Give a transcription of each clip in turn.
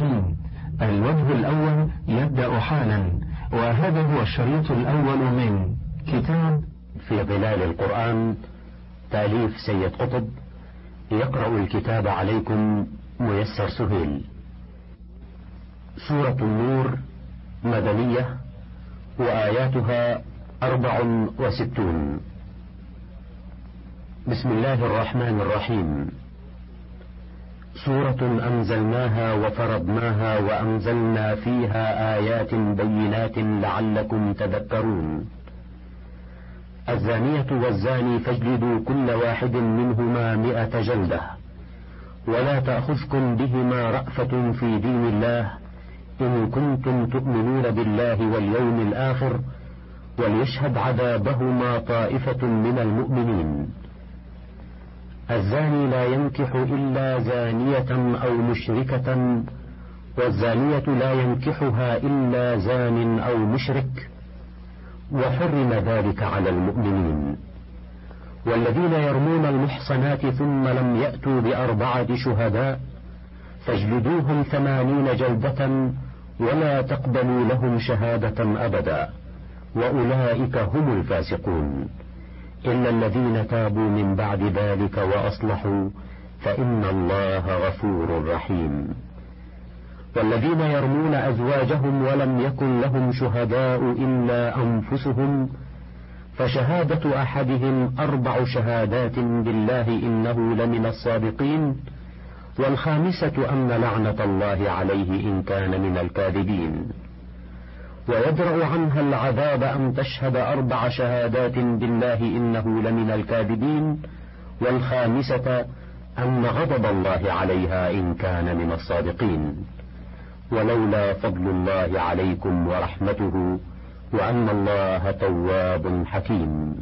الرحيم. الوجه الأول يبدأ حالا، وهذا هو الشريط الأول من كتاب في ظلال القرآن، تأليف سيد قطب. يقرأ الكتاب عليكم ميسر سهيل. سورة النور مدنية، وآياتها 64. بسم الله الرحمن الرحيم. سورة أنزلناها وفرضناها وأنزلنا فيها آيات بينات لعلكم تذكرون. الزانية والزاني فاجلدوا كل واحد منهما 100 جلدة، ولا تأخذكم بهما رأفة في دين الله إن كنتم تؤمنون بالله واليوم الآخر، وليشهد عذابهما طائفة من المؤمنين. الزاني لا ينكح إلا زانية أو مشركة، والزانية لا ينكحها إلا زان أو مشرك، وحرم ذلك على المؤمنين. والذين يرمون المحصنات ثم لم يأتوا ب4 شهداء فاجلدوهم 80 جلدة، ولا تقبلوا لهم شهادة أبدا، وأولئك هم الفاسقون، إلا الذين تابوا من بعد ذلك وأصلحوا فإن الله غفور رحيم. والذين يرمون أزواجهم ولم يكن لهم شهداء إلا أنفسهم فشهادة أحدهم 4 شهادات بالله إنه لمن الصادقين، والخامسة أن لعنة الله عليه إن كان من الكاذبين. ويدرأ عنها العذاب أن تشهد 4 شهادات بالله إنه لمن الكاذبين، والخامسة أن غضب الله عليها إن كان من الصادقين. ولولا فضل الله عليكم ورحمته وأن الله تواب حكيم.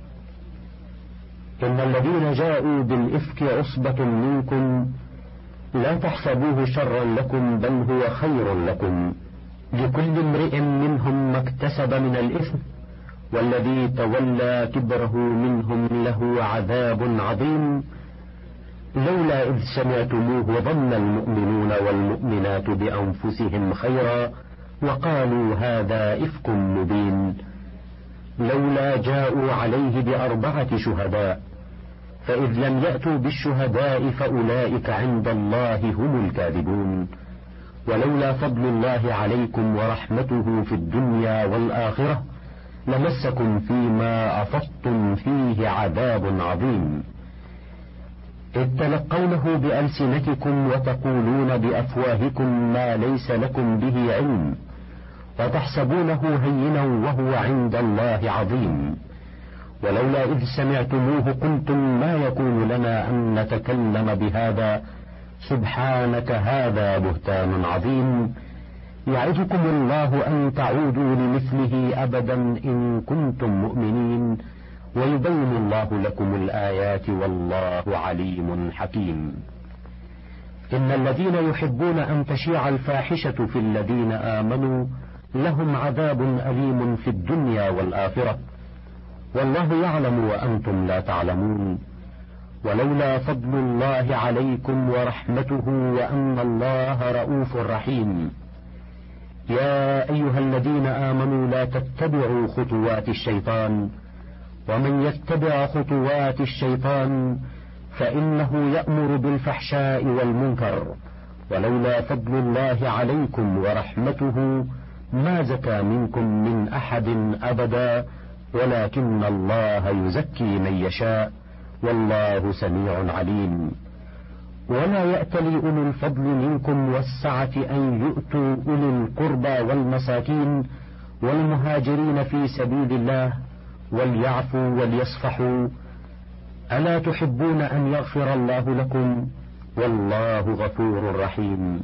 إن الذين جاءوا بالإفك عصبة منكم لا تحسبوه شرا لكم بل هو خير لكم، لكل امرئ منهم ما اكتسب من الإثم، والذي تولى كبره منهم له عذاب عظيم. لولا إذ سمعتموه ظن المؤمنون والمؤمنات بأنفسهم خيرا وقالوا هذا إفك مبين. لولا جاءوا عليه ب4 شهداء، فإذ لم يأتوا بالشهداء فأولئك عند الله هم الكاذبون. ولولا فضل الله عليكم ورحمته في الدنيا والآخرة لمسكم فيما أفضتم فيه عذاب عظيم، إذ تلقونه بألسنتكم وتقولون بأفواهكم ما ليس لكم به علم، وتحسبونه هينا وهو عند الله عظيم. ولولا إذ سمعتموه قلتم ما يكون لنا أن نتكلم بهذا سبحانك هذا بهتان عظيم. يعدكم الله أن تعودوا لمثله أبدا إن كنتم مؤمنين، ويبين الله لكم الآيات والله عليم حكيم. إن الذين يحبون أن تشيع الفاحشة في الذين آمنوا لهم عذاب أليم في الدنيا والآخرة، والله يعلم وأنتم لا تعلمون. ولولا فضل الله عليكم ورحمته وأن الله رؤوف رحيم. يا أيها الذين آمنوا لا تتبعوا خطوات الشيطان، ومن يتبع خطوات الشيطان فإنه يأمر بالفحشاء والمنكر. ولولا فضل الله عليكم ورحمته ما زكى منكم من أحد أبدا، ولكن الله يزكي من يشاء والله سميع عليم. ولا يأتل أولو الفضل منكم والسعة أن يؤتوا أولي القربى والمساكين والمهاجرين في سبيل الله وليعفوا وليصفحوا، ألا تحبون أن يغفر الله لكم والله غفور رحيم.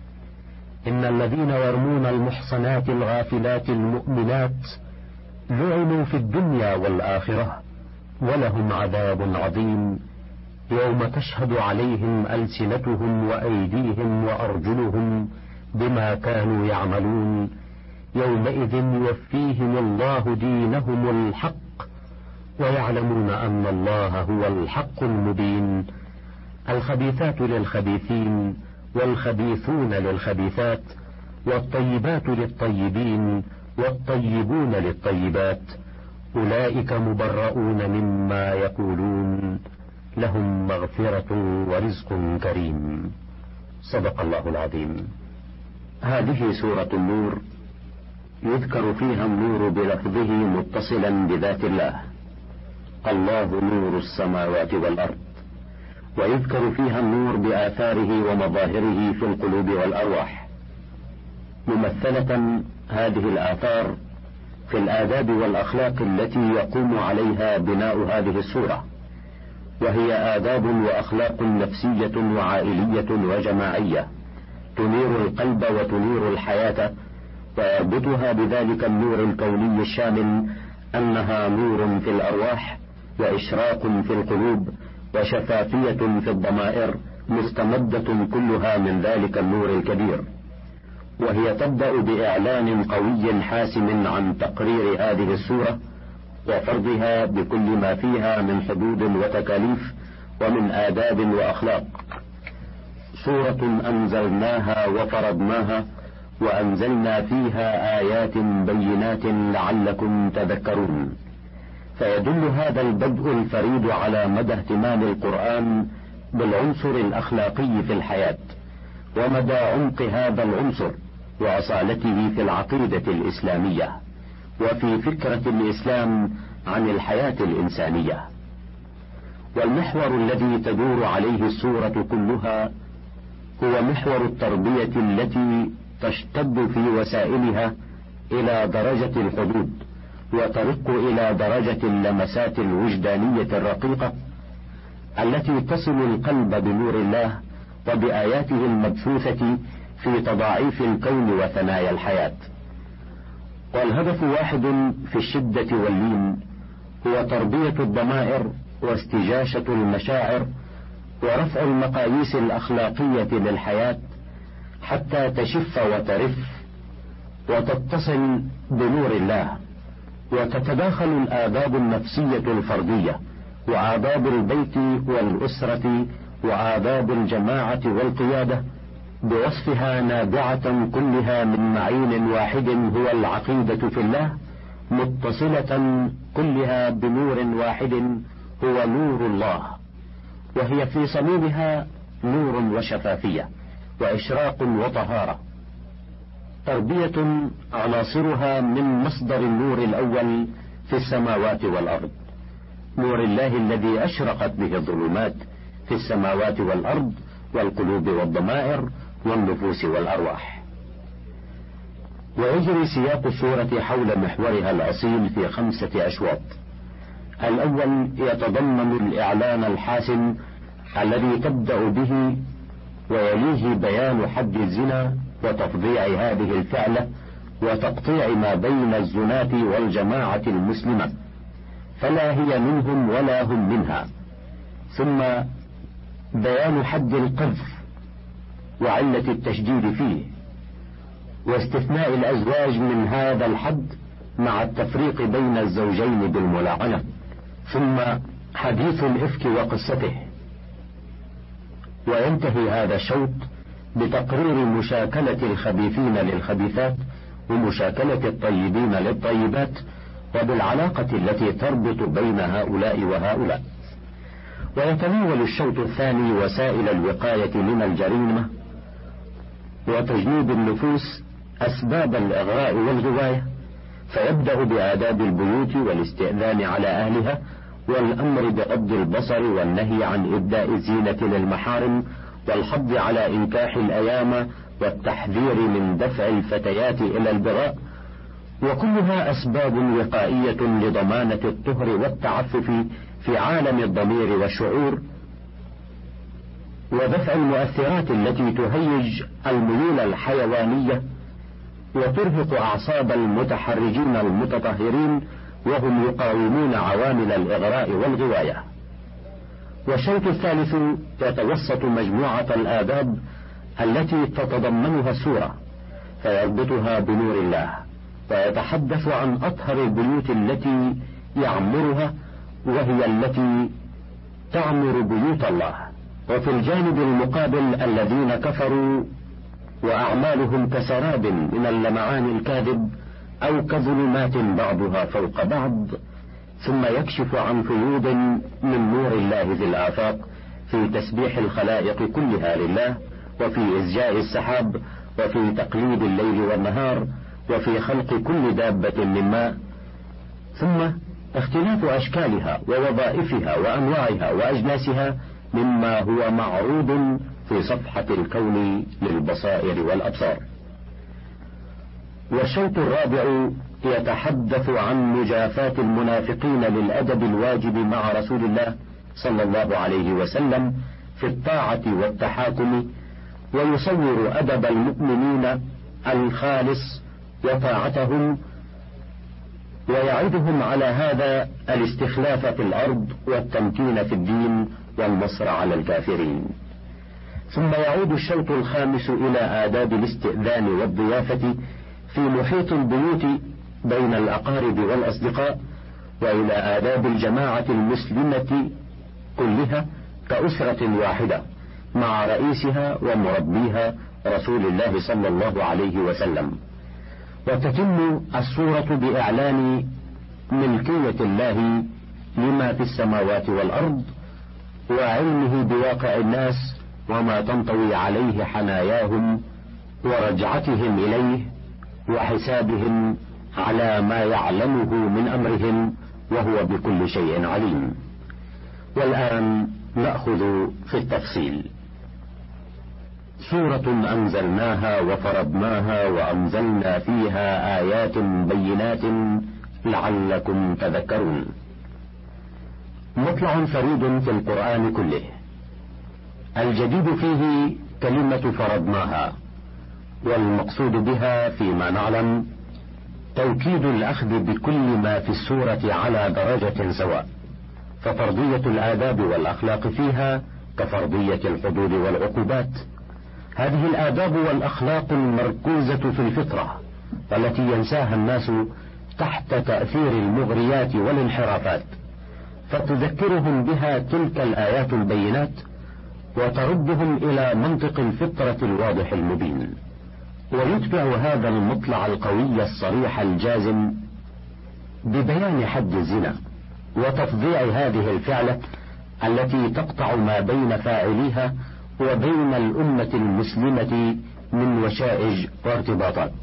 إن الذين يرمون المحصنات الغافلات المؤمنات لعنوا في الدنيا والآخرة ولهم عذاب عظيم، يوم تشهد عليهم ألسنتهم وأيديهم وأرجلهم بما كانوا يعملون، يومئذ يوفيهم الله دينهم الحق ويعلمون أن الله هو الحق المبين. الخبيثات للخبيثين والخبيثون للخبيثات، والطيبات للطيبين، والطيبون للطيبات، أولئك مبرؤون مما يقولون، لهم مغفرة ورزق كريم. صدق الله العظيم. هذه سورة النور، يذكر فيها النور بلفظه متصلا بذات الله، الله نور السماوات والأرض، ويذكر فيها النور بآثاره ومظاهره في القلوب والأرواح، ممثلة هذه الآثار في الآداب والأخلاق التي يقوم عليها بناء هذه السورة، وهي آداب وأخلاق نفسية وعائلية وجماعية تنير القلب وتنير الحياة، ويربطها بذلك النور الكوني الشامل أنها نور في الأرواح، وإشراق في القلوب، وشفافية في الضمائر، مستمدة كلها من ذلك النور الكبير. وهي تبدأ بإعلان قوي حاسم عن تقرير هذه السورة وفرضها بكل ما فيها من حدود وتكاليف ومن آداب وأخلاق. سورة أنزلناها وفرضناها وأنزلنا فيها آيات بينات لعلكم تذكرون. فيدل هذا البدء الفريد على مدى اهتمام القرآن بالعنصر الأخلاقي في الحياة، ومدى عمق هذا العنصر وأصالته في العقيدة الإسلامية وفي فكرة الإسلام عن الحياة الإنسانية. والمحور الذي تدور عليه السورة كلها هو محور التربية التي تشتد في وسائلها إلى درجة الحدود، وترق إلى درجة اللمسات الوجدانية الرقيقة التي تصل القلب بنور الله وبآياته المبثوثة في تضاعيف الكون وثنايا الحياة. والهدف واحد في الشدة واللين، هو تربية الضمائر واستجاشة المشاعر ورفع المقاييس الأخلاقية للحياة حتى تشف وترف وتتصل بنور الله، وتتداخل الآداب النفسية الفردية وآداب البيت والأسرة وآداب الجماعة والقيادة بوصفها نابعة كلها من معين واحد هو العقيدة في الله، متصلة كلها بنور واحد هو نور الله، وهي في صميمها نور وشفافية وإشراق وطهارة. تربية عناصرها من مصدر النور الأول في السماوات والأرض، نور الله الذي أشرقت به الظلمات في السماوات والأرض والقلوب والضمائر والنفوس والأرواح. ويجري سياق السورة حول محورها الأصيل في 5 أشواط. الأول يتضمن الإعلان الحاسم الذي تبدأ به، ويليه بيان حد الزنا وتفضيع هذه الفعلة وتقطيع ما بين الزناة والجماعة المسلمة، فلا هي منهم ولا هم منها. ثم بيان حد القذف وعلة التشديد فيه، واستثناء الأزواج من هذا الحد مع التفريق بين الزوجين بالملاعنة. ثم حديث الإفك وقصته. وينتهي هذا الشوط بتقرير مشاكلة الخبيثين للخبيثات ومشاكلة الطيبين للطيبات، وبالعلاقة التي تربط بين هؤلاء وهؤلاء. ويتناول الشوط الثاني وسائل الوقاية من الجريمة وتجنيب النفوس أسباب الإغراء والغواية، فيبدأ بآداب البيوت والاستئذان على أهلها والأمر بغض البصر والنهي عن إبداء الزينة للمحارم والحض على إنكاح الأيام والتحذير من دفع الفتيات إلى البغاء، وكلها أسباب وقائية لضمانة الطهر والتعفف في عالم الضمير والشعور، ودفع المؤثرات التي تهيج الميول الحيوانية وترهق أعصاب المتحرجين المتطهرين وهم يقاومون عوامل الإغراء والغواية. والشوط الثالث يتوسط مجموعة الآداب التي تتضمنها السورة، فيربطها بنور الله، ويتحدث عن أطهر البيوت التي يعمرها، وهي التي تعمر بيوت الله، وفي الجانب المقابل الذين كفروا وأعمالهم كسراب من اللمعان الكاذب أو كظلمات بعضها فوق بعض، ثم يكشف عن فيوض من نور الله في الآفاق، في تسبيح الخلائق كلها لله، وفي إزجاء السحاب، وفي تقليد الليل والنهار، وفي خلق كل دابة من ماء، ثم اختلاف أشكالها ووظائفها وأنواعها وأجناسها مما هو معروض في صفحة الكون للبصائر والأبصار. والشوط الرابع يتحدث عن مجافاة المنافقين للأدب الواجب مع رسول الله صلى الله عليه وسلم في الطاعة والتحاكم، ويصور أدب المؤمنين الخالص وطاعتهم، ويعدهم على هذا الاستخلاف في الأرض والتمكين في الدين والنصر على الكافرين. ثم يعود الشوط الخامس إلى آداب الاستئذان والضيافة في محيط البيوت بين الأقارب والأصدقاء، وإلى آداب الجماعة المسلمة كلها كأسرة واحدة مع رئيسها ومربيها رسول الله صلى الله عليه وسلم. وتتم الصورة بإعلان ملكية الله لما في السماوات والأرض، وعلمه بواقع الناس وما تنطوي عليه حناياهم، ورجعتهم إليه، وحسابهم على ما يعلمه من أمرهم، وهو بكل شيء عليم. والآن نأخذ في التفصيل. سورة أنزلناها وفرضناها وأنزلنا فيها آيات بينات لعلكم تذكرون. مطلع فريد في القرآن كله. الجديد فيه كلمة فرضناها، والمقصود بها فيما نعلم توكيد الأخذ بكل ما في السورة على درجة سواء، ففرضية الآداب والأخلاق فيها كفرضية الحدود والعقوبات. هذه الآداب والأخلاق المركوزة في الفطرة، والتي ينساها الناس تحت تأثير المغريات والانحرافات، فتذكرهم بها تلك الآيات البينات، وتردهم إلى منطق الفطرة الواضح المبين. ويتبع هذا المطلع القوي الصريح الجازم ببيان حد الزنا، وتفظيع هذه الفعلة التي تقطع ما بين فاعليها وبين الأمة المسلمة من وشائج وارتباطات.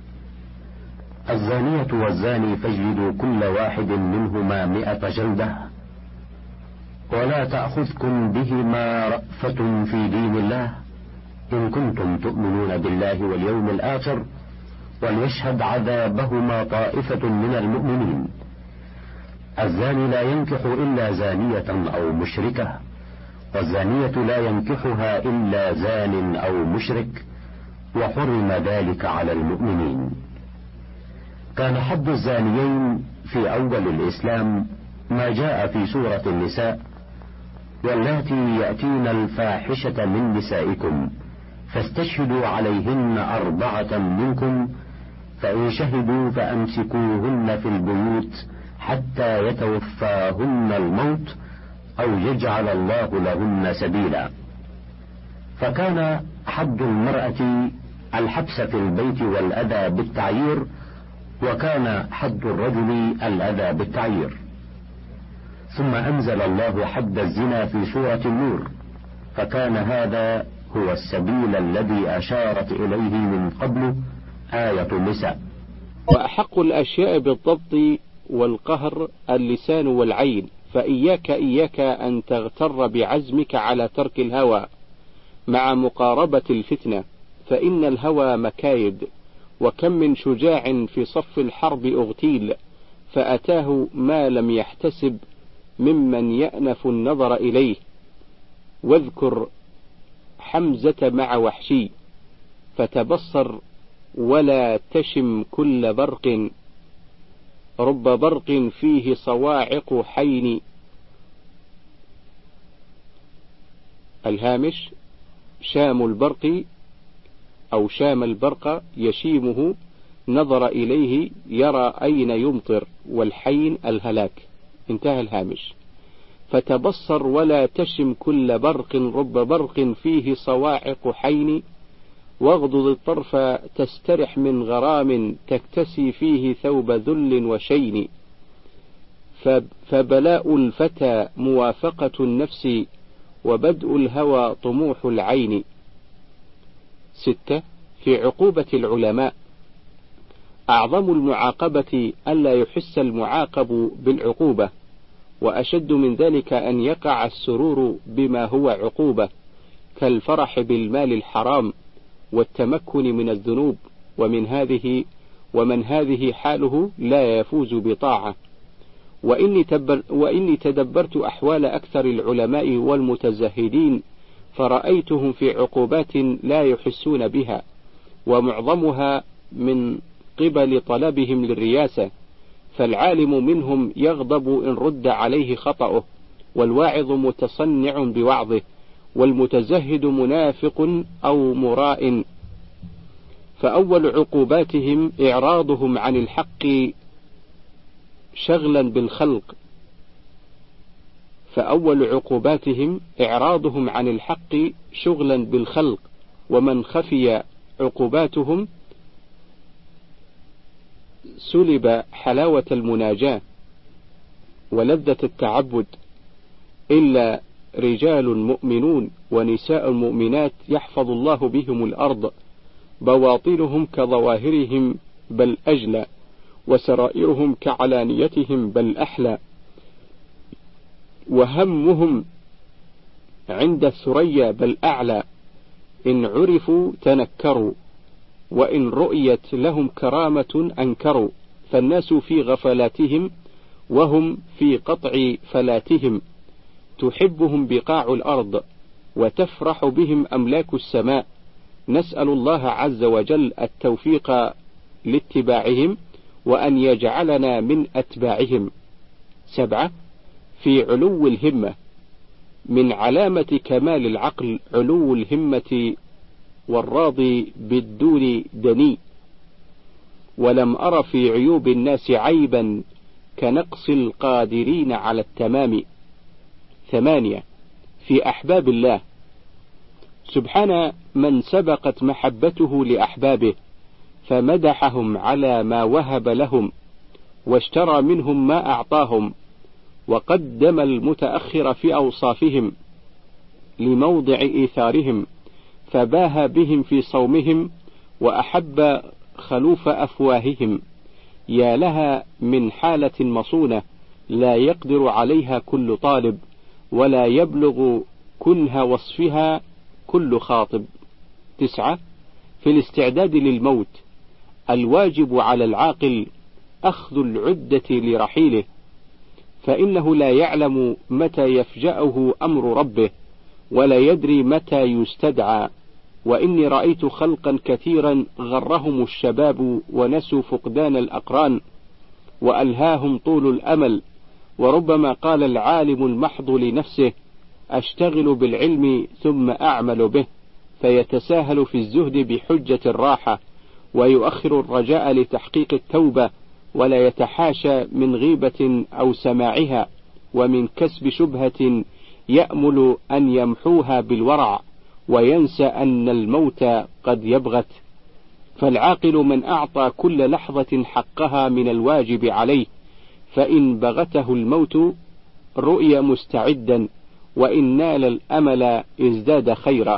الزانية والزاني فاجلدوا كل واحد منهما 100 جلدة، ولا تأخذكم بهما رأفة في دين الله إن كنتم تؤمنون بالله واليوم الآخر، وليشهد عذابهما طائفة من المؤمنين. الزاني لا ينكح إلا زانية أو مشركة، والزانية لا ينكحها إلا زان أو مشرك، وحرم ذلك على المؤمنين. كان حد الزانيين في أول الإسلام ما جاء في سورة النساء: واللاتي يأتين الفاحشة من نسائكم فاستشهدوا عليهن 4 منكم، فإن شهدوا فأمسكوهن في البيوت حتى يتوفاهن الموت أو يجعل الله لهن سبيلا. فكان حد المرأة الحبس في البيت والأذى بالتعيير، وكان حد الرجل الأذى بالتعيير. ثم أنزل الله حد الزنا في سورة النور، فكان هذا هو السبيل الذي أشارت إليه من قبل آية النساء. وأحق الأشياء بالضبط والقهر اللسان والعين، فإياك أن تغتر بعزمك على ترك الهوى مع مقاربة الفتنة، فإن الهوى مكايد، وكم من شجاع في صف الحرب أغتيل، فأتاه ما لم يحتسب ممن يأنف النظر إليه. واذكر حمزة مع وحشي، فتبصر ولا تشم كل برق، رب برق فيه صواعق حين. الهامش: شام البرق أو شام البرق يشيمه، نظر إليه يرى أين يمطر، والحين الهلاك. انتهى الهامش. فتبصر ولا تشم كل برق، رب برق فيه صواعق حين، واغضض الطرف تسترح من غرام، تكتسي فيه ثوب ذل وشين. فبلاء الفتى موافقة النفس، وبدء الهوى طموح العين. 6. في عقوبة العلماء: أعظم المعاقبة ألا يحس المعاقب بالعقوبة، وأشد من ذلك أن يقع السرور بما هو عقوبة، كالفرح بالمال الحرام والتمكن من الذنوب، ومن هذه حاله لا يفوز بطاعة. وإني تدبرت أحوال أكثر العلماء والمتزهدين، فرأيتهم في عقوبات لا يحسون بها، ومعظمها من قبل طلبهم للرياسة، فالعالم منهم يغضب إن رد عليه خطأه، والواعظ متصنع بوعظه، والمتزهد منافق أو مراء. فأول عقوباتهم إعراضهم عن الحق شغلا بالخلق، ومن خفي عقوباتهم سلب حلاوة المناجاة ولذة التعبد، إلا رجال مؤمنون ونساء مؤمنات يحفظ الله بهم الأرض، بواطنهم كظواهرهم بل أجلى، وسرائرهم كعلانيتهم بل أحلى، وهمهم عند الثريا بل أعلى، إن عرفوا تنكروا، وإن رؤيت لهم كرامة أنكروا، فالناس في غفلاتهم وهم في قطع فلاتهم، تحبهم بقاع الأرض وتفرح بهم أملاك السماء، نسأل الله عز وجل التوفيق لاتباعهم، وأن يجعلنا من أتباعهم. 7. في علو الهمة: من علامة كمال العقل علو الهمة، والراضي بالدون دني، ولم أر في عيوب الناس عيبا كنقص القادرين على التمام. 8. في أحباب الله: سبحان من سبقت محبته لأحبابه، فمدحهم على ما وهب لهم، واشترى منهم ما أعطاهم، وقدم المتأخر في أوصافهم لموضع إيثارهم، فباهى بهم في صومهم، وأحب خلوف أفواههم. يا لها من حالة مصونة لا يقدر عليها كل طالب، ولا يبلغ كنه وصفها كل خاطب. 9. في الاستعداد للموت: الواجب على العاقل أخذ العدة لرحيله، فإنه لا يعلم متى يفجأه أمر ربه، ولا يدري متى يستدعى. وإني رأيت خلقا كثيرا غرهم الشباب ونسوا فقدان الأقران، وألهاهم طول الأمل، وربما قال العالم المحض لنفسه: أشتغل بالعلم ثم أعمل به، فيتساهل في الزهد بحجة الراحة، ويؤخر الرجاء لتحقيق التوبة، ولا يتحاشى من غيبة أو سماعها، ومن كسب شبهة يأمل أن يمحوها بالورع، وينسى أن الموت قد يبغت. فالعاقل من أعطى كل لحظة حقها من الواجب عليه، فإن بغته الموت رؤي مستعدا، وإن نال الأمل ازداد خيرا.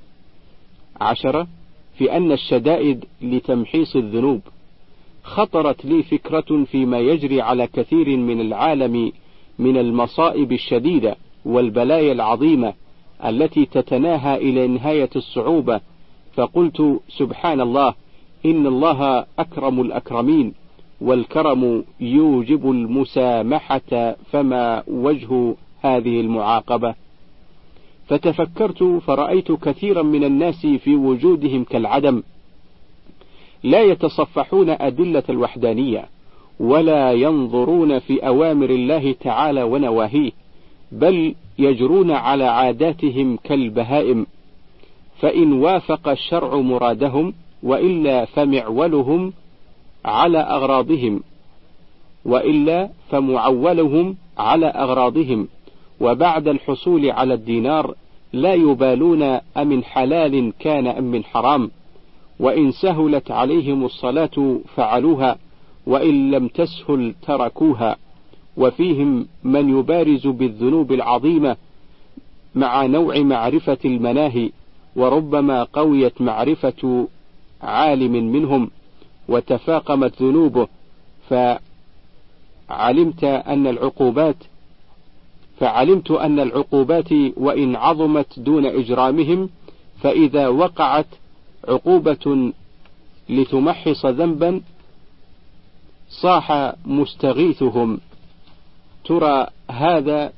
10. في أن الشدائد لتمحيص الذنوب: خطرت لي فكرة فيما يجري على كثير من العالم من المصائب الشديدة والبلايا العظيمة التي تتناهى إلى نهاية الصعوبة، فقلت: سبحان الله، إن الله أكرم الأكرمين، والكرم يوجب المسامحة، فما وجه هذه المعاقبة؟ فتفكرت فرأيت كثيرا من الناس في وجودهم كالعدم، لا يتصفحون أدلة الوحدانية، ولا ينظرون في أوامر الله تعالى ونواهيه، بل يجرون على عاداتهم كالبهائم، فإن وافق الشرع مرادهم، وإلا فمعولهم على أغراضهم، وإلا فمعولهم على أغراضهم، وبعد الحصول على الدينار لا يبالون أمن حلال كان أم من حرام، وإن سهلت عليهم الصلاة فعلوها، وإن لم تسهل تركوها. وفيهم من يبارز بالذنوب العظيمة مع نوع معرفة المناهي، وربما قويت معرفة عالم منهم وتفاقمت ذنوبه، فعلمت أن العقوبات وإن عظمت دون إجرامهم، فإذا وقعت عقوبة لتمحص ذنبا صاح مستغيثهم: ترى هذا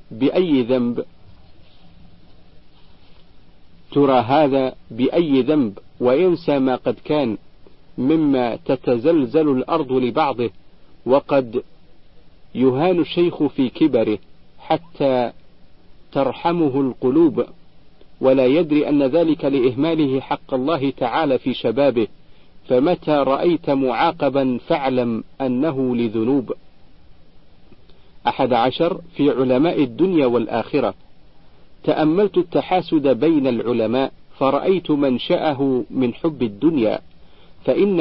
بأي ذنب، وينسى ما قد كان، مما تتزلزل الأرض لبعضه، وقد يهان الشيخ في كبره حتى ترحمه القلوب، ولا يدري أن ذلك لإهماله حق الله تعالى في شبابه، فمتى رأيت معاقبا فاعلم أنه لذنوب. 11 في علماء الدنيا والآخرة. تأملت التحاسد بين العلماء فرأيت منشأه من حب الدنيا، فإن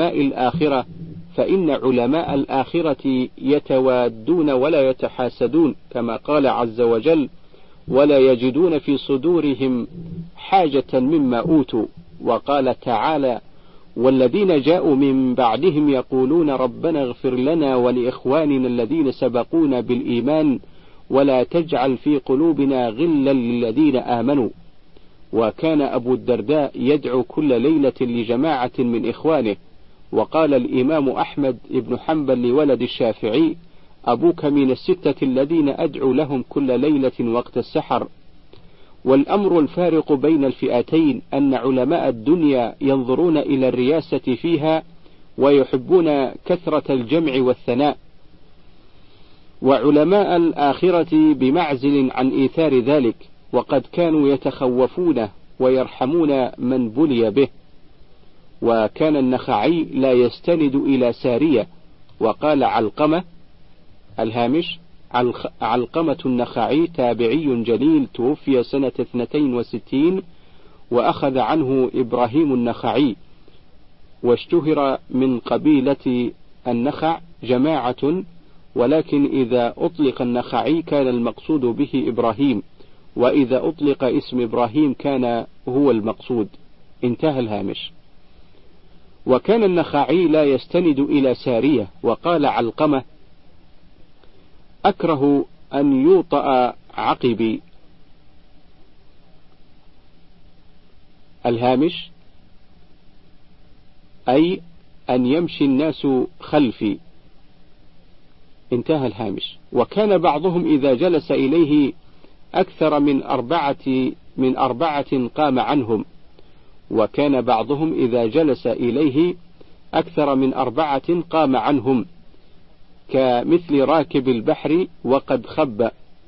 علماء الآخرة يتوادون ولا يتحاسدون، كما قال عز وجل: ولا يجدون في صدورهم حاجة مما أوتوا. وقال تعالى: والذين جاءوا من بعدهم يقولون ربنا اغفر لنا ولإخواننا الذين سبقونا بالإيمان ولا تجعل في قلوبنا غلا للذين آمنوا. وكان أبو الدرداء يدعو كل ليلة لجماعة من إخوانه. وقال الإمام أحمد بن حنبل لولد الشافعي: أبوك من الستة الذين أدعو لهم كل ليلة وقت السحر. والأمر الفارق بين الفئتين أن علماء الدنيا ينظرون إلى الرياسة فيها ويحبون كثرة الجمع والثناء، وعلماء الآخرة بمعزل عن إيثار ذلك، وقد كانوا يتخوفونه ويرحمون من بلي به. وكان النخعي لا يستند إلى سارية. وقال علقمة الهامش: علقمة النخعي تابعي جليل توفي سنة 62، وأخذ عنه إبراهيم النخعي، واشتهر من قبيلة النخع جماعة، ولكن إذا أطلق النخعي كان المقصود به إبراهيم، وإذا أطلق اسم إبراهيم كان هو المقصود. انتهى الهامش. وكان النخعي لا يستند إلى سارية. وقال علقمة: أكره أن يوطأ عقبي. الهامش: أي أن يمشي الناس خلفي. انتهى الهامش. وكان بعضهم إذا جلس إليه أكثر من أربعة قام عنهم. وكان بعضهم إذا جلس إليه أكثر من 4 قام عنهم، كمثل راكب البحر وقد خب.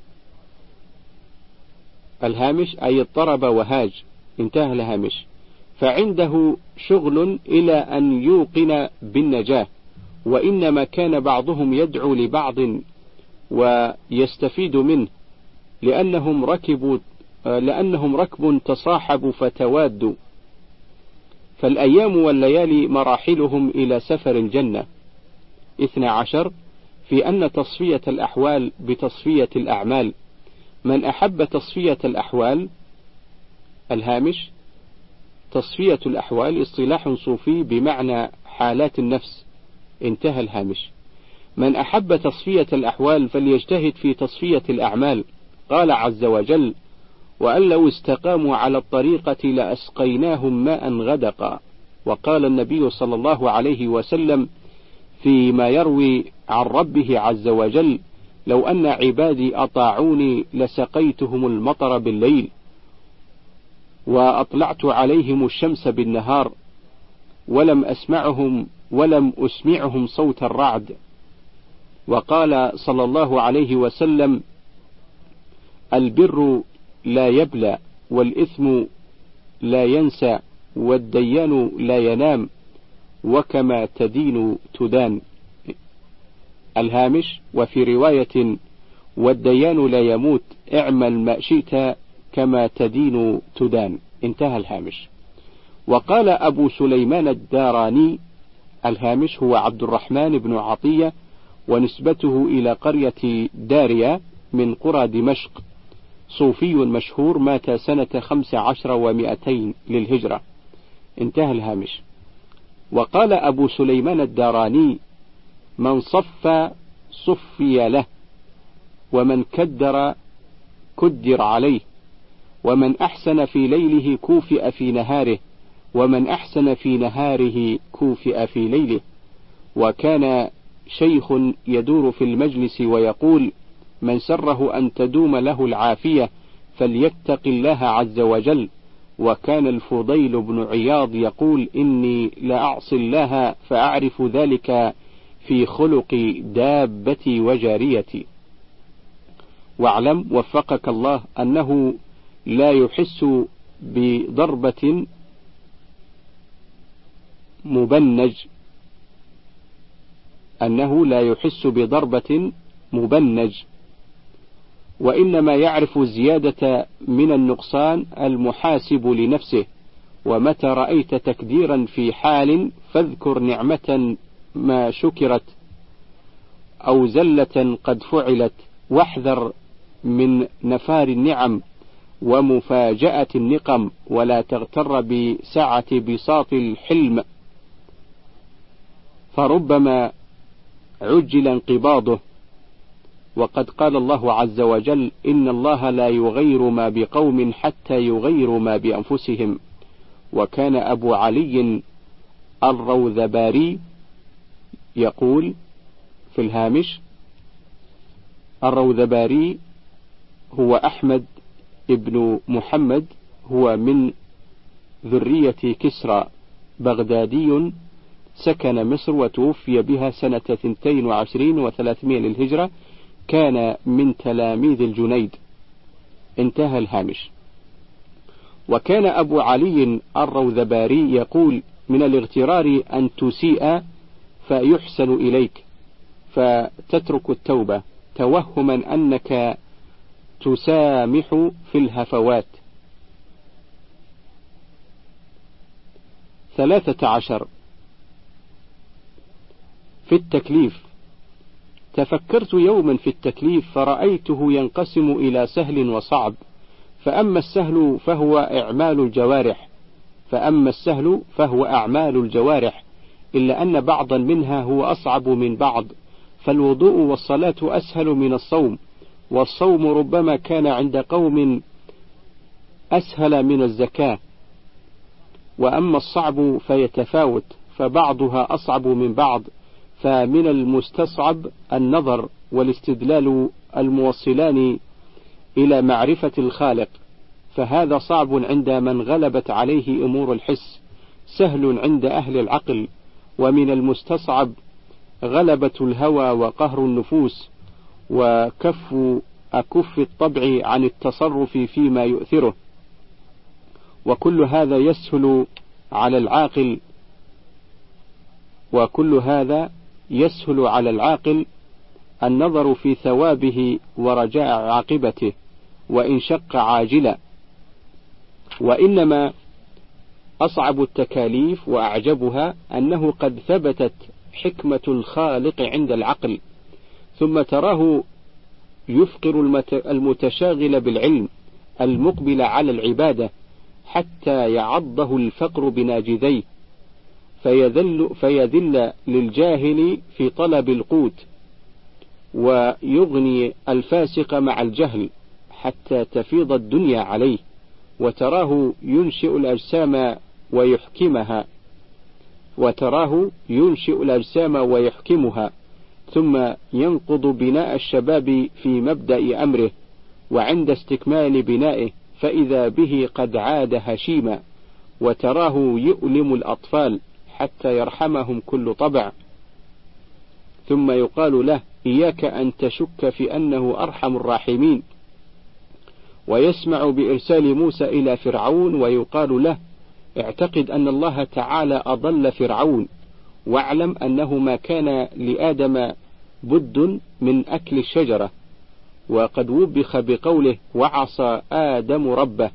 الهامش: أي اضطرب وهاج. انتهى الهامش. فعنده شغل إلى أن يوقن بالنجاة، وإنما كان بعضهم يدعو لبعض ويستفيد منه، لأنهم ركب تصاحبوا فتوادوا، فالأيام والليالي مراحلهم إلى سفر الجنة. 12 في أن تصفية الأحوال بتصفية الأعمال. من أحب تصفية الأحوال. الهامش: تصفية الأحوال اصطلاح صوفي بمعنى حالات النفس. انتهى الهامش. من أحب تصفية الأحوال فليجتهد في تصفية الأعمال. قال عز وجل: وأن لو استقاموا على الطريقة لأسقيناهم ماء غدقا. وقال النبي صلى الله عليه وسلم فيما يروي عن ربه عز وجل: لو أن عبادي أطاعوني لسقيتهم المطر بالليل وأطلعت عليهم الشمس بالنهار ولم أسمعهم صوت الرعد. وقال صلى الله عليه وسلم: البر لا يبلى، والإثم لا ينسى، والديان لا ينام، وكما تدين تدان. الهامش: وفي رواية: والديان لا يموت، اعمل ما شئت كما تدين تدان. انتهى الهامش. وقال أبو سليمان الداراني، الهامش هو عبد الرحمن بن عطية، ونسبته إلى قرية داريا من قرى دمشق، صوفي مشهور، مات سنة 15 و200 للهجرة. انتهى الهامش. وقال أبو سليمان الداراني: من صف صفي له، ومن كدر كدر عليه، ومن أحسن في ليله كوفئ في نهاره، ومن أحسن في نهاره كوفئ في ليله. وكان شيخ يدور في المجلس ويقول: من سره أن تدوم له العافية فليتق الله عز وجل. وكان الفضيل بن عياض يقول: إني لأعصي الله فأعرف ذلك في خلق دابتي وجاريتي. واعلم وفقك الله أنه لا يحس بضربة مبنج، وإنما يعرف الزيادة من النقصان المحاسب لنفسه. ومتى رأيت تكديرا في حال فاذكر نعمة ما شكرت أو زلة قد فعلت، واحذر من نفار النعم ومفاجأة النقم، ولا تغتر بسعة بساط الحلم فربما عجل انقباضه. وقد قال الله عز وجل: إن الله لا يغير ما بقوم حتى يغيروا ما بأنفسهم. وكان أبو علي الروذباري يقول في الهامش: الروذباري هو أحمد ابن محمد، هو من ذرية كسرى، بغدادي، سكن مصر وتوفي بها سنة 22 و300 للهجرة، كان من تلاميذ الجنيد. انتهى الهامش. وكان أبو علي الروذباري يقول: من الاغترار أن تسيء فيحسن إليك فتترك التوبة، توهما أنك تسامح في الهفوات. 13. في التكليف. تفكرت يوما في التكليف فرأيته ينقسم إلى سهل وصعب، فأما السهل فهو أعمال الجوارح، إلا أن بعضا منها هو أصعب من بعض، فالوضوء والصلاة أسهل من الصوم، والصوم ربما كان عند قوم أسهل من الزكاة. وأما الصعب فيتفاوت، فبعضها أصعب من بعض، فمن المستصعب النظر والاستدلال الموصلان إلى معرفة الخالق، فهذا صعب عند من غلبت عليه أمور الحس، سهل عند أهل العقل. ومن المستصعب غلبة الهوى وقهر النفوس وكف الطبع عن التصرف فيما يؤثره، وكل هذا يسهل على العاقل النظر في ثوابه ورجاء عاقبته وإن شق عاجلا. وإنما أصعب التكاليف وأعجبها أنه قد ثبتت حكمة الخالق عند العقل، ثم تراه يفقر المتشاغل بالعلم المقبل على العبادة حتى يعضه الفقر بناجذيه، فيذل للجاهل في طلب القوت، ويغني الفاسق مع الجهل حتى تفيض الدنيا عليه. وتراه ينشئ الأجسام ويحكمها، ثم ينقض بناء الشباب في مبدأ أمره، وعند استكمال بنائه فإذا به قد عاد هشيما. وتراه يؤلم الأطفال حتى يرحمهم كل طبع، ثم يقال له: إياك أن تشك في أنه أرحم الراحمين. ويسمع بإرسال موسى إلى فرعون ويقال له: اعتقد أن الله تعالى أضل فرعون، واعلم أنه ما كان لآدم بد من أكل الشجرة، وقد وبخ بقوله وعصى آدم ربه.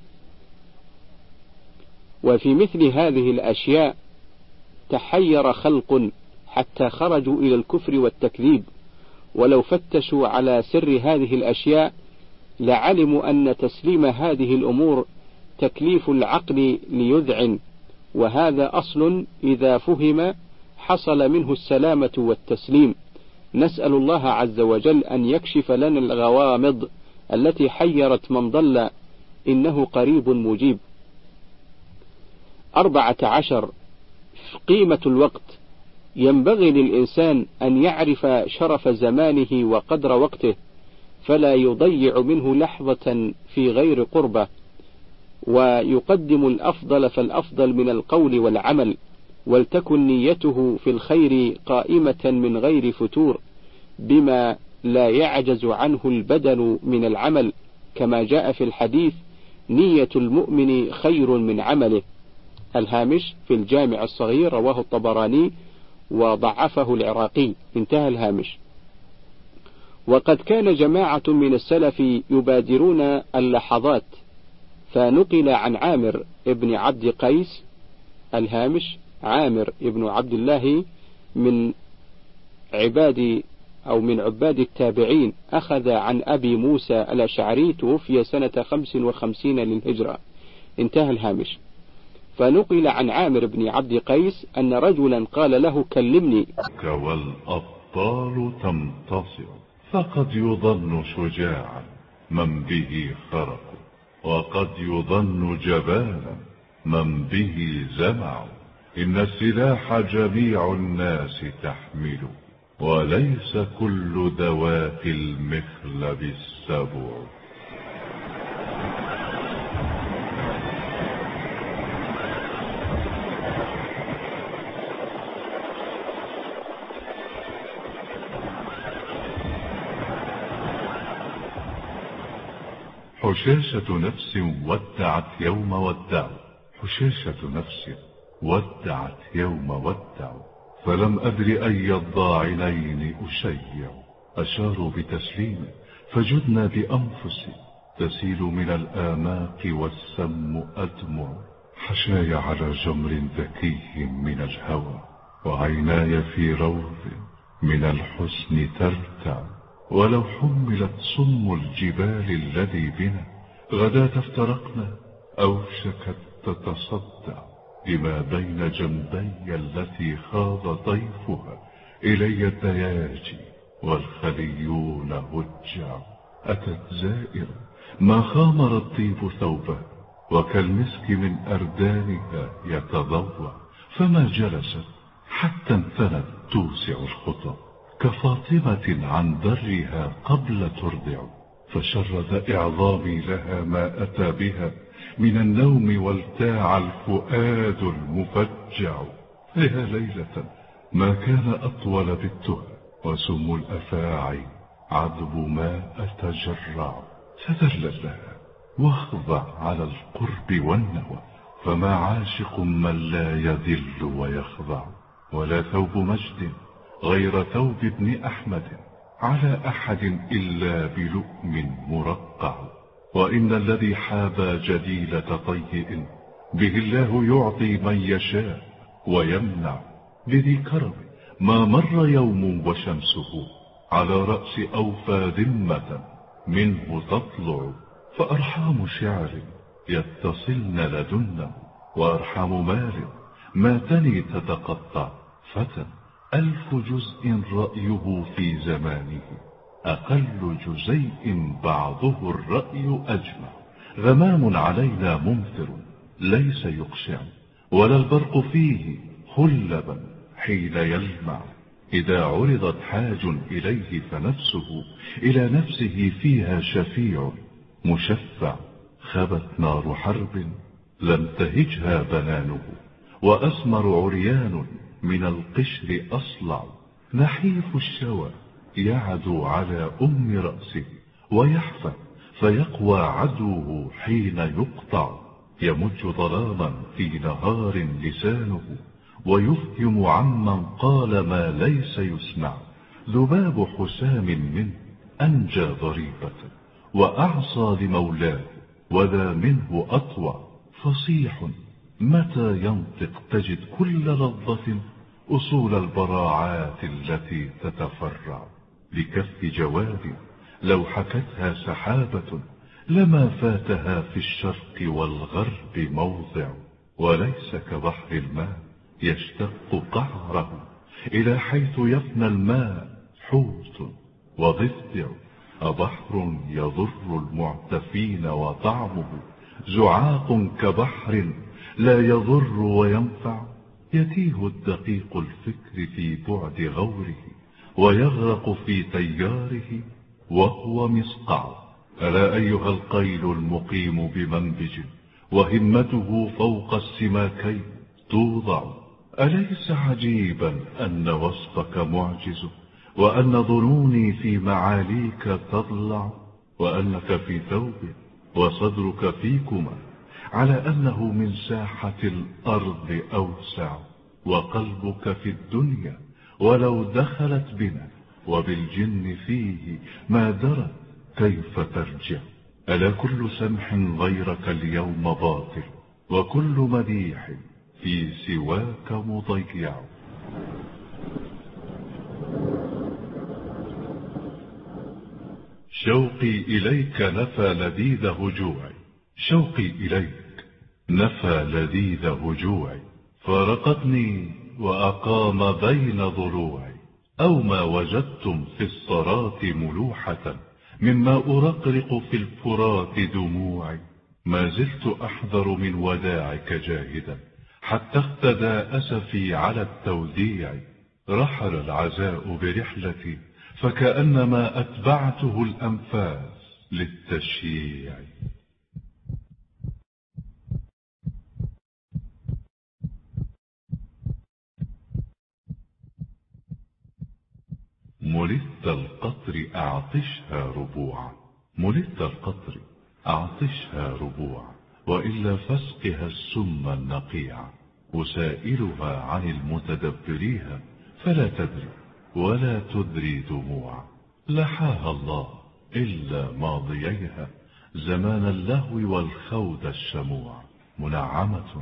وفي مثل هذه الأشياء تحير خلق حتى خرجوا إلى الكفر والتكذيب، ولو فتشوا على سر هذه الأشياء لعلموا أن تسليم هذه الأمور تكليف العقل ليذعن، وهذا أصل إذا فهم حصل منه السلامة والتسليم. نسأل الله عز وجل أن يكشف لنا الغوامض التي حيرت من ضل، إنه قريب مجيب. 14. قيمة الوقت. ينبغي للإنسان أن يعرف شرف زمانه وقدر وقته، فلا يضيع منه لحظة في غير قربة، ويقدم الأفضل فالأفضل من القول والعمل، ولتكن نيته في الخير قائمة من غير فتور، بما لا يعجز عنه البدن من العمل، كما جاء في الحديث نية المؤمن خير من عمله. الهامش في الجامع الصغير، رواه الطبراني وضعفه العراقي، انتهى الهامش. وقد كان جماعة من السلف يبادرون اللحظات، فنقل عن عامر ابن عبد قيس، الهامش عامر ابن عبد الله من عباد التابعين، أخذ عن أبي موسى الأشعري، توفي سنة 55 للهجرة، انتهى الهامش. فنقل عن عامر بن عبد قيس أن رجلا قال له كلمني. والأبطال تمتصر، فقد يظن شجاعا من به خرق، وقد يظن جبانا من به زمع. إن السلاح جميع الناس تحمله، وليس كل ذوات المخلب السبع. حشاشة نفس ودعت يوم ودعوا، حشاشة نفس ودعت يوم ودعوا، فلم أدر أي الضاعنين أشيع. أشاروا بتسليم فجدنا بأنفسي، تسيل من الآماق والسم أدمع. حشاي على جمر ذكي من الهوى، وعيناي في روض من الحسن ترتع. ولو حملت صم الجبال الذي بنا، غداة افترقنا أوشكت تتصدع. بما بين جنبي التي خاض ضيفها، إلي الدياجي والخليون هجع. أتت زائرة ما خامر الطيب ثوبها، وكالمسك من أردانها يتضوع. فما جلست حتى انثنت توسع الخطى، كفاطمة عن درها قبل ترضع. فشرد إعظامي لها ما أتى بها من النوم، والتاع الفؤاد المفجع. يا ليلة ما كان أطول بالتهى، وسم الأفاعي عذب ما أتجرع. تذلل لها واخضع على القرب والنوى، فما عاشق من لا يذل ويخضع. ولا ثوب مجد غير ثوب ابن أحمد على أحد إلا بلؤم مرقع. وإن الذي حابى جديلة طيء، به الله يعطي من يشاء ويمنع. لذي كرم ما مر يوم وشمسه، على رأس أوفى ذمة منه تطلع. فأرحام شعر يتصلن لدنه، وأرحام مال ما تني تتقطع. فتى 1000 جزء رأيه في زمانه، أقل جزيء بعضه الرأي أجمع. غمام علينا ممطر ليس يقشع، ولا البرق فيه خلبا حين يلمع. إذا عرضت حاج إليه فنفسه إلى نفسه فيها شفيع مشفع. خبت نار حرب لم تهجها بنانه، وأسمر عريان من القشر أصلع. نحيف الشوى يعدو على رأسه، ويحفى فيقوى عدوه حين يقطع. يمج ظلاما في نهار لسانه، ويفهم عمن قال ما ليس يسمع. ذباب حسام منه أنجى ضريبة وأعصى لمولاه وذا منه أطوع فصيح متى ينطق تجد كل لظة أصول البراعات التي تتفرع لكف جواد لو حكتها سحابة لما فاتها في الشرق والغرب موضع وليس كبحر الماء يشتق قعره إلى حيث يفنى الماء حوت وضفدع أبحر يضر المعتفين وطعمه زعاق كبحر لا يضر وينفع يتيه الدقيق الفكر في بعد غوره ويغرق في تياره وهو مصقع. ألا أيها القيل المقيم بمنبج وهمته فوق السماكين توضع أليس عجيبا أن وصفك معجز وأن ظنوني في معاليك تضلع وأنك في ثوب وصدرك فيكما على أنه من ساحة الأرض أوسع وقلبك في الدنيا ولو دخلت بنا وبالجن فيه ما درت كيف ترجع. ألا كل سمح غيرك اليوم باطل وكل مديح في سواك مضيع. شوقي إليك نفى لذيذ هجوعي شوقي إليك نفى لذيذ هجوعي فارقتني وأقام بين ضلوعي أو ما وجدتم في الصرات ملوحة مما أرقرق في الفرات دموعي ما زلت أحذر من وداعك جاهدا حتى اختدى أسفي على التوديع رحل العزاء برحلتي فكأنما أتبعته الأنفاس للتشييع. ملت القطر أعطشها ربوعا ملت القطر أعطشها ربوعا وإلا فاسقها السم النقيع وسائلها عن المتدبريها فلا تدري ولا تدري دموعا لحاها الله إلا ماضييها زمان اللهو والخود الشموع منعمة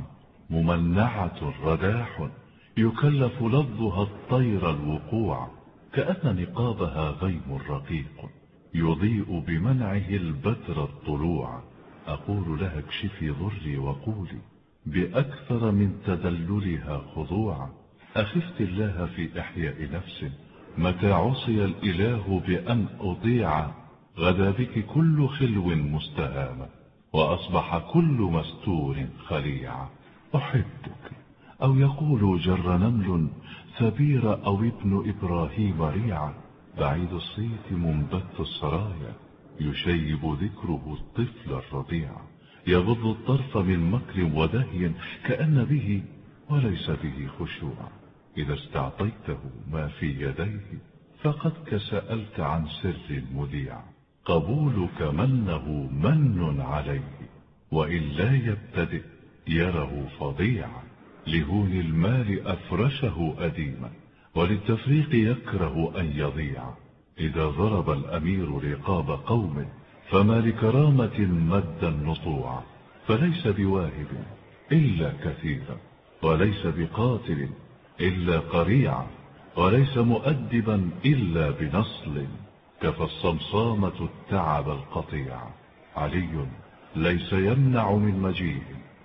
ممنعة رداح يكلف لفظها الطير الوقوع كأن نقابها غيم رقيق يضيء بمنعه البدر الطلوع أقول لها اكشفي ضري وقولي بأكثر من تدللها خضوعا أخفت الله في إحياء نفس متى عصي الإله بأن أطيع غدا بك كل خلو مستهامة وأصبح كل مستور خليعا أحبك أو يقول جر نمل ثبير أو ابن إبراهيم ريعا بعيد الصيت منبت السرايا يشيب ذكره الطفل الرضيع يغض الطرف من مكر ودهي كأن به وليس به خشوع إذا استعطيته ما في يديه فقد كسألت عن سر مذيع قبولك منه من عليه وإن لا يبتدئ يره فظيعا لهون المال أفرشه أديما وللتفريق يكره أن يضيع إذا ضرب الأمير رقاب قوم فما لكرامة مد النطوع فليس بواهب إلا كثيرا وليس بقاتل إلا قريعا وليس مؤدبا إلا بنصل كفى الصمصامة التعب القطيع علي ليس يمنع من مجيء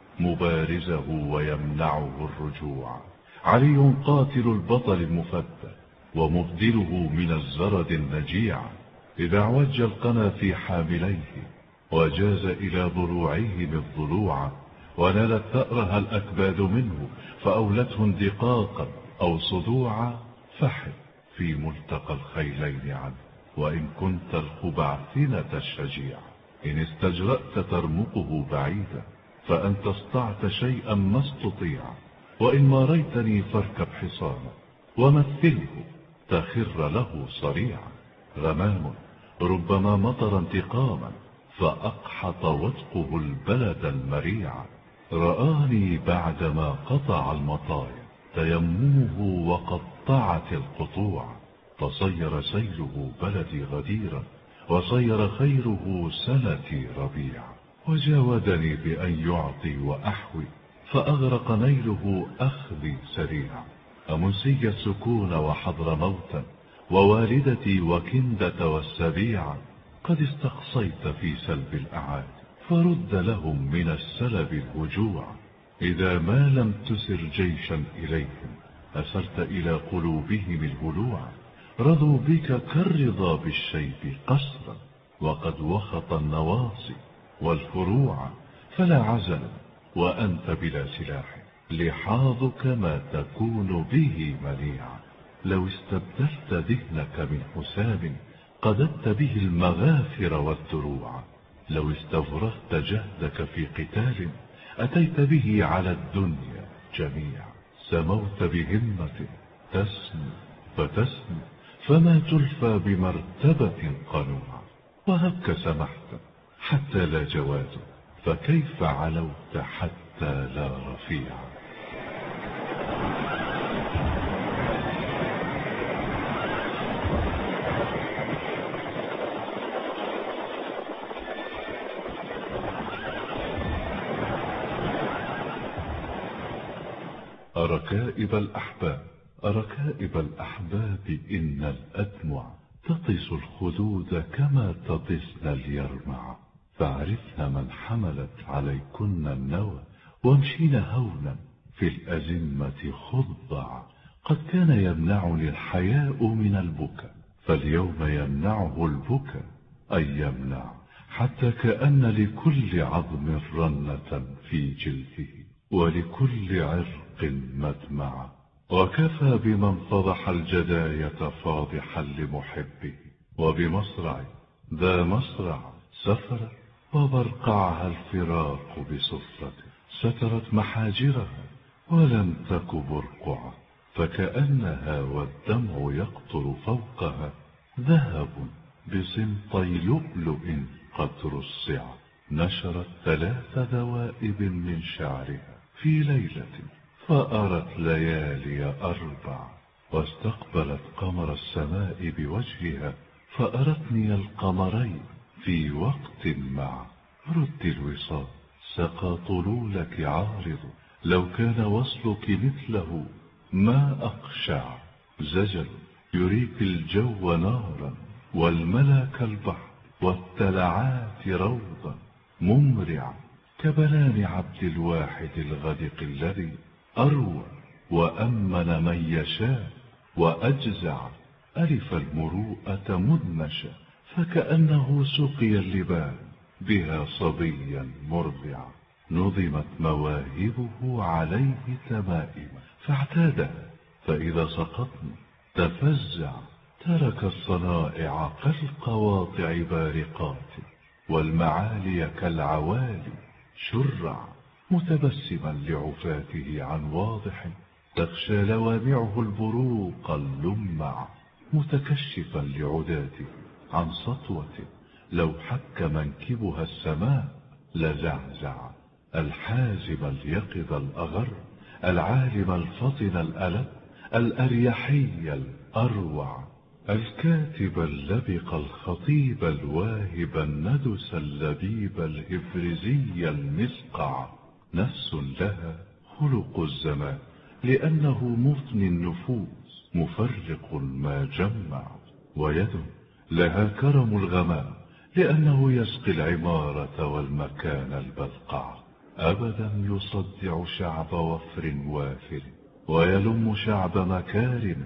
مبارزه ويمنعه الرجوع علي قاتل البطل المفتى ومبدله من الزرد النجيع إذا اعوج القنا في حامليه وجاز إلى ضلوعيه الضلوع ونالت ثأرها الأكباد منه فأولته اندقاقا أو صدوعا فحل في ملتقى الخيلين عنه وإن كنت الخبعثنة الشجيع إن استجرأت ترمقه بعيدا فأن تسطعت شيئا ما استطيع وإن ماريتني فاركب حصانا ومثله تخر له صريعا غمام ربما مطر انتقاما فأقحط وثقه البلد المريع رآني بعدما قطع المطايا تيممه وقطعت القطوع فصير سيله بلدي غديرا وصير خيره سنتي ربيع. وجاودني بأن يعطي وأحوي، فأغرق نيله أخذي سريع. أمنسي السكون وحضر موتا، ووالدتي وكندة والسبيع. قد استقصيت في سلب الأعادي، فرد لهم من السلب الهجوع. إذا ما لم تسر جيشا إليهم، أسرت إلى قلوبهم الهلوع. رضوا بك كالرضا بالشيب قسرا، وقد وخط النواصي والفروع. فلا عزل وأنت بلا سلاح، لحاظك ما تكون به منيعا. لو استبدلت ذهنك من حسام، قددت به المغافر والدروع. لو استفرغت جهدك في قتال، أتيت به على الدنيا جميعا. سموت بهمة تسمو فتسمو، فما تلفى بمرتبة قنوعا. وهبك سمحت حتى لا جواز، فكيف علوت حتى لا رفيع. أركائب الأحباب، أركائب الأحباب، إن الأدمع تطس الخدود كما تطسن اليرمع. فاعرفن من حملت عليكن النوى، وامشين هونا في الأزمة خضع. قد كان يمنعني الحياء من البكاء، فاليوم يمنعه البكاء أن يمنع، حتى كأن لكل عظم رنة في جلده، ولكل عرق مدمع. وكفى بمن فضح الجداية فاضحا لمحبه، وبمصرع ذا مصرع سفر، وبرقعها الفراق بصفته. سترت محاجرها ولم تك برقعا، فكأنها والدمع يقطر فوقها ذهب بسمطي لؤلؤ قد رصع. نشرت 3 ذوائب من شعرها في ليلة، فأرت ليالي 4. واستقبلت قمر السماء بوجهها، فأرتني القمرين في وقت مع. رد الوصال سقى طلولك عارض، لو كان وصلك مثله ما أقشع. زجل يريك الجو نارا، والملك البحر، والتلعات روضا ممرع. كبنان عبد الواحد الغدق الذي أروى وأمن من يشاء وأجزع. ألف المروءة مدنشا، فكأنه سقي اللبان بها صبيا مرضعا. نظمت مواهبه عليه تمائم، فاعتادها، فإذا سقطني تفزع. ترك الصنائع كالقواطع بارقات، والمعالي كالعوالي شرع. متبسما لعفاته عن واضح، تخشى لوامعه البروق اللمع. متكشفا لعداته عن سطوة، لو حك منكبها السماء لزعزع. الحازم اليقظ الأغر، العالم الفطن الألد، الأريحي الأروع. الكاتب اللبق الخطيب الواهب الندس اللبيب الهفرزي المسقع. نفس لها خلق الزمان، لأنه مفني النفوس مفرق ما جمع. ويد لها كرم الغمام، لأنه يسقي العمارة والمكان البلقع. أبدا يصدع شعب وفر وافر، ويلم شعب مكارم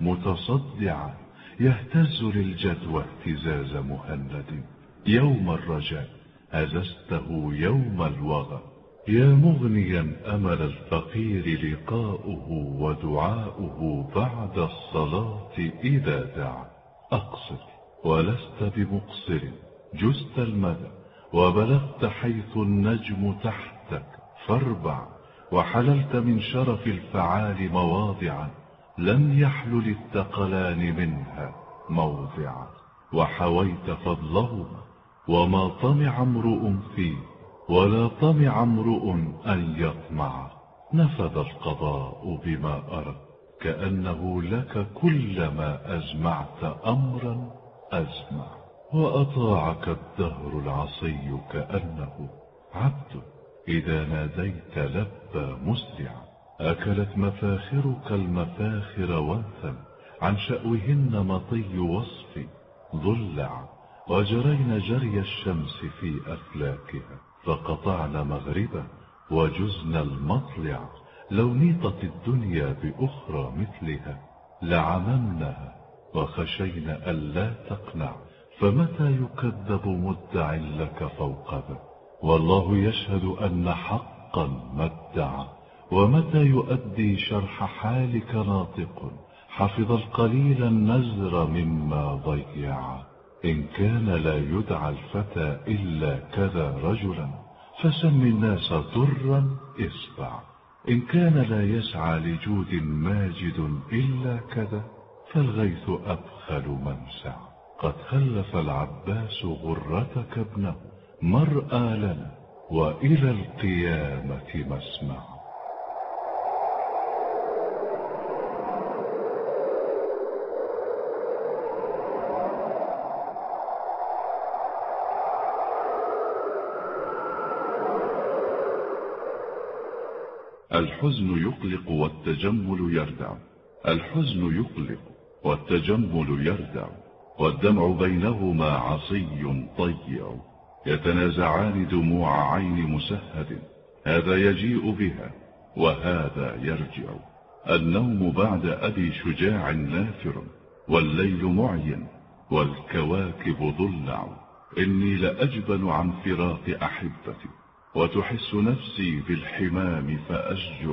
متصدعا. يهتز للجدوى اهتزاز مهند، يوم الرجاء هززته يوم الوغى. يا مغنيا أمل الفقير لقاؤه ودعاؤه بعد الصلاة إذا دعا. أقصر ولست بمقصر، جزت المدى وبلغت حيث النجم تحتك فاربع. وحللت من شرف الفعال مواضعا، لم يحلل الثقلان منها موضعا. وحويت فضلهما، وما طمع امرؤ فيه، ولا طمع امرؤ أن يطمع. نفذ القضاء بما أرى، كأنه لك كلما أجمعت أمرا أجمع. وأطاعك الدهر العصي كأنه عبد إذا ناديت لبى مسرعا. أكلت مفاخرك المفاخر وانثا عن شأوهن مطي وصف ضلع، وجرين جري الشمس في أفلاكها فقطعن مغربا وجزن المطلع. لو نيطت الدنيا بأخرى مثلها لعممنها وخشينا ألا تقنع. فمتى يكذب مدع لك فوق ذا، والله يشهد أن حقا ما ادعى. ومتى يؤدي شرح حالك ناطق حفظ القليل النزر مما ضيع. إن كان لا يدعى الفتى إلا كذا رجلا فسم الناس ضرا اسبع. إن كان لا يسعى لجود ماجد إلا كذا فالغيث أبخل منسع. قد خلف العباس غرتك ابنه مرأى لنا وإلى القيامة مسمع. الحزن يقلق والتجمل يردع. الحزن يقلق والتجمل يردع، والدمع بينهما عصي طيع. يتنازعان دموع عين مسهد، هذا يجيء بها وهذا يرجع. النوم بعد أبي شجاع نافر، والليل معين والكواكب ضلع. إني لأجبن عن فراق أحبتي، وتحس نفسي بالحمام فأشجع.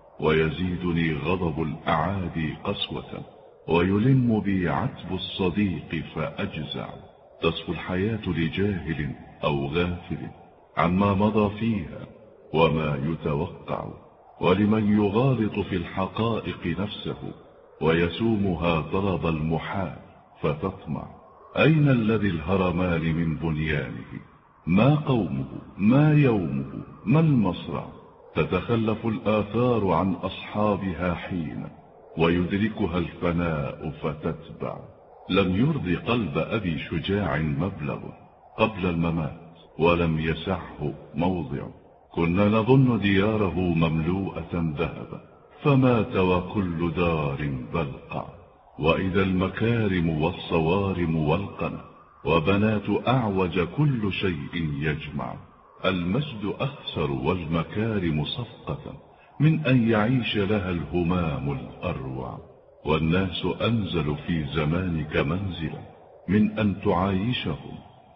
ويزيدني غضب الأعادي قسوة، ويلم بي عتب الصديق فأجزع. تصفو الحياة لجاهل أو غافل عما مضى فيها وما يتوقع، ولمن يغالط في الحقائق نفسه ويسومها طلب المحال فتطمع. أين الذي الهرمان من بنيانه؟ ما قومه؟ ما يومه؟ ما المصرع؟ تتخلف الآثار عن أصحابها حين ويدركها الفناء فتتبع. لم يرضي قلب أبي شجاع مبلغ قبل الممات ولم يسعه موضع. كنا نظن دياره مملوءة ذهبا فمات وكل دار بلقع. وإذا المكارم والصوارم والقنا وبنات أعوج كل شيء يجمع. المجد أخسر والمكارم صفقة من أن يعيش لها الهمام الأروع. والناس أنزل في زمانك منزلا من أن تعايشهم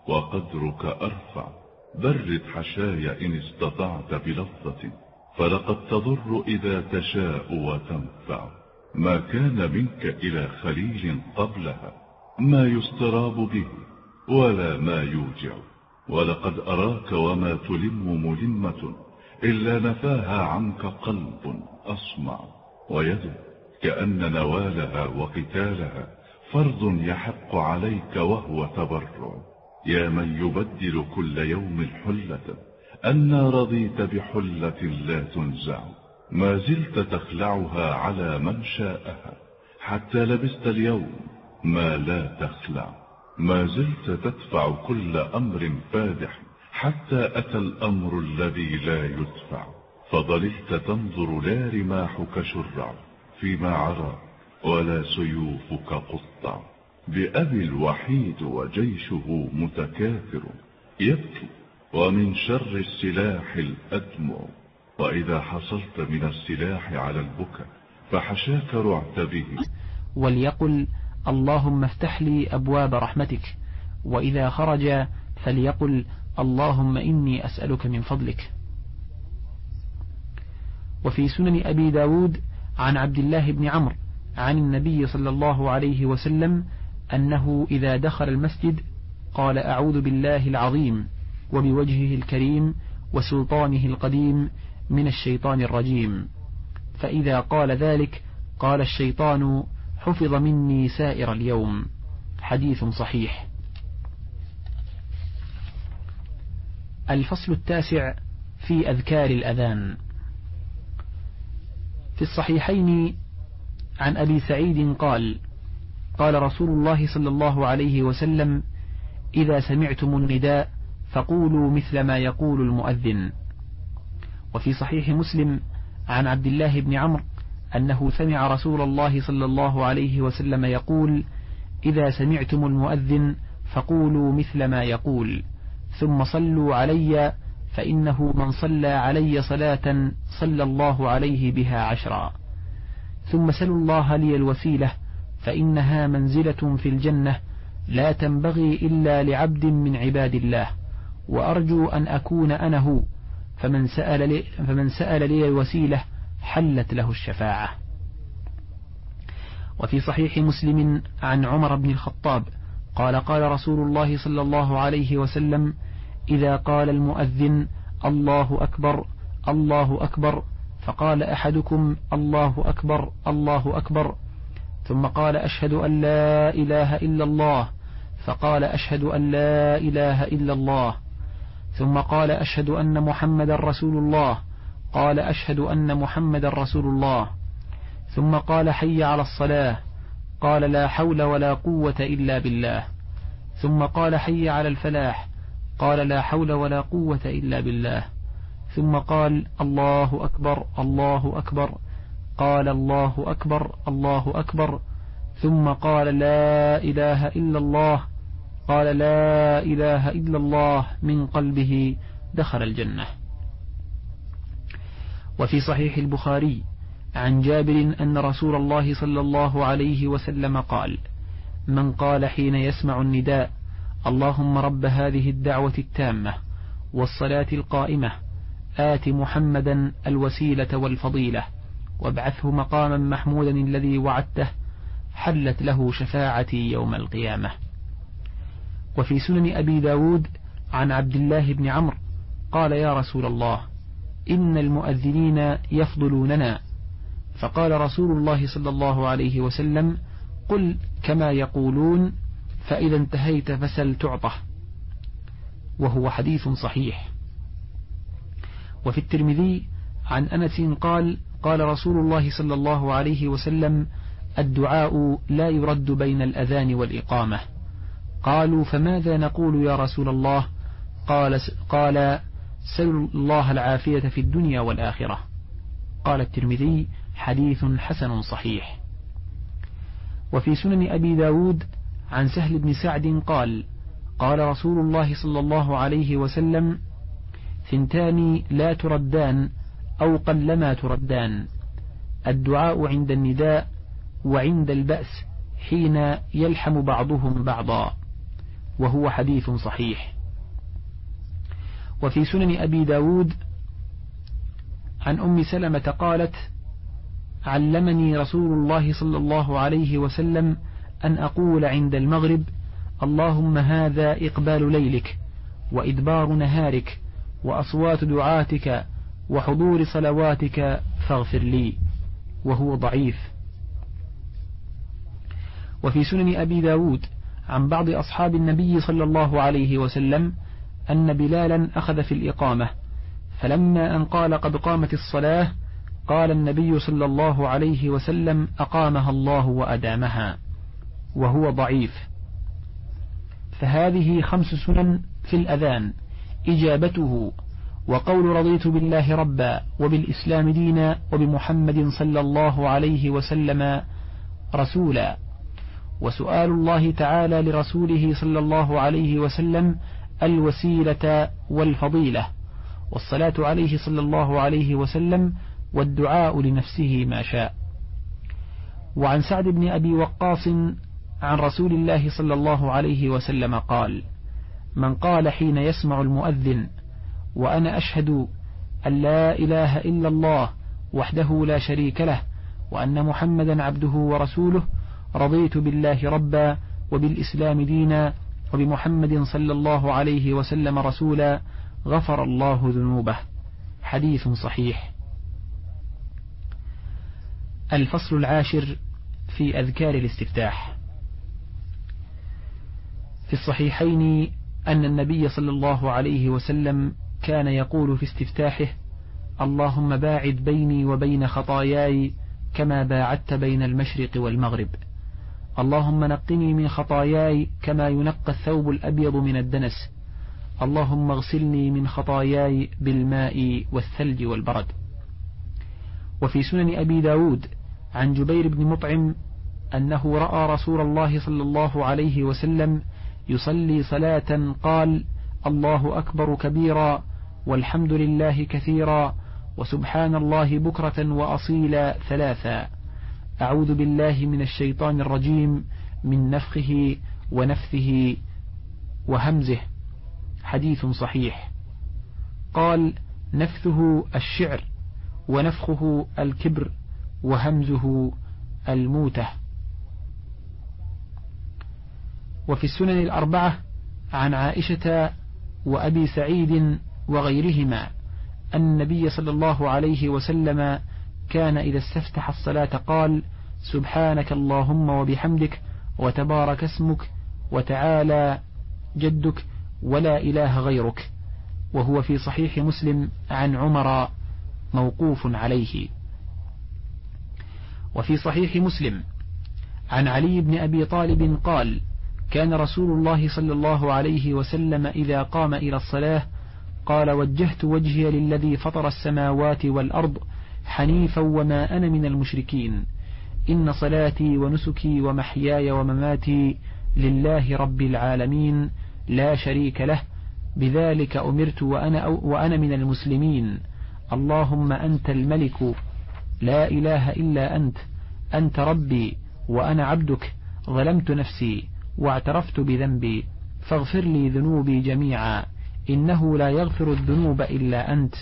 وقدرك أرفع. برد حشايا إن استطعت بلفظة فلقد تضر إذا تشاء وتنفع. ما كان منك إلى خليل قبلها ما يستراب به ولا ما يوجع. ولقد أراك وما تلم ملمة إلا نفاها عنك قلب أصمع. ويد كأن نوالها وقتالها فرض يحق عليك وهو تبرع. يا من يبدل كل يوم حلة أنا رضيت بحلة لا تنزع. ما زلت تخلعها على من شاءها حتى لبست اليوم ما لا تخلع. ما زلت تدفع كل أمر فادح حتى أتى الأمر الذي لا يدفع. فظللت تنظر لا رماحك شرع فيما عرى ولا سيوفك قطع. بأبي الوحيد وجيشه متكاثر يبكي ومن شر السلاح الأدمع. وإذا حصلت من السلاح على البكاء فحشاك رعت به. وليقل اللهم افتح لي أبواب رحمتك. وإذا خرج فليقل اللهم إني أسألك من فضلك. وفي سنن أبي داود عن عبد الله بن عمرو عن النبي صلى الله عليه وسلم أنه إذا دخل المسجد قال أعوذ بالله العظيم وبوجهه الكريم وسلطانه القديم من الشيطان الرجيم. فإذا قال ذلك قال الشيطان حفظ مني سائر اليوم. حديث صحيح. الفصل 9 في أذكار الأذان. في الصحيحين عن أبي سعيد قال قال رسول الله صلى الله عليه وسلم إذا سمعتم النداء فقولوا مثل ما يقول المؤذن. وفي صحيح مسلم عن عبد الله بن عمرو أنه سمع رسول الله صلى الله عليه وسلم يقول: إذا سمعتم المؤذن فقولوا مثل ما يقول، ثم صلوا علي، فإنه من صلى علي صلاة صلى الله عليه بها 10. ثم سلوا الله لي الوسيلة، فإنها منزلة في الجنة لا تنبغي إلا لعبد من عباد الله، وأرجو أن أكون أنا هو، فمن سأل لي الوسيلة حلت له الشفاعة. وفي صحيح مسلم عن عمر بن الخطاب قال: قال رسول الله صلى الله عليه وسلم: إذا قال المؤذن الله أكبر الله أكبر، فقال أحدكم الله أكبر الله أكبر، ثم قال أشهد أن لا إله إلا الله، فقال أشهد أن لا إله إلا الله، ثم قال أشهد أن محمد رسول الله، قال أشهد أن محمد رسول الله، ثم قال حي على الصلاة، قال لا حول ولا قوة إلا بالله، ثم قال حي على الفلاح، قال لا حول ولا قوة إلا بالله، ثم قال الله أكبر الله أكبر، قال الله أكبر الله أكبر، ثم قال لا إله إلا الله، قال لا إله إلا الله من قلبه، دخل الجنة. وفي صحيح البخاري عن جابر أن رسول الله صلى الله عليه وسلم قال: من قال حين يسمع النداء: اللهم رب هذه الدعوة التامة والصلاة القائمة آت محمدا الوسيلة والفضيلة وابعثه مقاما محمودا الذي وعدته، حلت له شفاعتي يوم القيامة. وفي سنن أبي داود عن عبد الله بن عمرو قال: يا رسول الله، إن المؤذنين يفضلوننا. فقال رسول الله صلى الله عليه وسلم: قل كما يقولون، فإذا انتهيت فسل تعطه. وهو حديث صحيح. وفي الترمذي عن أنس قال: قال رسول الله صلى الله عليه وسلم: الدعاء لا يرد بين الأذان والإقامة. قالوا: فماذا نقول يا رسول الله؟ قال سلوا الله العافية في الدنيا والآخرة. قال الترمذي: حديث حسن صحيح. وفي سنن أبي داود عن سهل بن سعد قال: قال رسول الله صلى الله عليه وسلم: ثنتان لا تردان أو قلما تردان: الدعاء عند النداء، وعند البأس حين يلحم بعضهم بعضا. وهو حديث صحيح. وفي سنن أبي داود عن أم سلمة قالت: علمني رسول الله صلى الله عليه وسلم أن أقول عند المغرب: اللهم هذا إقبال ليلك وإدبار نهارك وأصوات دعاتك وحضور صلواتك فاغفر لي. وهو ضعيف. وفي سنن أبي داود عن بعض أصحاب النبي صلى الله عليه وسلم أن بلالا أخذ في الإقامة، فلما أن قال قد قامت الصلاة قال النبي صلى الله عليه وسلم: أقامها الله وأدامها. وهو ضعيف. فهذه 5 سنن في الأذان: إجابته، وقول رضيت بالله ربا وبالإسلام دينا وبمحمد صلى الله عليه وسلم رسولا، وسؤال الله تعالى لرسوله صلى الله عليه وسلم الوسيلة والفضيلة، والصلاة عليه صلى الله عليه وسلم، والدعاء لنفسه ما شاء. وعن سعد بن أبي وقاص عن رسول الله صلى الله عليه وسلم قال: من قال حين يسمع المؤذن: وأنا أشهد أن لا إله إلا الله وحده لا شريك له وأن محمدا عبده ورسوله، رضيت بالله ربا وبالإسلام دينا وبمحمد صلى الله عليه وسلم رسولا، غفر الله ذنوبه. حديث صحيح. الفصل 10 في أذكار الاستفتاح. في الصحيحين أن النبي صلى الله عليه وسلم كان يقول في استفتاحه: اللهم باعد بيني وبين خطاياي كما باعدت بين المشرق والمغرب، اللهم نقني من خطاياي كما ينقى الثوب الأبيض من الدنس. اللهم اغسلني من خطاياي بالماء والثلج والبرد. وفي سنن أبي داود عن جبير بن مطعم أنه رأى رسول الله صلى الله عليه وسلم يصلي صلاة قال: الله أكبر كبيرا والحمد لله كثيرا وسبحان الله بكرة وأصيلا ثلاثا، أعوذ بالله من الشيطان الرجيم من نفخه ونفثه وهمزه. حديث صحيح. قال: نفثه الشعر، ونفخه الكبر، وهمزه الموتة. وفي السنن الأربعة عن عائشة وأبي سعيد وغيرهما أن النبي صلى الله عليه وسلم كان إذا استفتح الصلاة قال: سبحانك اللهم وبحمدك وتبارك اسمك وتعالى جدك ولا إله غيرك. وهو في صحيح مسلم عن عمر موقوف عليه. وفي صحيح مسلم عن علي بن أبي طالب قال: كان رسول الله صلى الله عليه وسلم إذا قام إلى الصلاة قال: وجهت وجهي للذي فطر السماوات والأرض حنيفا وما أنا من المشركين، إن صلاتي ونسكي ومحياي ومماتي لله رب العالمين لا شريك له، بذلك أمرت وأنا من المسلمين. اللهم أنت الملك لا إله إلا أنت، أنت ربي وأنا عبدك، ظلمت نفسي واعترفت بذنبي، فاغفر لي ذنوبي جميعا، إنه لا يغفر الذنوب إلا أنت،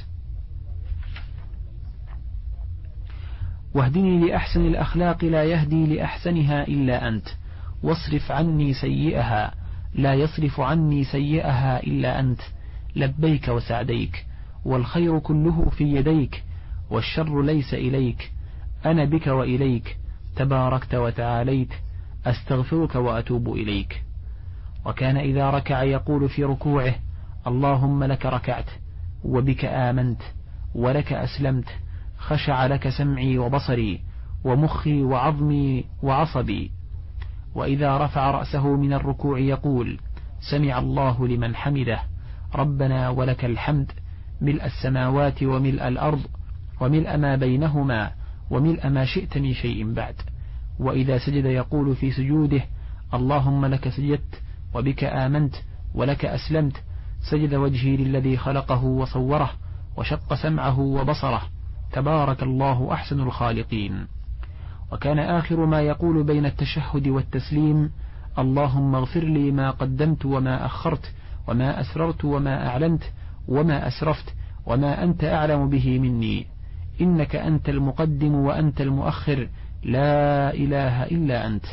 واهدني لأحسن الأخلاق لا يهدي لأحسنها إلا أنت، واصرف عني سيئها لا يصرف عني سيئها إلا أنت، لبيك وسعديك، والخير كله في يديك، والشر ليس إليك، أنا بك وإليك، تباركت وتعاليت، أستغفرك وأتوب إليك. وكان إذا ركع يقول في ركوعه: اللهم لك ركعت وبك آمنت ولك أسلمت، خشع لك سمعي وبصري ومخي وعظمي وعصبي. وإذا رفع رأسه من الركوع يقول: سمع الله لمن حمده، ربنا ولك الحمد، ملء السماوات وملء الأرض وملء ما بينهما وملء ما شئت من شيء بعد. وإذا سجد يقول في سجوده: اللهم لك سجدت وبك آمنت ولك أسلمت، سجد وجهي للذي خلقه وصوره وشق سمعه وبصره، تبارك الله أحسن الخالقين. وكان آخر ما يقول بين التشهد والتسليم: اللهم اغفر لي ما قدمت وما أخرت وما أسررت وما أعلنت وما أسرفت وما أنت أعلم به مني، إنك أنت المقدم وأنت المؤخر، لا إله إلا أنت.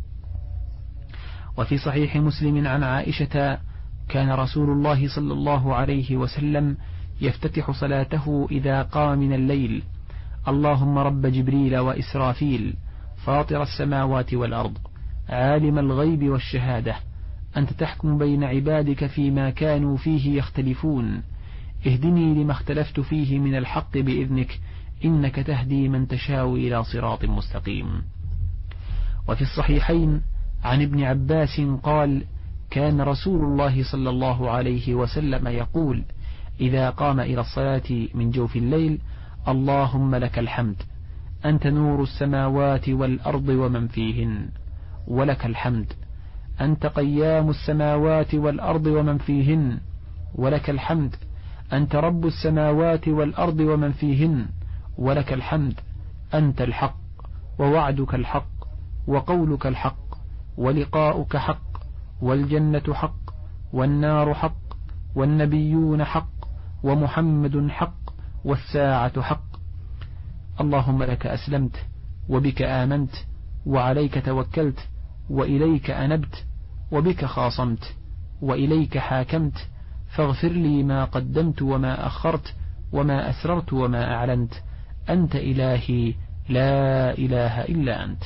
وفي صحيح مسلم عن عائشة كان رسول الله صلى الله عليه وسلم يفتتح صلاته إذا قام من الليل: اللهم رب جبريل وإسرافيل، فاطر السماوات والأرض، عالم الغيب والشهادة، أنت تحكم بين عبادك فيما كانوا فيه يختلفون، اهدني لما اختلفت فيه من الحق بإذنك، إنك تهدي من تشاء إلى صراط مستقيم. وفي الصحيحين عن ابن عباس قال: كان رسول الله صلى الله عليه وسلم يقول إذا قام إلى الصلاة من جوف الليل: اللهم لك الحمد، أنت نور السماوات والأرض ومن فيهن، ولك الحمد، أنت قيام السماوات والأرض ومن فيهن، ولك الحمد، أنت رب السماوات والأرض ومن فيهن، ولك الحمد، أنت الحق، ووعدك الحق، وقولك الحق، ولقاؤك حق، والجنة حق، والنار حق، والنبيون حق، ومحمد حق، والساعة حق. اللهم لك أسلمت وبك آمنت وعليك توكلت وإليك أنبت وبك خاصمت وإليك حاكمت، فاغفر لي ما قدمت وما أخرت وما أسررت وما أعلنت، أنت إلهي لا إله إلا أنت.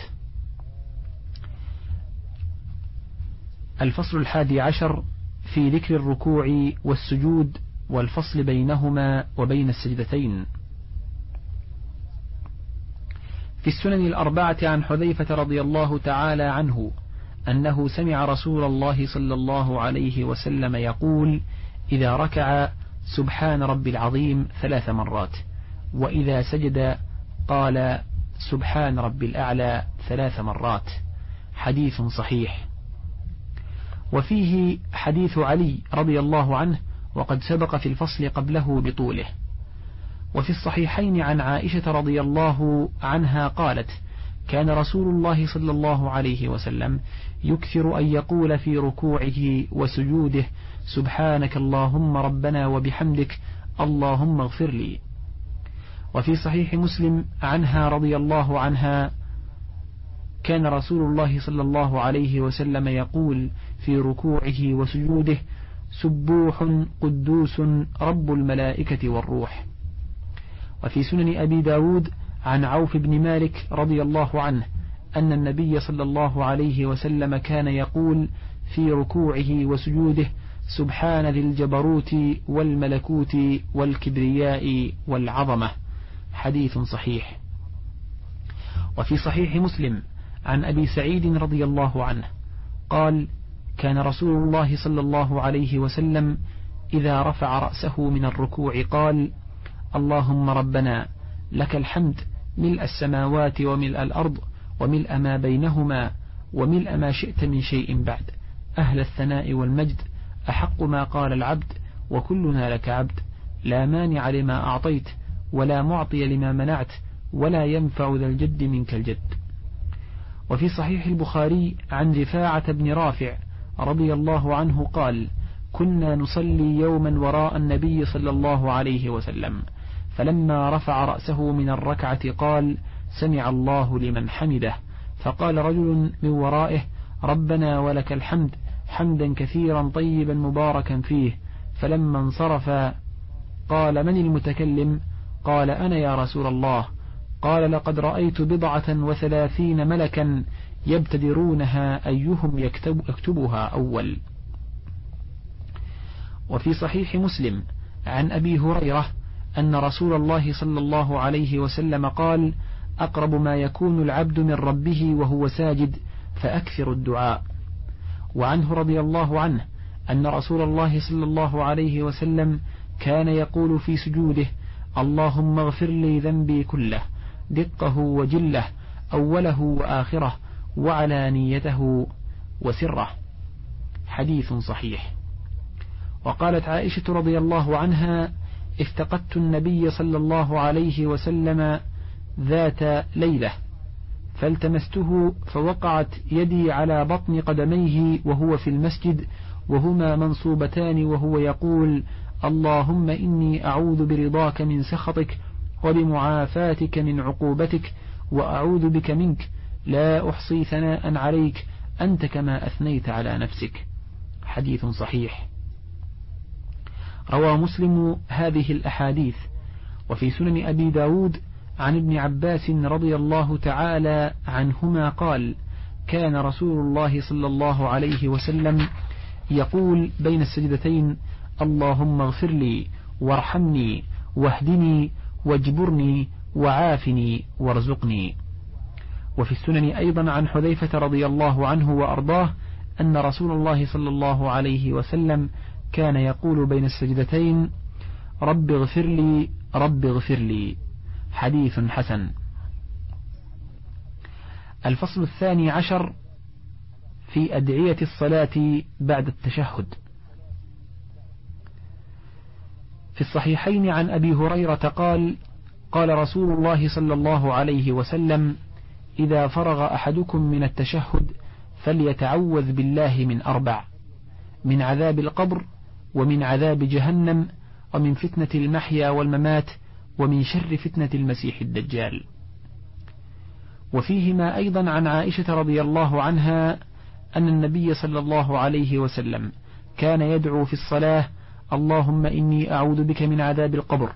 الفصل 11 في ذكر الركوع والسجود والفصل بينهما وبين السجدتين. في السنن الأربعة عن حذيفة رضي الله تعالى عنه أنه سمع رسول الله صلى الله عليه وسلم يقول: إذا ركع سبحان ربي العظيم 3 مرات، وإذا سجد قال سبحان ربي الأعلى 3 مرات. حديث صحيح. وفيه حديث علي رضي الله عنه، وقد سبق في الفصل قبله بطوله. وفي الصحيحين عن عائشة رضي الله عنها قالت: كان رسول الله صلى الله عليه وسلم يكثر أن يقول في ركوعه وسجوده: سبحانك اللهم ربنا وبحمدك اللهم اغفر لي. وفي صحيح مسلم عنها رضي الله عنها: كان رسول الله صلى الله عليه وسلم يقول في ركوعه وسجوده: سبوح قدوس رب الملائكة والروح. وفي سنن أبي داود عن عوف بن مالك رضي الله عنه أن النبي صلى الله عليه وسلم كان يقول في ركوعه وسجوده: سبحان ذي الجبروت والملكوت والكبرياء والعظمة. حديث صحيح. وفي صحيح مسلم عن أبي سعيد رضي الله عنه قال: كان رسول الله صلى الله عليه وسلم إذا رفع رأسه من الركوع قال: اللهم ربنا لك الحمد ملء السماوات وملء الأرض وملء ما بينهما وملء ما شئت من شيء بعد، أهل الثناء والمجد، أحق ما قال العبد وكلنا لك عبد، لا مانع لما أعطيت ولا معطي لما منعت ولا ينفع ذا الجد منك الجد. وفي صحيح البخاري عن رفاعة بن رافع رضي الله عنه قال: كنا نصلي يوما وراء النبي صلى الله عليه وسلم، فلما رفع رأسه من الركعة قال: سمع الله لمن حمده، فقال رجل من ورائه: ربنا ولك الحمد حمدا كثيرا طيبا مباركا فيه. فلما انصرف قال: من المتكلم؟ قال: أنا يا رسول الله. قال: لقد رأيت 37 ملكا يبتدرونها أيهم يكتبها أول. وفي صحيح مسلم عن أبي هريرة أن رسول الله صلى الله عليه وسلم قال: أقرب ما يكون العبد من ربه وهو ساجد فأكثر الدعاء. وعنه رضي الله عنه أن رسول الله صلى الله عليه وسلم كان يقول في سجوده: اللهم اغفر لي ذنبي كله، دقه وجله، أوله وآخره، وعلانيته وسره. حديث صحيح. وقالت عائشة رضي الله عنها: افتقدت النبي صلى الله عليه وسلم ذات ليلة فالتمسته فوقعت يدي على بطن قدميه وهو في المسجد وهما منصوبتان وهو يقول: اللهم إني أعوذ برضاك من سخطك وبمعافاتك من عقوبتك وأعوذ بك منك، لا أحصي ثناء عليك أنت كما أثنيت على نفسك. حديث صحيح. روى مسلم هذه الأحاديث. وفي سنن أبي داود عن ابن عباس رضي الله تعالى عنهما قال: كان رسول الله صلى الله عليه وسلم يقول بين السجدتين: اللهم اغفر لي وارحمني واهدني واجبرني وعافني وارزقني. وفي السنن أيضا عن حذيفة رضي الله عنه وأرضاه أن رسول الله صلى الله عليه وسلم كان يقول بين السجدتين: رب اغفر لي رب اغفر لي. حديث حسن. الفصل 12 في أدعية الصلاة بعد التشهد. في الصحيحين عن أبي هريرة قال: قال رسول الله صلى الله عليه وسلم: إذا فرغ أحدكم من التشهد فليتعوذ بالله من 4: من عذاب القبر ومن عذاب جهنم ومن فتنة المحيا والممات ومن شر فتنة المسيح الدجال. وفيهما أيضا عن عائشة رضي الله عنها أن النبي صلى الله عليه وسلم كان يدعو في الصلاة: اللهم إني أعوذ بك من عذاب القبر،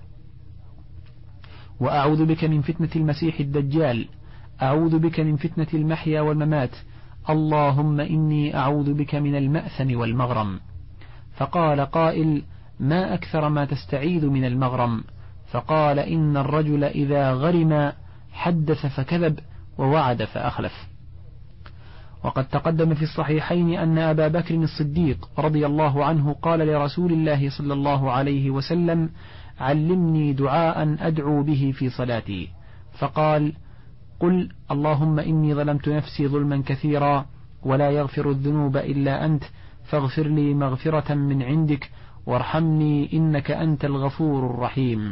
وأعوذ بك من فتنة المسيح الدجال، أعوذ بك من فتنة المحيا والممات، اللهم إني أعوذ بك من المأثم والمغرم. فقال قائل: ما أكثر ما تستعيذ من المغرم؟ فقال: إن الرجل إذا غرم حدث فكذب ووعد فأخلف. وقد تقدم في الصحيحين أن أبا بكر الصديق رضي الله عنه قال لرسول الله صلى الله عليه وسلم: علمني دعاء أدعو به في صلاتي، فقال: قل اللهم إني ظلمت نفسي ظلما كثيرا ولا يغفر الذنوب إلا أنت فاغفر لي مغفرة من عندك وارحمني إنك أنت الغفور الرحيم.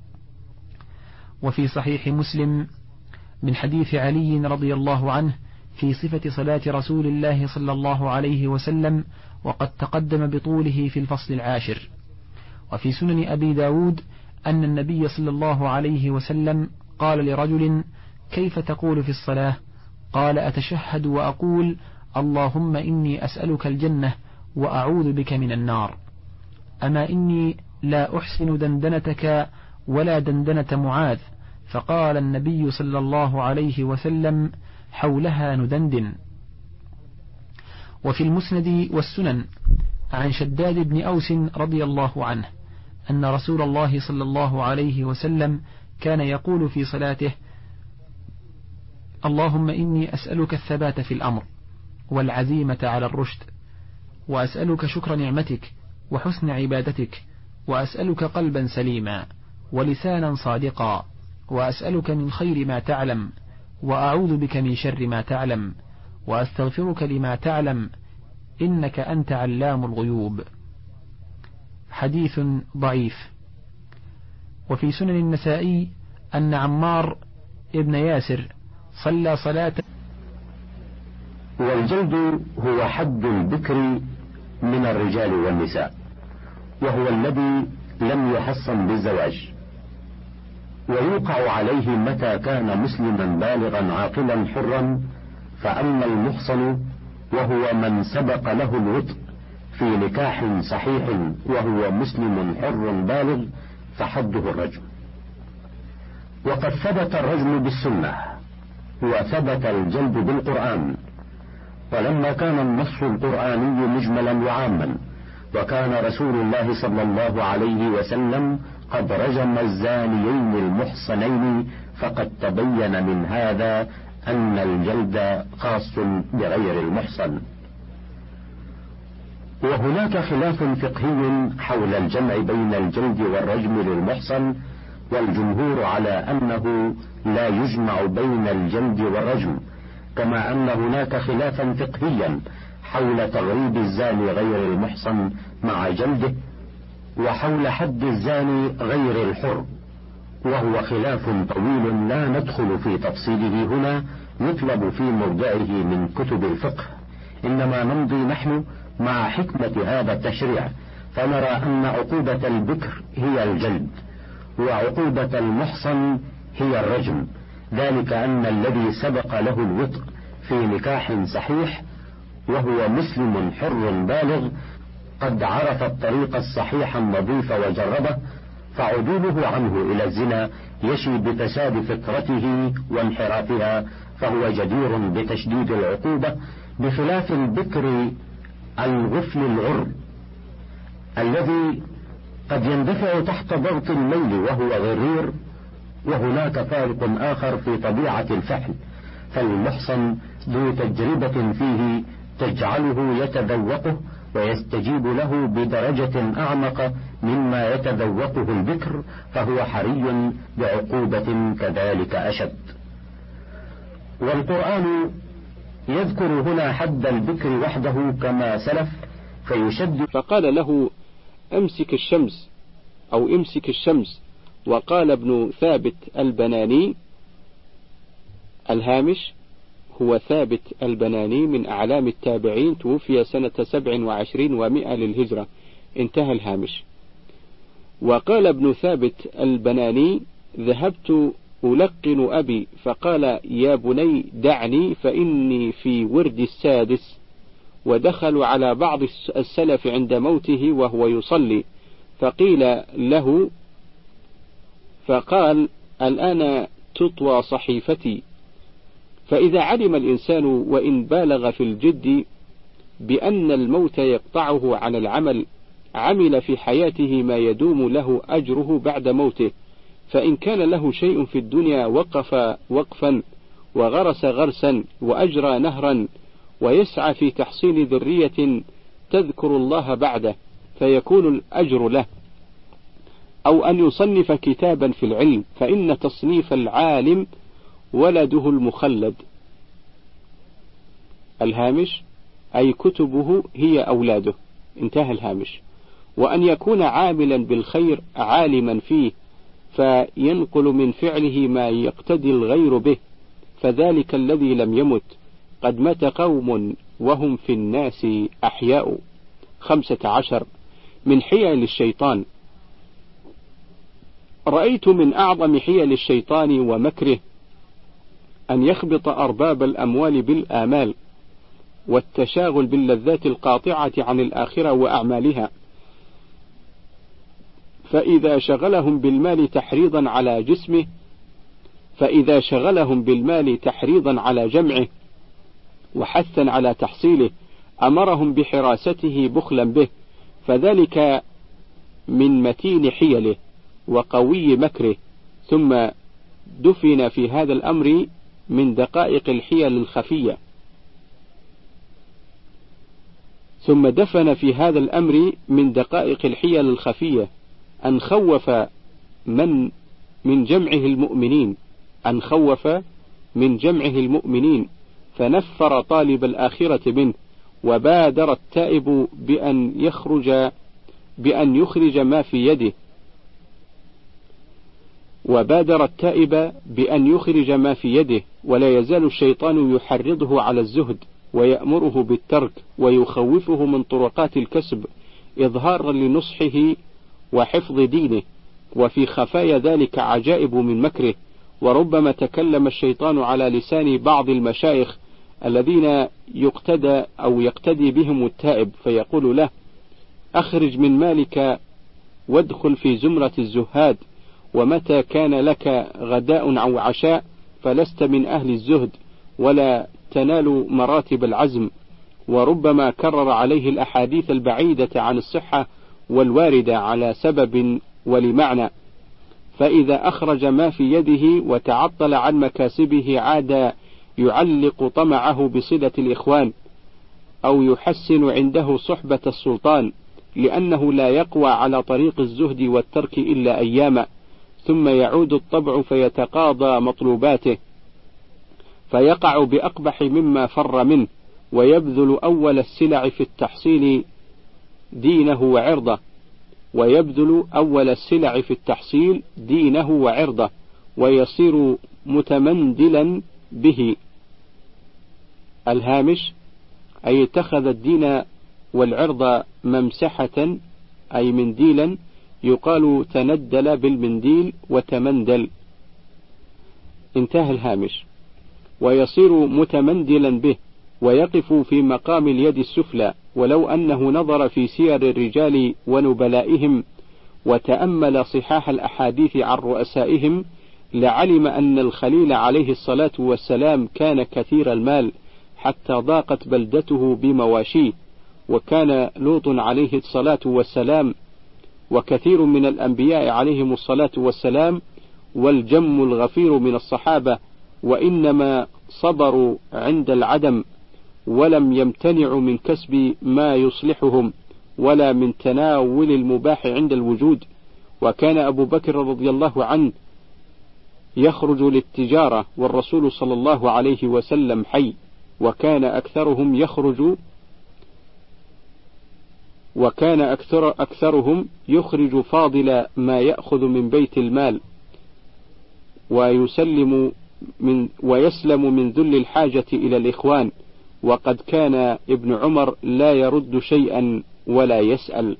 وفي صحيح مسلم من حديث علي رضي الله عنه في صفة صلاة رسول الله صلى الله عليه وسلم، وقد تقدم بطوله في الفصل 10. وفي سنن أبي داود أن النبي صلى الله عليه وسلم قال لرجل: كيف تقول في الصلاة؟ قال: أتشهد وأقول اللهم إني أسألك الجنة وأعوذ بك من النار. أما إني لا أحسن دندنتك ولا دندنة معاذ. فقال النبي صلى الله عليه وسلم: حولها ندندن. وفي المسند والسنن عن شداد بن أوس رضي الله عنه أن رسول الله صلى الله عليه وسلم كان يقول في صلاته: اللهم إني أسألك الثبات في الأمر والعزيمة على الرشد، وأسألك شكر نعمتك وحسن عبادتك، وأسألك قلبا سليما ولسانا صادقا، وأسألك من خير ما تعلم، وأعوذ بك من شر ما تعلم، وأستغفرك لما تعلم، إنك أنت علام الغيوب. حديث ضعيف. وفي سنن النسائي أن عمار ابن ياسر صلى صلاة. والجلد هو حد البكر من الرجال والنساء، وهو الذي لم يحصن بالزواج، ويوقع عليه متى كان مسلما بالغا عاقلا حرا. فأما المحصن وهو من سبق له الوطء في نكاح صحيح وهو مسلم حر بالغ فحده الرجم. وقد ثبت الرجم بالسنة، وثبت الجلد بالقرآن. ولما كان النص القرآني مجملا وعاما، وكان رسول الله صلى الله عليه وسلم قد رجم الزانيين المحصنين، فقد تبين من هذا أن الجلد خاص بغير المحصن. وهناك خلاف فقهي حول الجمع بين الجلد والرجم للمحصن، والجمهور على أنه لا يجمع بين الجلد والرجم، كما أن هناك خلافا فقهيا حول تغريب الزاني غير المحصن مع جلده، وحول حد الزاني غير الحر، وهو خلاف طويل لا ندخل في تفصيله هنا، يطلب في موضعه من كتب الفقه. إنما نمضي نحن مع حكمة هذا التشريع، فنرى أن عقوبة البكر هي الجلد، وعقوبة المحصن هي الرجم، ذلك أن الذي سبق له الوطء في نكاح صحيح وهو مسلم حر بالغ قد عرف الطريق الصحيح النظيف وجربه، فعدوله عنه إلى الزنا يشي بفساد فطرته وانحرافها، فهو جدير بتشديد العقوبة، بخلاف البكر الغفل العر الذي قد يندفع تحت ضغط الليل وهو غرير. وهناك فارق آخر في طبيعة الفحل، فالمحصن ذو تجربة فيه تجعله يتذوقه ويستجيب له بدرجة أعمق مما يتذوقه البكر، فهو حري بعقوبة كذلك أشد. والقرآن يذكر هنا حد البكر وحده كما سلف فيشد. فقال له: امسك الشمس أو امسك الشمس. وقال ابن ثابت البناني، الهامش هو ثابت البناني من أعلام التابعين، توفي سنة 27 و100 للهجرة، انتهى الهامش. وقال ابن ثابت البناني: ذهبت ألقن أبي فقال: يا بني دعني فإني في ورد السادس. ودخلوا على بعض السلف عند موته وهو يصلي، فقيل له فقال: الآن تطوى صحيفتي. فإذا علم الإنسان وإن بالغ في الجد بأن الموت يقطعه عن العمل، عمل في حياته ما يدوم له أجره بعد موته، فإن كان له شيء في الدنيا وقف وقفا وغرس غرسا وأجرى نهرا ويسعى في تحصيل ذرية تذكر الله بعده فيكون الأجر له، أو أن يصنف كتابا في العلم فإن تصنيف العالم ولده المخلد. الهامش أي كتبه هي أولاده، انتهى الهامش. وأن يكون عاملا بالخير عالما فيه فينقل من فعله ما يقتدي الغير به، فذلك الذي لم يمت قد مات قوم وهم في الناس أحياء. 15 من حيل الشيطان. رأيت من أعظم حيل الشيطان ومكره أن يخبط أرباب الأموال بالآمال والتشاغل باللذات القاطعة عن الآخرة وأعمالها، فإذا شغلهم بالمال تحريضا على جمعه وحثا على تحصيله أمرهم بحراسته بخلا به، فذلك من متين حيله وقوي مكره. ثم دفن في هذا الأمر من دقائق الحيل الخفية أن خوف من جمعه المؤمنين فنفر طالب الآخرة منه، وبادر التائب بأن يخرج ما في يده، ولا يزال الشيطان يحرضه على الزهد ويأمره بالترك ويخوفه من طرقات الكسب إظهارا لنصحه وحفظ دينه، وفي خفايا ذلك عجائب من مكره. وربما تكلم الشيطان على لسان بعض المشايخ الذين يقتدي بهم التائب فيقول له: أخرج من مالك وادخل في زمرة الزهاد، ومتى كان لك غداء أو عشاء فلست من أهل الزهد ولا تنال مراتب العزم. وربما كرر عليه الأحاديث البعيدة عن الصحة والواردة على سبب ولمعنى، فإذا أخرج ما في يده وتعطل عن مكاسبه عاد يعلق طمعه بصلة الإخوان، أو يحسن عنده صحبة السلطان، لأنه لا يقوى على طريق الزهد والترك إلا أياما، ثم يعود الطبع فيتقاضى مطلوباته، فيقع بأقبح مما فر منه، ويبذل أول السلع في التحصيل دينه وعرضه ويصير متمندلا به. الهامش أي اتخذ الدين والعرض ممسحة أي منديلا، يقال تندل بالمنديل وتمندل، انتهى الهامش. ويصير متمندلا به ويقف في مقام اليد السفلى، ولو أنه نظر في سير الرجال ونبلائهم وتأمل صحاح الأحاديث عن رؤسائهم لعلم أن الخليل عليه الصلاة والسلام كان كثير المال حتى ضاقت بلدته بمواشيه، وكان لوط عليه الصلاة والسلام وكثير من الأنبياء عليهم الصلاة والسلام والجم الغفير من الصحابة، وإنما صبروا عند العدم ولم يمتنعوا من كسب ما يصلحهم ولا من تناول المباح عند الوجود. وكان أبو بكر رضي الله عنه يخرج للتجارة والرسول صلى الله عليه وسلم حي، وكان أكثرهم يخرج فاضل ما يأخذ من بيت المال ويسلم من ذل الحاجة إلى الإخوان، وقد كان ابن عمر لا يرد شيئا ولا يسأل.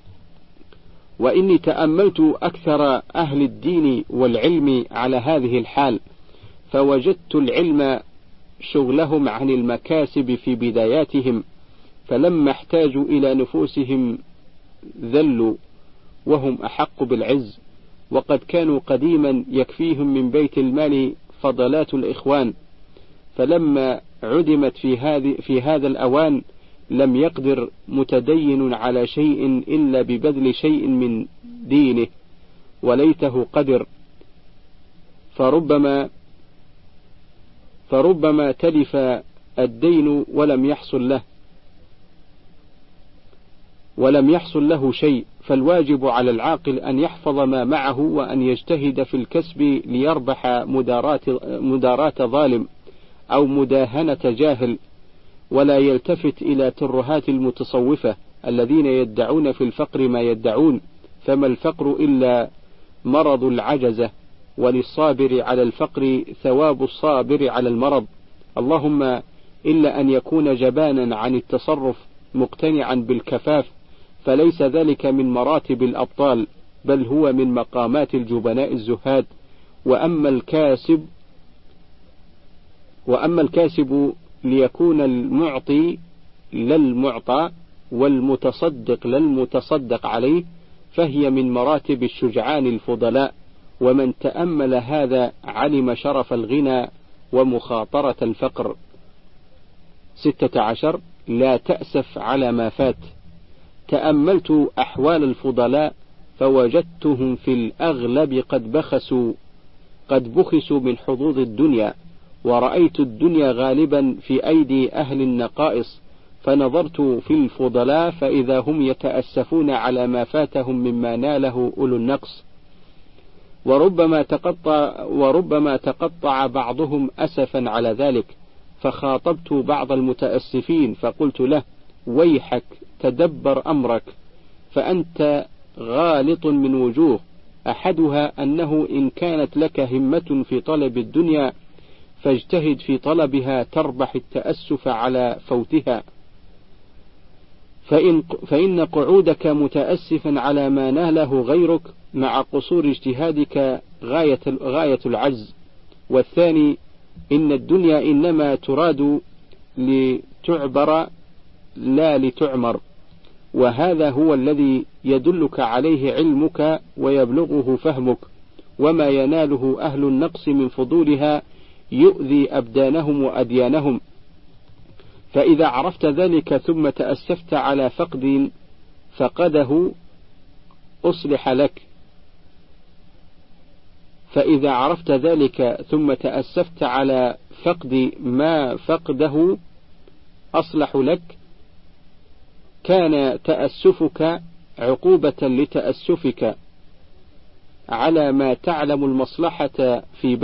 وإني تأملت أكثر أهل الدين والعلم على هذه الحال، فوجدت العلم شغلهم عن المكاسب في بداياتهم، فلما احتاجوا إلى نفوسهم ذلوا وهم أحق بالعز، وقد كانوا قديما يكفيهم من بيت المال فضلات الإخوان، فلما عدمت في هذا الأوان لم يقدر متدين على شيء إلا ببذل شيء من دينه، وليته قدر فربما تلف الدين ولم يحصل له شيء، فالواجب على العاقل أن يحفظ ما معه وأن يجتهد في الكسب ليربح مداراة ظالم أو مداهنة جاهل، ولا يلتفت إلى ترهات المتصوفة الذين يدعون في الفقر ما يدعون، فما الفقر إلا مرض العجزة، وللصابر على الفقر ثواب الصابر على المرض، اللهم إلا أن يكون جبانا عن التصرف مقتنعا بالكفاف، فليس ذلك من مراتب الأبطال، بل هو من مقامات الجبناء الزهاد. وأما الكاسب ليكون المعطي لا المعطى والمتصدق لا المتصدق عليه، فهي من مراتب الشجعان الفضلاء، ومن تأمل هذا علم شرف الغنى ومخاطرة الفقر. 16. لا تأسف على ما فات. تأملت أحوال الفضلاء فوجدتهم في الأغلب قد بخسوا من حظوظ الدنيا، ورأيت الدنيا غالبا في أيدي أهل النقائص، فنظرت في الفضلاء فإذا هم يتأسفون على ما فاتهم مما ناله أولو النقص، وربما تقطع بعضهم أسفا على ذلك، فخاطبت بعض المتأسفين فقلت له: ويحك تدبر أمرك، فأنت غالط من وجوه، أحدها أنه إن كانت لك همة في طلب الدنيا فاجتهد في طلبها تربح التأسف على فوتها، فإن قعودك متأسفا على ما ناله غيرك مع قصور اجتهادك غاية العجز. والثاني إن الدنيا إنما تراد لتعبر لا لتعمر، وهذا هو الذي يدلك عليه علمك ويبلغه فهمك، وما يناله أهل النقص من فضولها يؤذي أبدانهم وأديانهم، فإذا عرفت ذلك ثم تأسفت على فقده أصلح لك، فإذا عرفت ذلك ثم تأسفت على فقد ما فقده أصلح لك، كان تأسفك عقوبة لتأسفك على ما تعلم المصلحة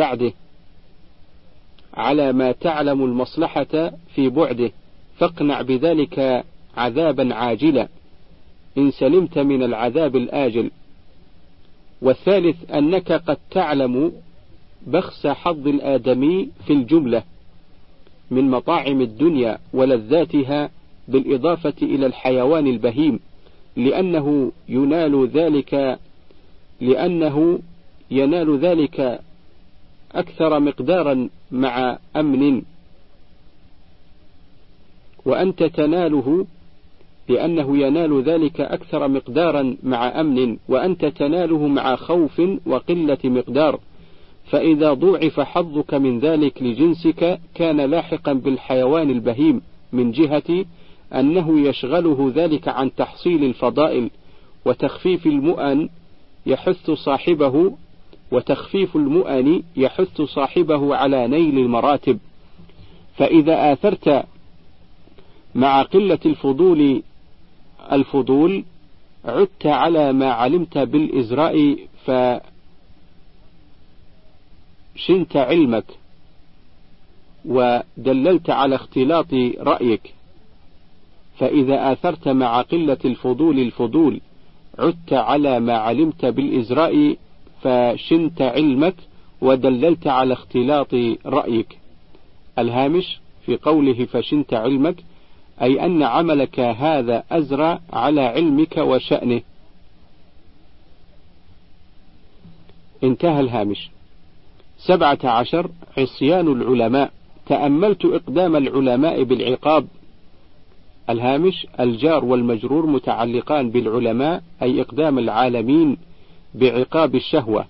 في بعده، فاقنع بذلك عذابا عاجلا إن سلمت من العذاب الآجل. والثالث أنك قد تعلم بخس حظ الآدمي في الجملة من مطاعم الدنيا ولذاتها، بالإضافة إلى الحيوان البهيم، لأنه ينال ذلك أكثر مقدارا مع أمن، وأنت تناله مع خوف وقلة مقدار، فإذا ضُعف حظك من ذلك لجنسك كان لاحقا بالحيوان البهيم، من جهة أنه يشغله ذلك عن تحصيل الفضائل، وتخفيف المؤن يحث صاحبه على نيل المراتب. فإذا آثرت مع قلة الفضول عدت على ما علمت بالإزراء فشنت علمك، ودللت على اختلاط رأيك. فإذا آثرت مع قلة الفضول عدت على ما علمت بالإزراء فشنت علمك، ودللت على اختلاط رأيك. الهامش في قوله فشنت علمك أي أن عملك هذا أزرى على علمك وشأنه. انتهى الهامش. 17. عصيان العلماء. تأملت إقدام العلماء بالعقاب. الهامش الجار والمجرور متعلقان بالعلماء، أي إقدام العالمين بعقاب الشهوة،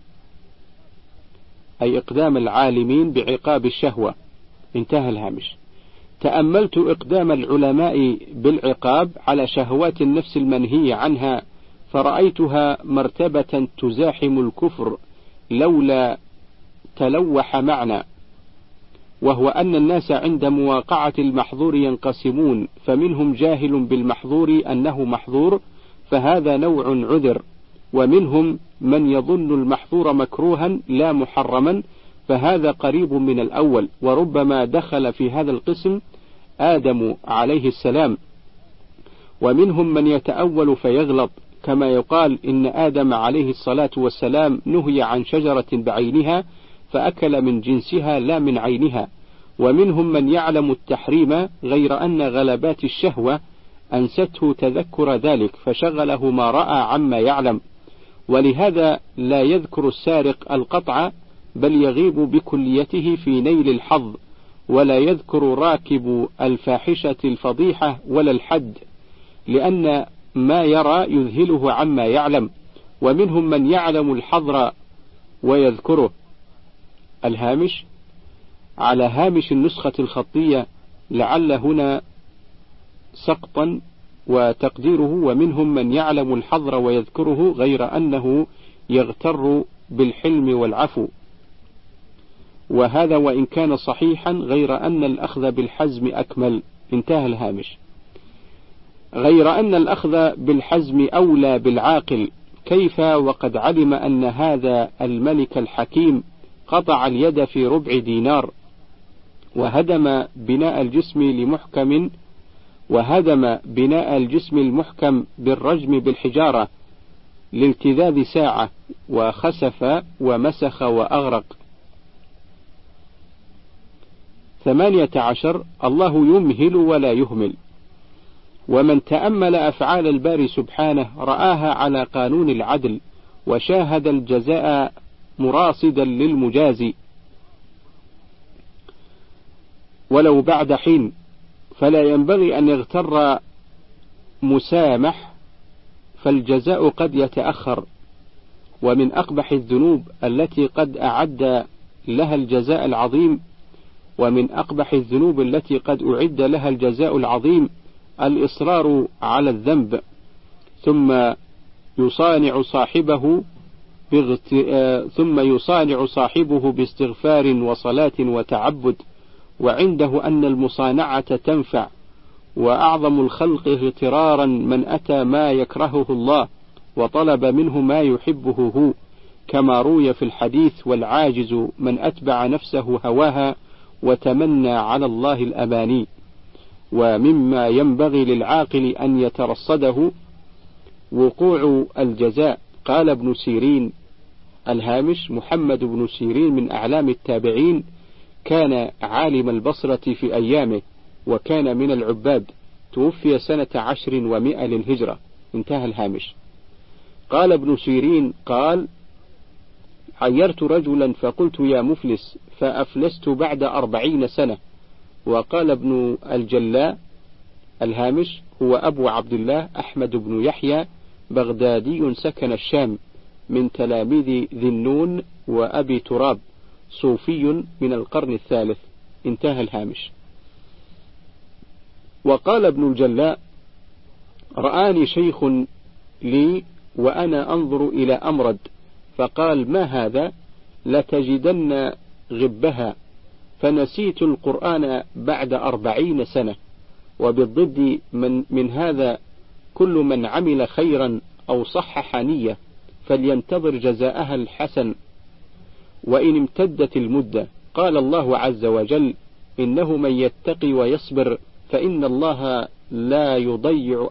انتهى الهامش. تأملت إقدام العلماء بالعقاب على شهوات النفس المنهي عنها، فرأيتها مرتبة تزاحم الكفر لولا تلوح معنى، وهو أن الناس عند مواقعة المحظور ينقسمون، فمنهم جاهل بالمحظور أنه محظور فهذا نوع عذر، ومنهم من يظن المحظور مكروها لا محرما فهذا قريب من الأول، وربما دخل في هذا القسم آدم عليه السلام. ومنهم من يتأول فيغلط، كما يقال إن آدم عليه الصلاة والسلام نهي عن شجرة بعينها فأكل من جنسها لا من عينها. ومنهم من يعلم التحريم غير أن غلبات الشهوة أنسته تذكر ذلك فشغله ما رأى عما يعلم، ولهذا لا يذكر السارق القطع بل يغيب بكليته في نيل الحظ، ولا يذكر راكب الفاحشة الفضيحة ولا الحد، لأن ما يرى يذهله عما يعلم. ومنهم من يعلم الحظر ويذكره. الهامش على هامش النسخة الخطية لعل هنا سقطا، وتقديره ومنهم من يعلم الحظر ويذكره غير أنه يغتر بالحلم والعفو، وهذا وإن كان صحيحا غير أن الأخذ بالحزم أكمل. انتهى الهامش. غير أن الأخذ بالحزم أولى بالعاقل، كيف وقد علم أن هذا الملك الحكيم قطع اليد في ربع دينار، وهدم بناء الجسم المحكم بالرجم بالحجارة لالتذاذ ساعة، وخسف ومسخ وأغرق. 18 الله يمهل ولا يهمل. ومن تأمل أفعال الباري سبحانه رآها على قانون العدل، وشاهد الجزاء مراصدا للمجازي ولو بعد حين، فلا ينبغي أن يغتر مسامح، فالجزاء قد يتأخر. ومن أقبح الذنوب التي قد أعد لها الجزاء العظيم الإصرار على الذنب، ثم يصانع صاحبه باستغفار وصلاة وتعبد، وعنده أن المصانعة تنفع. وأعظم الخلق اغترارا من أتى ما يكرهه الله وطلب منه ما يحبه هو، كما روي في الحديث: والعاجز من أتبع نفسه هواها وتمنى على الله الأماني. ومما ينبغي للعاقل أن يترصده وقوع الجزاء. قال ابن سيرين. الهامش محمد بن سيرين من أعلام التابعين، كان عالم البصرة في أيامه، وكان من العباد، توفي سنة 10 للهجرة. انتهى الهامش. قال ابن سيرين قال: عيرت رجلا فقلت يا مفلس، فأفلست بعد 40 سنة. وقال ابن الجلاء. الهامش هو أبو عبد الله أحمد بن يحيى، بغدادي سكن الشام، من تلاميذ ذي النون وأبي تراب، صوفي من القرن الثالث. انتهى الهامش. وقال ابن الجلاء: رآني شيخ لي وأنا أنظر إلى أمرد، فقال: ما هذا؟ لتجدن غبها، فنسيت القرآن بعد 40 سنة. وبالضد من هذا كل من عمل خيرا أو صحح نية فلينتظر جزاءها الحسن وإن امتدت المدة. قال الله عز وجل: إنه من يتقي ويصبر فإن الله لا يضيع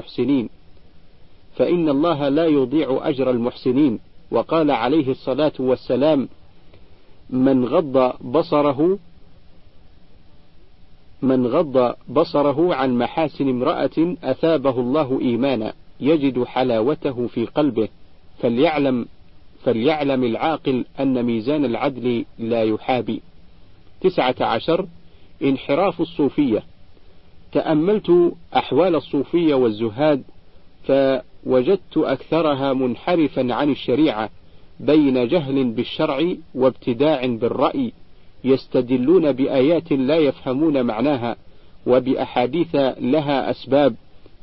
أجر المحسنين. وقال عليه الصلاة والسلام: من غض بصره عن محاسن امرأة أثابه الله إيمانا يجد حلاوته في قلبه. فليعلم العاقل أن ميزان العدل لا يحابي. 19 انحراف الصوفية. تأملت أحوال الصوفية والزهاد فوجدت أكثرها منحرفا عن الشريعة، بين جهل بالشرع وابتداع بالرأي، يستدلون بآيات لا يفهمون معناها، وبأحاديث لها أسباب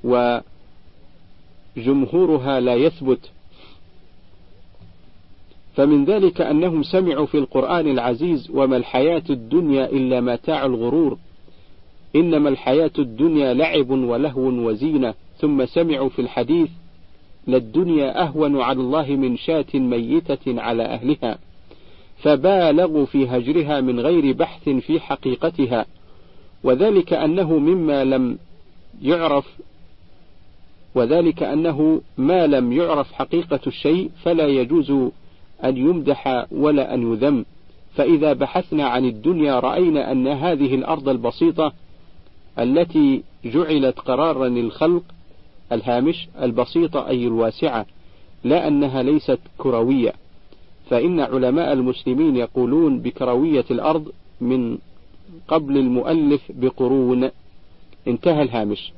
وجمهورها لا يثبت، فمن ذلك أنهم سمعوا في القرآن العزيز: وما الحياة الدنيا إلا متاع الغرور، إنما الحياة الدنيا لعب ولهو وزينة. ثم سمعوا في الحديث: للدنيا أهون على الله من شاة ميتة على أهلها، فبالغوا في هجرها من غير بحث في حقيقتها، وذلك أنه ما لم يعرف حقيقة الشيء فلا يجوز أن يمدح ولا أن يذم. فإذا بحثنا عن الدنيا رأينا أن هذه الأرض البسيطة التي جعلت قرارا للخلق، الهامش البسيطة أي الواسعة، لا أنها ليست كروية، فإن علماء المسلمين يقولون بكروية الأرض من قبل المؤلف بقرون. انتهى الهامش.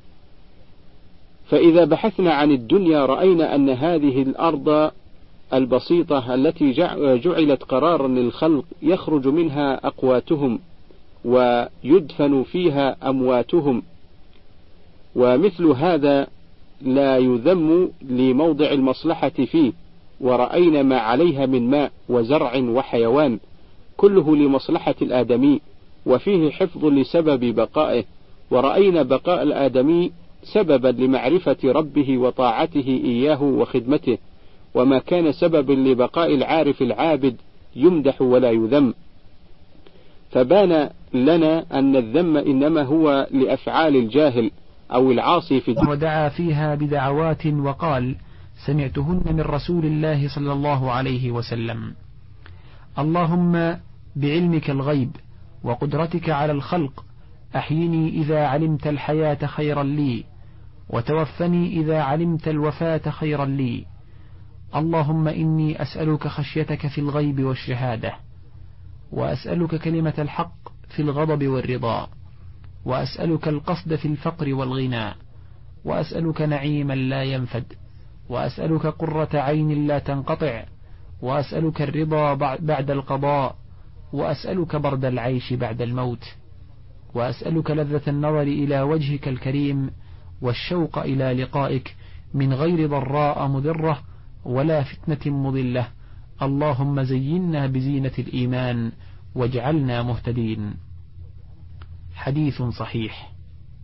فإذا بحثنا عن الدنيا رأينا أن هذه الأرض البسيطة التي جعلت قرارا للخلق يخرج منها أقواتهم ويدفن فيها أمواتهم، ومثل هذا لا يذم لموضع المصلحة فيه. ورأينا ما عليها من ماء وزرع وحيوان كله لمصلحة الآدمي، وفيه حفظ لسبب بقائه. ورأينا بقاء الآدمي سببا لمعرفة ربه وطاعته إياه وخدمته، وما كان سببا لبقاء العارف العابد يمدح ولا يذم. فبان لنا أن الذم إنما هو لأفعال الجاهل أو العاصي في الدين. ودعا فيها بدعوات وقال: سمعتهن من رسول الله صلى الله عليه وسلم: اللهم بعلمك الغيب وقدرتك على الخلق أحيني إذا علمت الحياة خيرا لي، وتوفني إذا علمت الوفاة خيرا لي. اللهم إني أسألك خشيتك في الغيب والشهادة، وأسألك كلمة الحق في الغضب والرضا، وأسألك القصد في الفقر والغنى، وأسألك نعيما لا ينفد، وأسألك قرة عين لا تنقطع، وأسألك الرضا بعد القضاء، وأسألك برد العيش بعد الموت، وأسألك لذة النظر إلى وجهك الكريم والشوق إلى لقائك من غير ضراء مضرة ولا فتنة مضلة. اللهم زينا بزينة الإيمان واجعلنا مهتدين. حديث صحيح.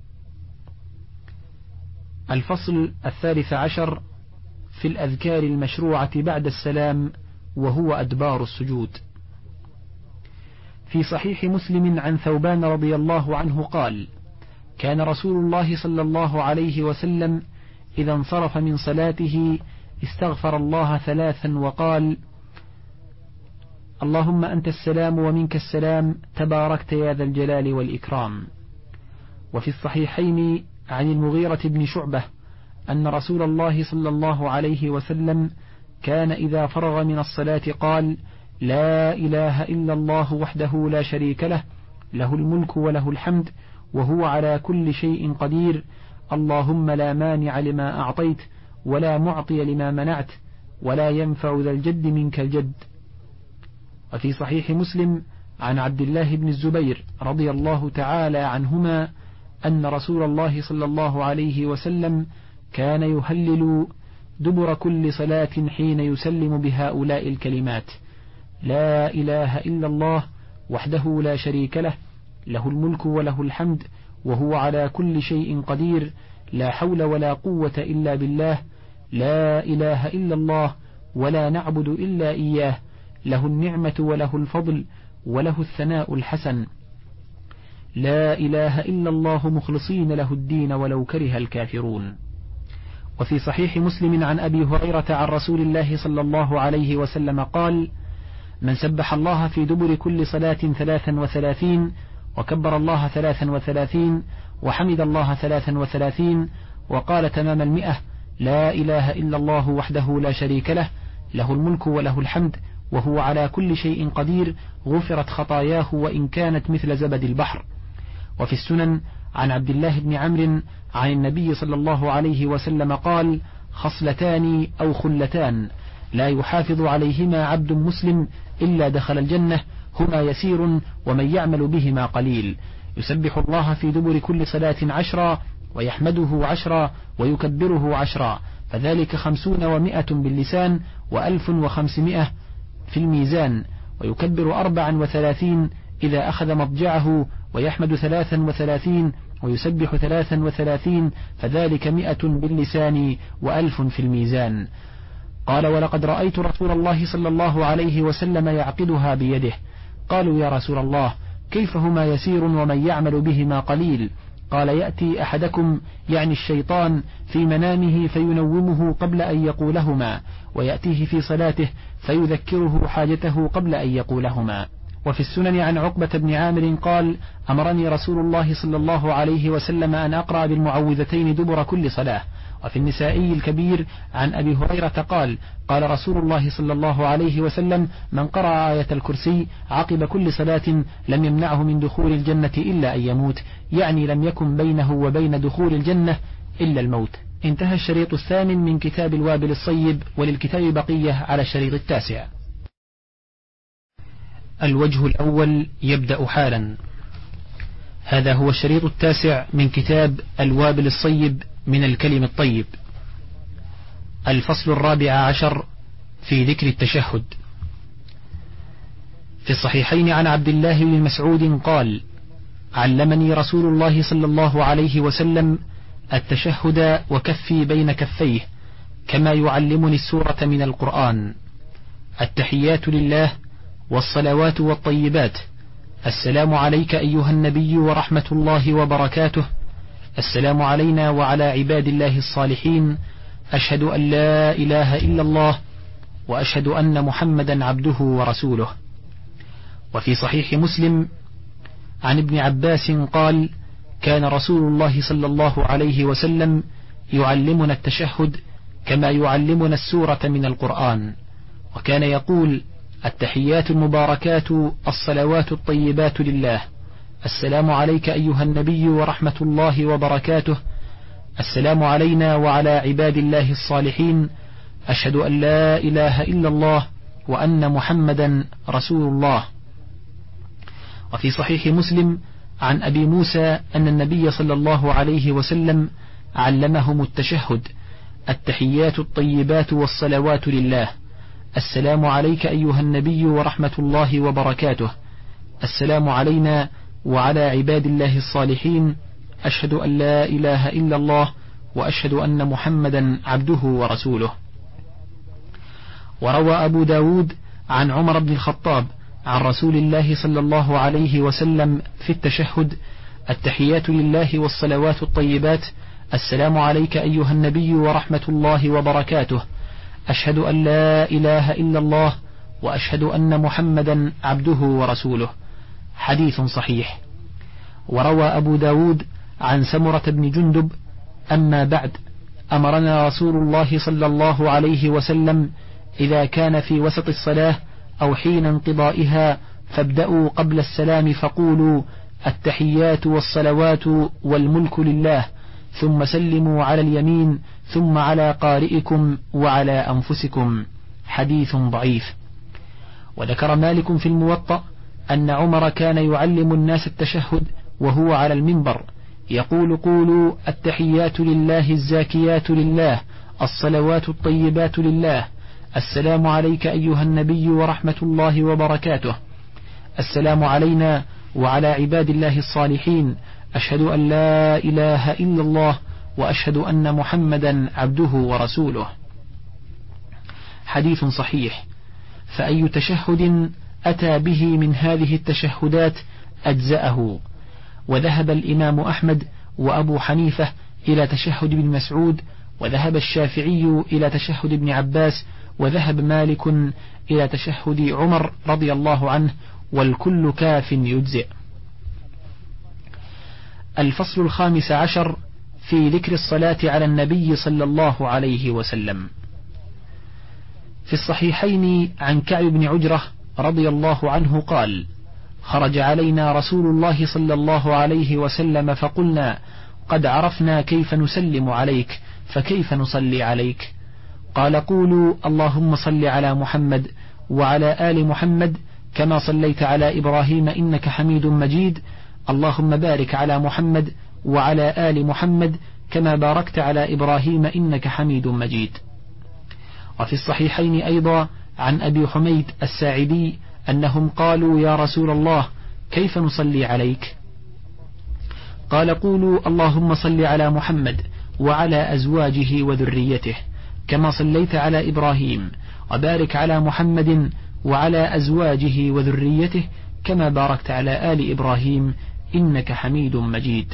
الفصل 13 في الأذكار المشروعة بعد السلام، وهو أدبار السجود. في صحيح مسلم عن ثوبان رضي الله عنه قال: كان رسول الله صلى الله عليه وسلم إذا انصرف من صلاته استغفر الله 3 وقال: اللهم أنت السلام ومنك السلام تباركت يا ذا الجلال والإكرام. وفي الصحيحين عن المغيرة بن شعبة أن رسول الله صلى الله عليه وسلم كان إذا فرغ من الصلاة قال: لا إله إلا الله وحده لا شريك له، له الملك وله الحمد وهو على كل شيء قدير، اللهم لا مانع لما أعطيت ولا معطي لما منعت ولا ينفع ذا الجد منك الجد. وفي صحيح مسلم عن عبد الله بن الزبير رضي الله تعالى عنهما أن رسول الله صلى الله عليه وسلم كان يهلل دبر كل صلاة حين يسلم بهؤلاء الكلمات: لا إله إلا الله وحده لا شريك له، له الملك وله الحمد وهو على كل شيء قدير، لا حول ولا قوة إلا بالله، لا إله إلا الله ولا نعبد إلا إياه، له النعمة وله الفضل وله الثناء الحسن، لا إله إلا الله مخلصين له الدين ولو كره الكافرون. وفي صحيح مسلم عن أبي هريرة عن رسول الله صلى الله عليه وسلم قال: من سبح الله في دبر كل صلاة 33 وكبر الله 33 وحمد الله 33 وقال تمام 100: لا إله إلا الله وحده لا شريك له، له الملك وله الحمد وهو على كل شيء قدير، غفرت خطاياه وإن كانت مثل زبد البحر. وفي السنن عن عبد الله بن عمرو عن النبي صلى الله عليه وسلم قال: خصلتان أو خلتان لا يحافظ عليهما عبد مسلم إلا دخل الجنة، هما يسير ومن يعمل بهما قليل، يسبح الله في دبر كل صلاة 10 ويحمده 10 ويكبره 10، فذلك 50 و100 باللسان و1500 في الميزان، ويكبر 34 إذا أخذ مضجعه، ويحمد 33 ويسبح 33، فذلك 100 باللسان و1000 في الميزان. قال: ولقد رأيت رسول الله صلى الله عليه وسلم يعقدها بيده. قالوا: يا رسول الله، كيف هما يسير ومن يعمل بهما قليل؟ قال: يأتي أحدكم، يعني الشيطان، في منامه فينومه قبل أن يقولهما، ويأتيه في صلاته فيذكره حاجته قبل أن يقولهما. وفي السنن عن عقبة بن عامر قال: أمرني رسول الله صلى الله عليه وسلم أن أقرأ بالمعوذتين دبر كل صلاة. وفي النسائي الكبير عن أبي هريرة قال: قال رسول الله صلى الله عليه وسلم: من قرأ آية الكرسي عقب كل صلاة لم يمنعه من دخول الجنة إلا أن يموت، يعني لم يكن بينه وبين دخول الجنة إلا الموت. انتهى الشريط الثامن من كتاب الوابل الصيب، وللكتاب بقية على الشريط التاسع. الوجه الأول يبدأ حالا. هذا هو الشريط التاسع من كتاب الوابل الصيب من الكلم الطيب. الفصل 14 في ذكر التشهد. في الصحيحين عن عبد الله بن مسعود قال: علمني رسول الله صلى الله عليه وسلم التشهد وكفي بين كفيه كما يعلمني السورة من القرآن. التحيات لله والصلوات والطيبات. السلام عليك أيها النبي ورحمة الله وبركاته. السلام علينا وعلى عباد الله الصالحين. أشهد أن لا إله إلا الله وأشهد أن محمدا عبده ورسوله. وفي صحيح مسلم عن ابن عباس قال: كان رسول الله صلى الله عليه وسلم يعلمنا التشهد كما يعلمنا السورة من القرآن، وكان يقول: التحيات المباركات الصلوات الطيبات لله. السلام عليك أيها النبي ورحمة الله وبركاته. السلام علينا وعلى عباد الله الصالحين. أشهد أن لا إله إلا الله وأن محمدا رسول الله. وفي صحيح مسلم عن أبي موسى أن النبي صلى الله عليه وسلم علمهم التشهد: التحيات الطيبات والصلوات لله. السلام عليك أيها النبي ورحمة الله وبركاته. السلام علينا وعلى عباد الله الصالحين. أشهد أن لا إله إلا الله وأشهد أن محمدا عبده ورسوله. وروى أبو داود عن عمر بن الخطاب عن رسول الله صلى الله عليه وسلم في التشهد: التحيات لله والصلوات الطيبات. السلام عليك أيها النبي ورحمة الله وبركاته. أشهد أن لا إله إلا الله وأشهد أن محمدا عبده ورسوله. حديث صحيح. وروى أبو داود عن سمرة بن جندب: أما بعد، أمرنا رسول الله صلى الله عليه وسلم إذا كان في وسط الصلاة أو حين انقضائها فابدأوا قبل السلام فقولوا: التحيات والصلوات والملك لله، ثم سلموا على اليمين، ثم على قارئكم وعلى أنفسكم. حديث ضعيف. وذكر مالك في الموطأ أن عمر كان يعلم الناس التشهد وهو على المنبر يقول: قولوا التحيات لله الزاكيات لله، الصلوات الطيبات لله. السلام عليك أيها النبي ورحمة الله وبركاته. السلام علينا وعلى عباد الله الصالحين. أشهد أن لا إله إلا الله وأشهد أن محمدا عبده ورسوله. حديث صحيح. فأي تشهد أتى به من هذه التشهدات أجزأه. وذهب الإمام أحمد وأبو حنيفة إلى تشهد ابن مسعود، وذهب الشافعي إلى تشهد ابن عباس، وذهب مالك إلى تشهد عمر رضي الله عنه، والكل كاف يجزئ. الفصل 15 في ذكر الصلاة على النبي صلى الله عليه وسلم. في الصحيحين عن كعب بن عجرة رضي الله عنه قال: خرج علينا رسول الله صلى الله عليه وسلم فقلنا: قد عرفنا كيف نسلم عليك، فكيف نصلي عليك؟ قال: قولوا اللهم صل على محمد وعلى آل محمد كما صليت على إبراهيم إنك حميد مجيد، اللهم بارك على محمد وعلى آل محمد كما باركت على إبراهيم إنك حميد مجيد. وفي الصحيحين أيضا عن أبي حميد الساعدي أنهم قالوا يا رسول الله كيف نصلي عليك؟ قال قولوا اللهم صل على محمد وعلى أزواجه وذريته كما صليت على إبراهيم، وبارك على محمد وعلى أزواجه وذريته كما باركت على آل إبراهيم إنك حميد مجيد.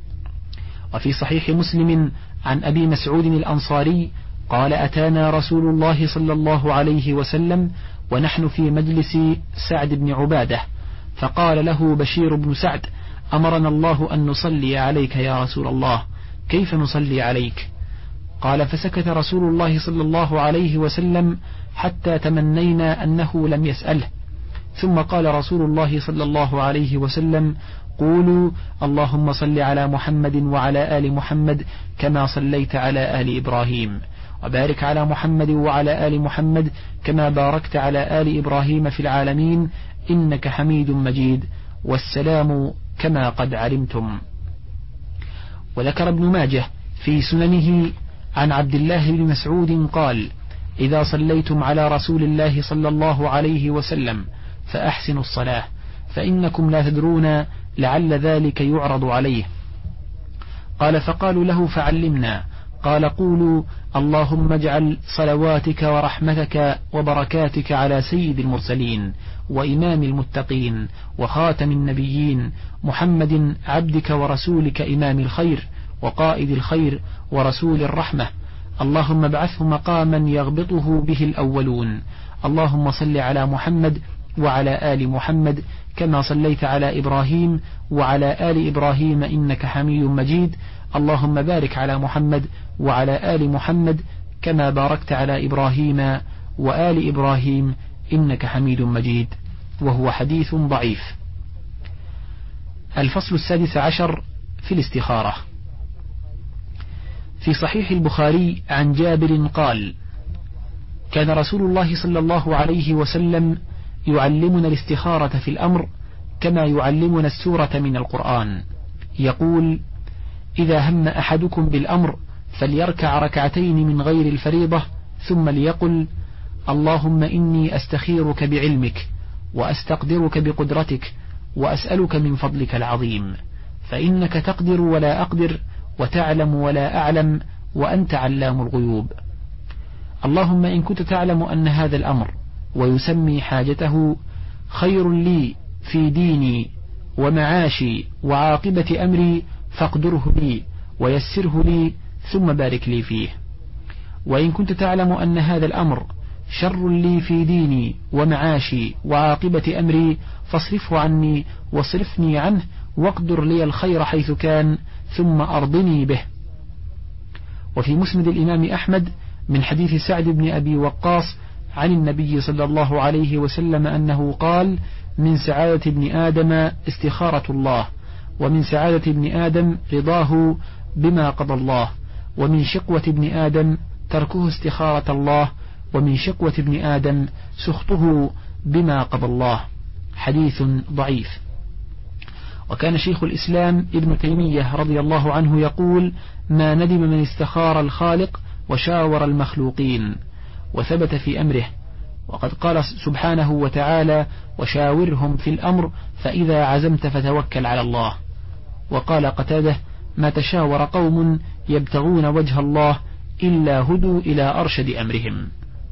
وفي صحيح مسلم عن أبي مسعود الأنصاري قال أتانا رسول الله صلى الله عليه وسلم ونحن في مجلس سعد بن عبادة، فقال له بشير بن سعد أمرنا الله أن نصلي عليك يا رسول الله، كيف نصلي عليك؟ قال فسكت رسول الله صلى الله عليه وسلم حتى تمنينا أنه لم يسأله، ثم قال رسول الله صلى الله عليه وسلم قولوا اللهم صل على محمد وعلى آل محمد كما صليت على آل إبراهيم، وبارك على محمد وعلى آل محمد كما باركت على آل إبراهيم في العالمين إنك حميد مجيد، والسلام كما قد علمتم. وذكر ابن ماجه في سننه عن عبد الله بن مسعود قال إذا صليتم على رسول الله صلى الله عليه وسلم فأحسنوا الصلاة فإنكم لا تدرون لعل ذلك يعرض عليه. قال فقالوا له فعلمنا، قال قولوا اللهم اجعل صلواتك ورحمتك وبركاتك على سيد المرسلين وإمام المتقين وخاتم النبيين محمد عبدك ورسولك إمام الخير وقائد الخير ورسول الرحمة، اللهم ابعثه مقاما يغبطه به الأولون، اللهم صل على محمد وعلى آل محمد كما صليت على إبراهيم وعلى آل إبراهيم إنك حميد مجيد، اللهم بارك على محمد وعلى آل محمد كما باركت على إبراهيم وآل إبراهيم إنك حميد مجيد. وهو حديث ضعيف. الفصل 16 في الاستخارة. في صحيح البخاري عن جابر قال كان رسول الله صلى الله عليه وسلم يعلمنا الاستخارة في الأمر كما يعلمنا السورة من القرآن، يقول إذا هم أحدكم بالأمر فليركع ركعتين من غير الفريضة ثم ليقل اللهم إني أستخيرك بعلمك وأستقدرك بقدرتك وأسألك من فضلك العظيم، فإنك تقدر ولا أقدر وتعلم ولا أعلم وأنت علام الغيوب. اللهم إن كنت تعلم أن هذا الأمر ويسمي حاجته خير لي في ديني ومعاشي وعاقبة أمري فاقدره لي ويسره لي ثم بارك لي فيه، وإن كنت تعلم أن هذا الأمر شر لي في ديني ومعاشي وعاقبة أمري فاصرفه عني واصرفني عنه واقدر لي الخير حيث كان ثم أرضني به. وفي مسند الإمام أحمد من حديث سعد بن أبي وقاص عن النبي صلى الله عليه وسلم أنه قال من سعادة ابن آدم استخارة الله، ومن سعادة ابن آدم رضاه بما قضى الله، ومن شقوة ابن آدم تركه استخارة الله، ومن شقوة ابن آدم سخطه بما قضى الله. حديث ضعيف. وكان شيخ الإسلام ابن تيمية رضي الله عنه يقول ما ندم من استخار الخالق وشاور المخلوقين، وثبت في أمره، وقد قال سبحانه وتعالى وشاورهم في الأمر فإذا عزمت فتوكل على الله. وقال قتاده ما تشاور قوم يبتغون وجه الله إلا هدوا إلى أرشد أمرهم.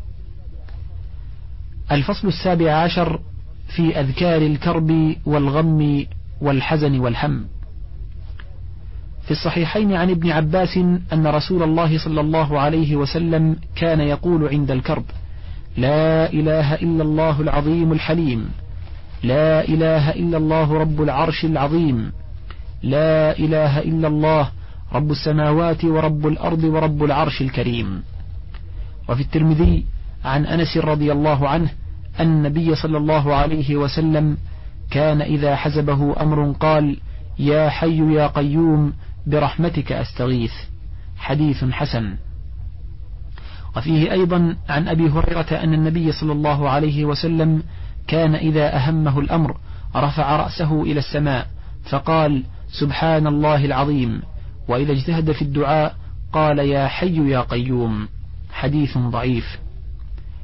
الفصل 17 في أذكار الكرب والغم والحزن والهم. في الصحيحين عن ابن عباس أن رسول الله صلى الله عليه وسلم كان يقول عند الكرب لا إله إلا الله العظيم الحليم، لا إله إلا الله رب العرش العظيم، لا إله إلا الله رب السماوات ورب الأرض ورب العرش الكريم. وفي الترمذي عن أنس رضي الله عنه أن النبي صلى الله عليه وسلم كان إذا حزبه أمر قال يا حي يا قيوم برحمتك أستغيث. حديث حسن. وفيه أيضا عن أبي هريرة أن النبي صلى الله عليه وسلم كان إذا أهمه الأمر رفع رأسه إلى السماء فقال سبحان الله العظيم، وإذا اجتهد في الدعاء قال يا حي يا قيوم. حديث ضعيف.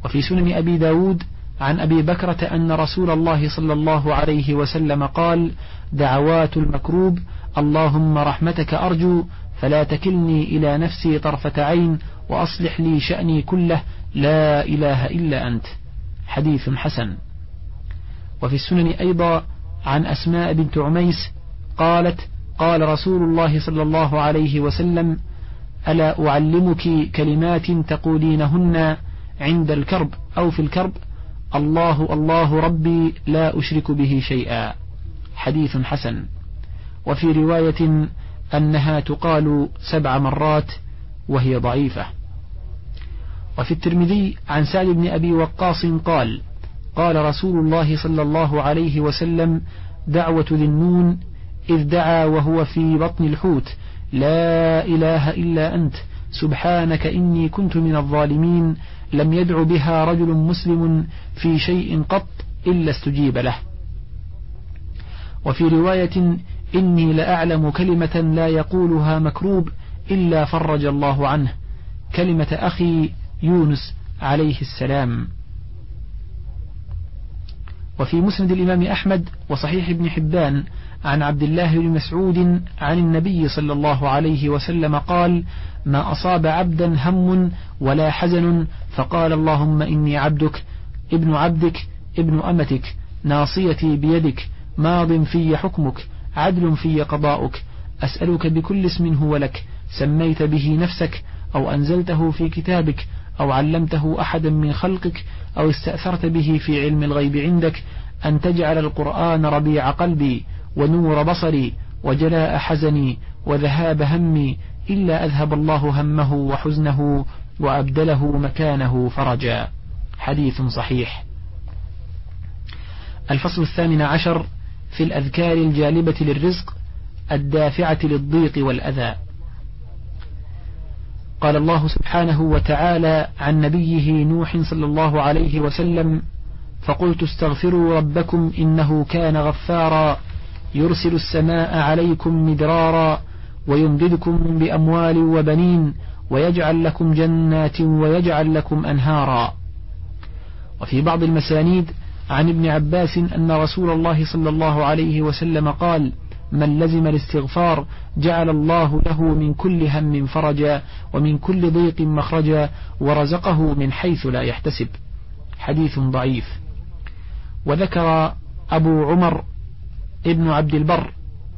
وفي سنن أبي داود عن أبي بكرة أن رسول الله صلى الله عليه وسلم قال: دعوات المكروب: اللهم رحمتك أرجو فلا تكلني إلى نفسي طرفة عين وأصلح لي شأني كله لا إله إلا أنت. حديث حسن. وفي السنن أيضا عن أسماء بنت عميس قالت: قال رسول الله صلى الله عليه وسلم: ألا أعلمك كلمات تقولينهن عند الكرب أو في الكرب؟ الله الله ربي لا أشرك به شيئا. حديث حسن. وفي رواية أنها تقال 7 مرات وهي ضعيفة. وفي الترمذي عن سعد بن أبي وقاص قال: قال رسول الله صلى الله عليه وسلم: دعوة ذي النون إذ دعا وهو في بطن الحوت: لا إله إلا أنت سبحانك إني كنت من الظالمين، لم يدع بها رجل مسلم في شيء قط إلا استجيب له. وفي رواية: إني لأعلم كلمة لا يقولها مكروب إلا فرج الله عنه، كلمة أخي يونس عليه السلام. وفي مسند الإمام أحمد وصحيح ابن حبان عن عبد الله بن مسعود عن النبي صلى الله عليه وسلم قال: ما أصاب عبدا هم ولا حزن فقال اللهم إني عبدك ابن عبدك ابن أمتك ناصيتي بيدك ماض في حكمك عدل في قضاؤك، أسألك بكل اسم هو لك سميت به نفسك أو أنزلته في كتابك أو علمته أحدا من خلقك أو استأثرت به في علم الغيب عندك أن تجعل القرآن ربيع قلبي ونور بصري وجلاء حزني وذهاب همي إلا أذهب الله همه وحزنه وأبدله مكانه فرجا. حديث صحيح. الفصل 18 في الأذكار الجالبة للرزق الدافعة للضيق والأذى. قال الله سبحانه وتعالى عن نبيه نوح صلى الله عليه وسلم: فقلت استغفروا ربكم إنه كان غفارا يرسل السماء عليكم مدرارا ويمددكم بأموال وبنين ويجعل لكم جنات ويجعل لكم أنهارا. وفي بعض المسانيد عن ابن عباس أن رسول الله صلى الله عليه وسلم قال: من لزم الاستغفار جعل الله له من كل هم فرجا ومن كل ضيق مخرجا ورزقه من حيث لا يحتسب. حديث ضعيف. وذكر أبو عمر ابن عبد البر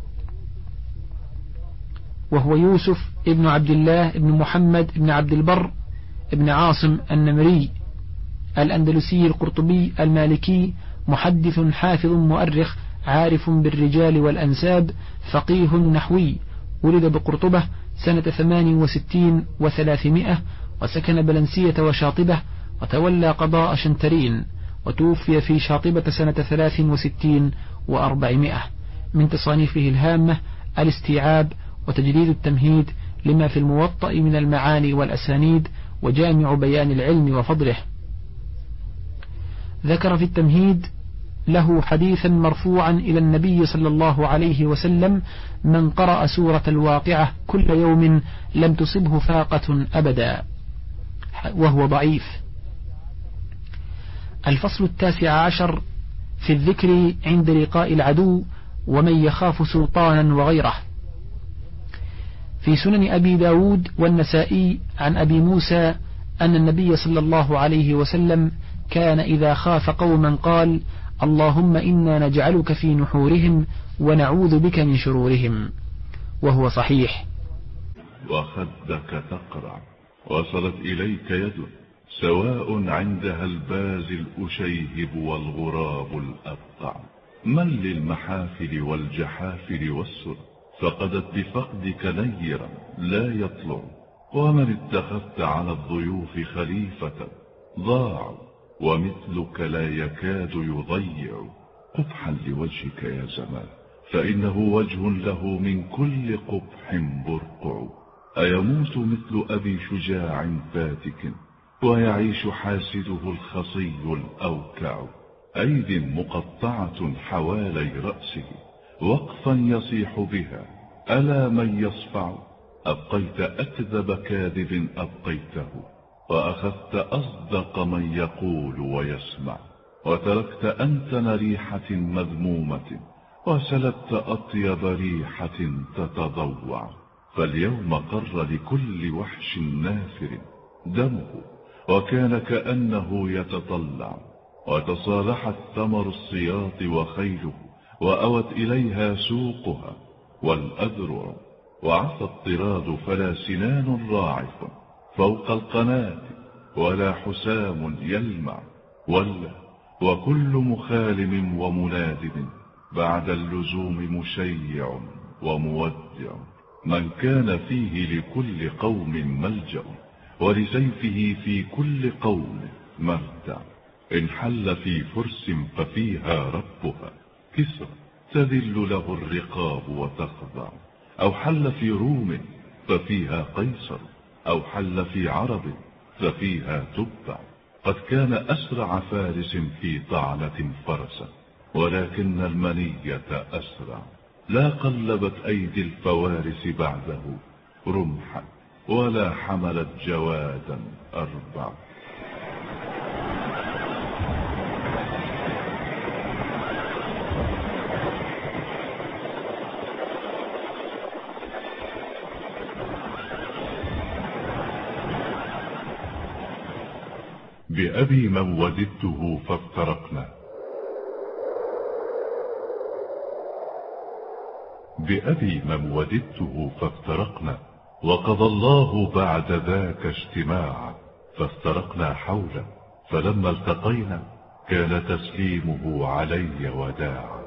وهو يوسف ابن عبد الله ابن محمد ابن عبد البر ابن عاصم النمري الأندلسي القرطبي المالكي، محدث حافظ مؤرخ عارف بالرجال والأنساب، فقيه نحوي، ولد بقرطبة سنة 68 و300 وسكن بلنسية وشاطبة وتولى قضاء شنترين، وتوفي في شاطبة سنة 63 و400. من تصانيفه الهامة الاستيعاب وتجريد التمهيد لما في الموطأ من المعاني والأسانيد وجامع بيان العلم وفضله. ذكر في التمهيد له حديثا مرفوعا إلى النبي صلى الله عليه وسلم: من قرأ سورة الواقعة كل يوم لم تصبه فاقة أبدا، وهو ضعيف. الفصل 19 في الذكر عند لقاء العدو ومن يخاف سلطانا وغيره. في سنن أبي داود والنسائي عن أبي موسى أن النبي صلى الله عليه وسلم كان إذا خاف قوما قال: اللهم إنا نجعلك في نحورهم ونعوذ بك من شرورهم، وهو صحيح. وخدك تقرع وصلت إليك يد سواء عندها الباز الأشيهب والغراب الأبقع، من للمحافل والجحافل والسر فقدت بفقدك نيرا لا يطلع، ومن اتخذت على الضيوف خليفة ضاعوا ومثلك لا يكاد يضيع. قبحا لوجهك يا زمان فإنه وجه له من كل قبح برقع، أيموت مثل أبي شجاع فاتك ويعيش حاسده الخصي الأوكع، أيد مقطعة حوالي رأسه وقفا يصيح بها ألا من يصفع، أبقيت أكذب كاذب أبقيته وأخذت أصدق من يقول ويسمع، وتركت أنتن ريحة مذمومة، وسلبت أطيب ريحة تتضوع. فاليوم قر لكل وحش نافر دمه، وكان كأنه يتطلع، وتصالحت ثمر الصياط وخيله، وأوت إليها سوقها والأذرع، وعصى الطراد فلا سنان راعف فوق القناة ولا حسام يلمع، وكل مخالم ومنادم بعد اللزوم مشيع ومودع. من كان فيه لكل قوم ملجأ، ولسيفه في كل قوم مرتع. إن حل في فرس ففيها ربها كسرى تذل له الرقاب وتخضع، أو حل في روم ففيها قيصر، أو حل في عرب ففيها تبع. قد كان أسرع فارس في طعنة فرسا، ولكن المنية أسرع. لا قلبت أيدي الفوارس بعده رمحا، ولا حملت جوادا أربع. بأبي من وددته فافترقنا، بأبي من وددته فافترقنا، وقضى الله بعد ذاك اجتماعا. فافترقنا حولا، فلما التقينا كان تسليمه علي وداعا.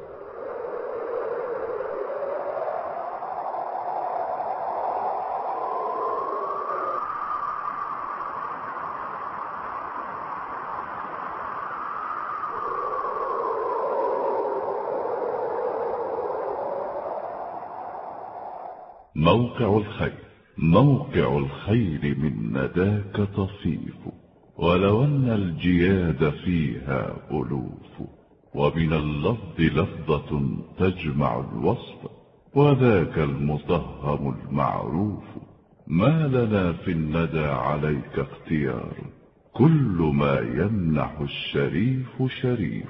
موقع الخير، موقع الخير من نداك طفيف، ولو أن الجياد فيها ألوف. ومن اللفظ لفظة تجمع الوصف، وذاك المطهم المعروف. ما لنا في الندى عليك اختيار، كل ما يمنح الشريف شريف.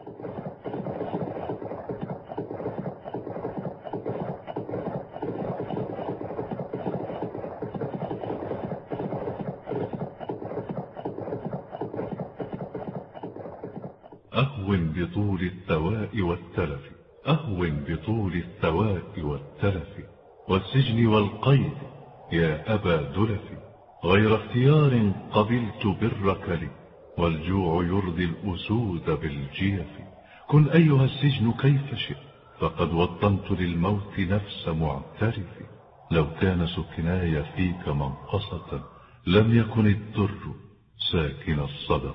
أهون بطول الثواء والتلف، أهون بطول الثواء والتلف، والسجن والقيد يا أبا دلف. غير اختيار قبلت برك لي، والجوع يرضي الأسود بالجيف. كن أيها السجن كيف شئت، فقد وطنت للموت نفس معترف. لو كان سكناي فيك منقصة، لم يكن الدر ساكن الصدف.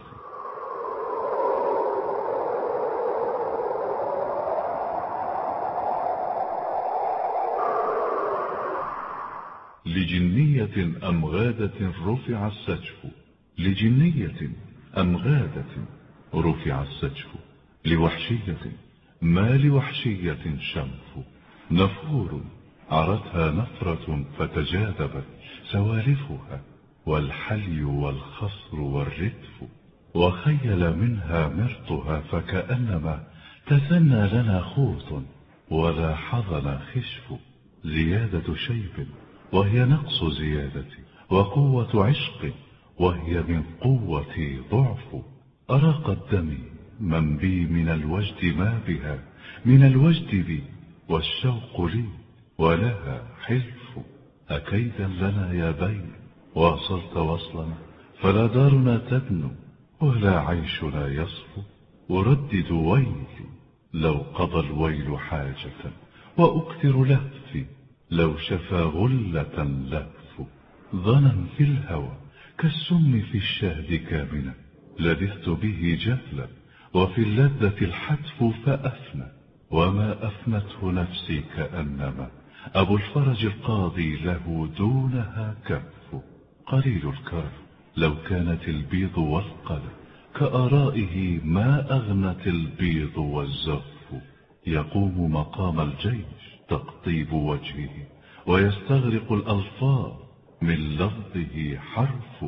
لجنية أم غادة رفع السجف، لجنية أم غادة رفع السجف. لوحشية ما لوحشية شنف، نفور عرتها نفرة فتجاذبت سوالفها، والحلي والخصر والردف. وخيل منها مرطها فكأنما تثنى لنا خوط، ولا حضن خشف. زيادة شيب وهي نقص زيادتي، وقوة عشق وهي من قوتي ضعف. أراق الدم من بي من الوجد ما بها، من الوجد بي والشوق لي ولها حلف. أكيدا لنا يا بين واصلت وصلا، فلا دارنا تدنو ولا عيشنا يصفو. أردد ويلي لو قضى الويل حاجة، وأكثر لهفي لو شفى غلة لهف. ظنا في الهوى كالسم في الشهد كامنة، لبثت به جهلا وفي اللذة الحتف فأفنى. وما أفنته نفسي كأنما أبو الفرج القاضي له دونها كف. قليل الكرم لو كانت البيض والقلم، كآرائه ما أغنت البيض والزف. يقوم مقام الجيش تقطيب وجهه، ويستغرق الألفاظ من لفظه حرف.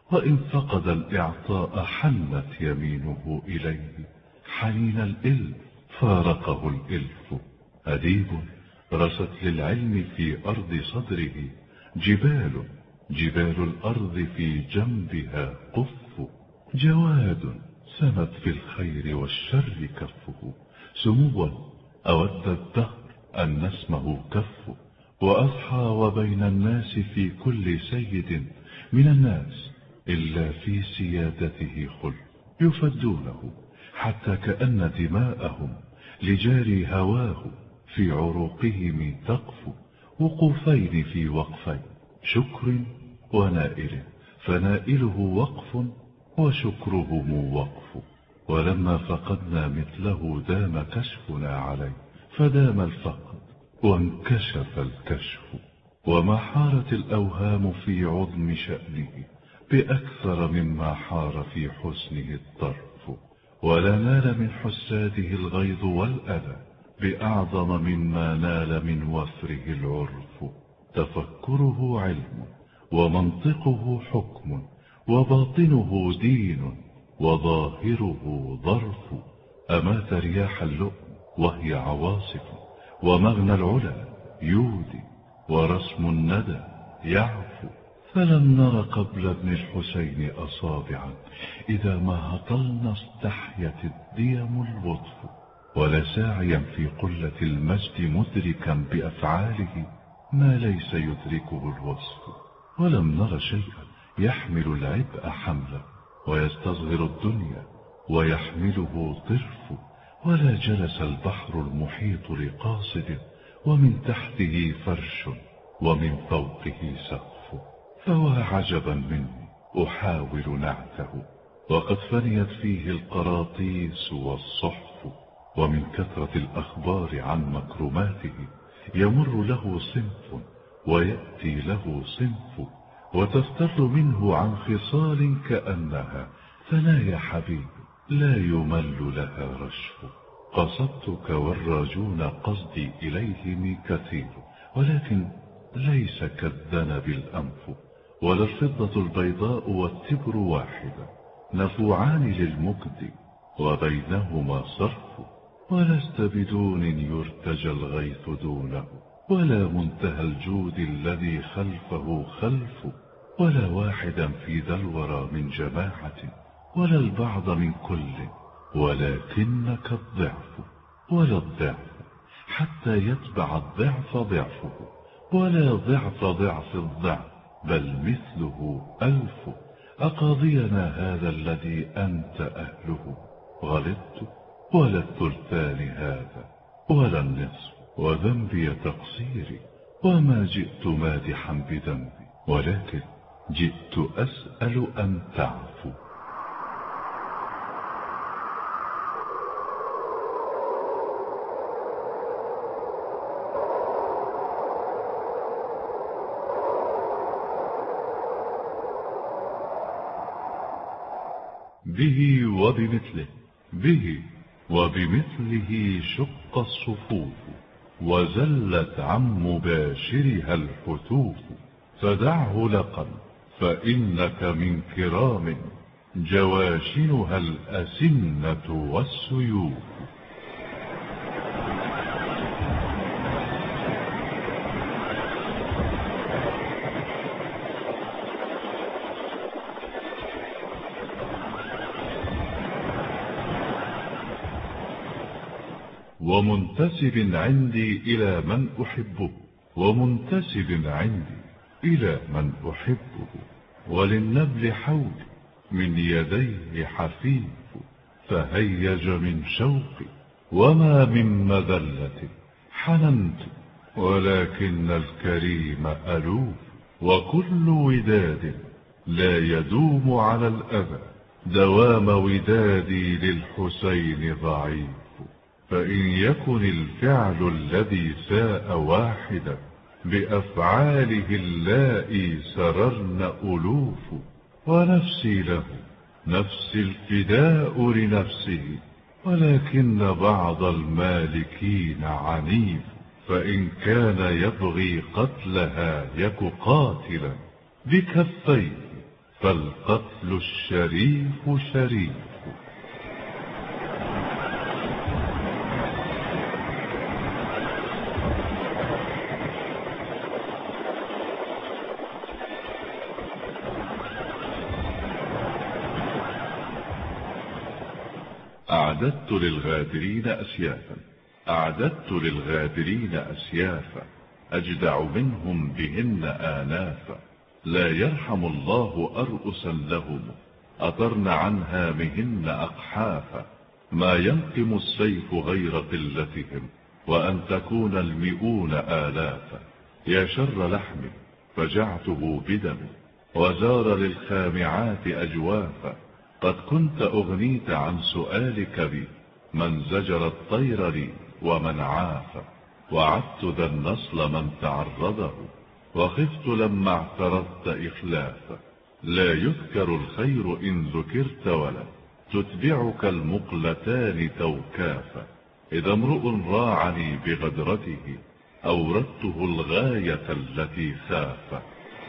وإن فقد الإعطاء حنت يمينه إليه حنين الإلف، فارقه الإلف. أديب رست للعلم في أرض صدره جبال الأرض في جنبها قف. جواد سمت في الخير والشر كفه، سموا أود الدهر أن نسمه كف. وأضحى وبين الناس في كل سيد من الناس إلا في سيادته خلف. يفدونه حتى كأن دماءهم لجاري هواه في عروقهم تقف. وقوفين في وقفين، شكر ونائل، فنائله وقف وشكره موقف. ولما فقدنا مثله دام كشفنا عليه، فدام الفقد وانكشف الكشف. وما حارت الأوهام في عظم شأنه بأكثر مما حار في حسنه الطرف. ولا نال من حساده الغيظ والأذى بأعظم مما نال من وفره العرف. تفكره علم ومنطقه حكم، وباطنه دين وظاهره ظرف. أمات رياح اللؤم وهي عواصف، ومغنى العلا يودي، ورسم الندى يعفو. فلم نر قبل ابن الحسين أصابعا إذا ما هطلنا استحيت الديم اللطف. ولا ساعيا في قلة المجد مدركا بأفعاله ما ليس يدركه الوصف. ولم نر شيئا يحمل العبء حمله، ويستصغر الدنيا ويحمله طرف. ولا جلس البحر المحيط لقاصد، ومن تحته فرش ومن فوقه سقف. فوا عجبا مني أحاول نعته، وقد فنيت فيه القراطيس والصحف. ومن كثرة الأخبار عن مكرماته يمر له صنف ويأتي له صنف، وتفتر منه عن خصال كأنها ثنايا حبيب لا يمل لها رشف. قصدتك والراجون قصدي إليهم كثير، ولكن ليس كالذنب الأنف. ولا الفضة البيضاء والتبر واحدة، نفوعان للمجد وبينهما صرف. ولست بدون يرتجى الغيث دونه، ولا منتهى الجود الذي خلفه خلف. ولا واحدا في ذا الورى من جماعة، ولا البعض من كل، ولكنك الضعف. ولا الضعف حتى يتبع الضعف ضعفه، ولا ضعف ضعف الضعف، بل مثله ألف. أقاضينا هذا الذي أنت أهله، غلطت ولا الثلثان هذا ولا النصف، وذنبي تقصيري، وما جئت مادحا بذنبي، ولكن جئت أسأل أن تعفو. به وبمثله، به وبمثله شق الصفوف، وزلت عن مباشرها الحتوف. فدعه لقا فإنك من كرام، جواشنها الأسنة والسيوف. ومنتسب عندي إلى من أحبه، ومنتسب عندي إلى من أحبه. وللنبل حول من يديه حفيف، فهيج من شوقي وما من مذلة. حننت ولكن الكريم ألوف، وكل وداد لا يدوم على الأذى، دوام ودادي للحسين ضعيف. فإن يكن الفعل الذي ساء واحدا، بأفعاله اللائي سررن ألوف. ونفسي له نفس الفداء لنفسه، ولكن بعض المالكين عنيف. فإن كان يبغي قتلها يك قاتلا بكفيه، فالقتل الشريف شريف. أعددت للغادرين أسيافا، أعددت للغادرين أسيافا، أجدع منهم بهن آنافا. لا يرحم الله أرؤسا لهم، أطرن عن هامهن أقحافا. ما ينقم السيف غير قلتهم، وأن تكون المئون آلافا. يا شر لحم فجعته بدم، وزار للخامعات أجوافا. قد كنت أغنيت عن سؤالك بي، من زجر الطير لي ومن عافى. وعدت ذا النصل من تعرضه، وخفت لما اعترضت إخلافا. لا يذكر الخير إن ذكرت، ولا تتبعك المقلتان توكافا. إذا امرؤ راعني بغدرته، أوردته الغاية التي خاف.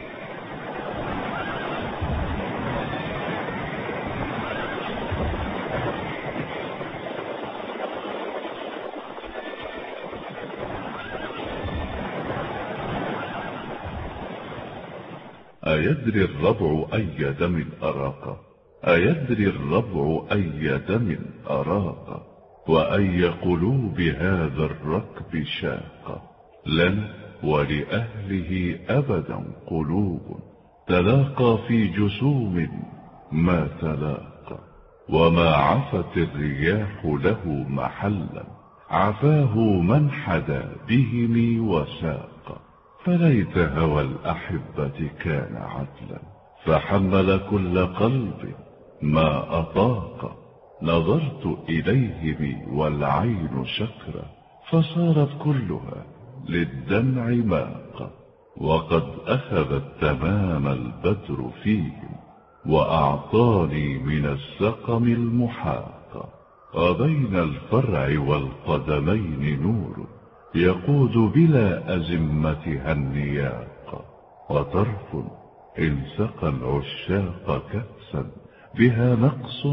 أيدري الربع أي دم أراق، أيدري الربع أي دم أراق، وأي قلوب هذا الركب شاق. لنا ولأهله أبدا قلوب، تلاقى في جسوم ما تلاقى. وما عفت الرياح له محلا، عفاه من حدا بهم وساق. فليت هوى الأحبة كان عدلا، فحمل كل قلب ما أطاق. نظرت إليهم والعين شكرا، فصارت كلها للدمع ماقا. وقد أخذ التمام البدر فيهم، وأعطاني من السقم المحاق. وبين الفرع والقدمين نور، يقود بلا أزمتها النياق. وطرف إن سقى العشاق كأسا، بها نقص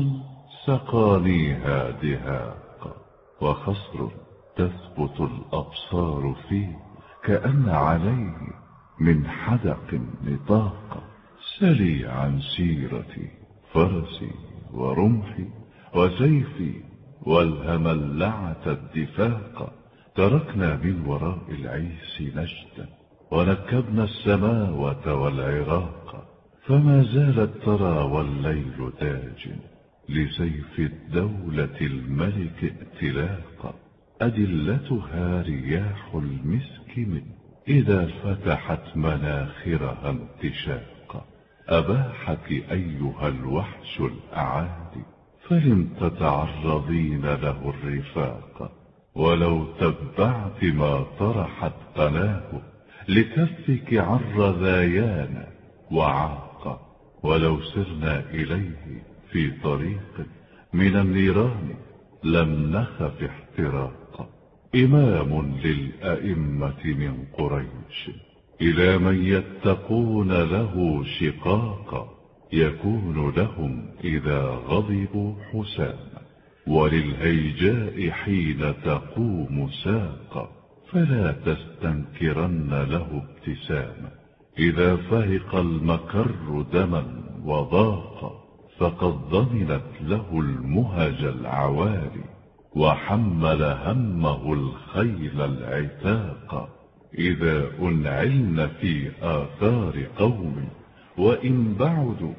سقانيها دهاق. وخصر تثبت الأبصار فيه، كأن عليه من حدق نطاق. سلي عن سيرتي فرسي ورمحي وسيفي، والهملعة الدفاق. تركنا من وراء العيس نجدا، ونكبنا السماوة والعراق. فما زالت ترى والليل تاج، لسيف الدولة الملك ائتلاقا. أدلتها رياح المسك من، إذا فتحت مناخرها انتشاقا. أباحك أيها الوحش الأعادي، فلم تتعرضين له الرفاق. ولو تبعت ما طرحت قناه، لكفك عن رذايانا وعاق. ولو سرنا إليه في طريق من النيران، لم نخف احتراقا. إمام للأئمة من قريش، إلى من يتقون له شقاقا. يكون لهم إذا غضبوا حساما، وللهيجاء حين تقوم ساقا. فلا تستنكرن له ابتساما، إذا فهق المكر دما وضاقا. فقد ضمنت له المهج العوالي، وحمل همه الخيل العتاقا. إذا أنعلن في آثار قوم، وإن بعدوا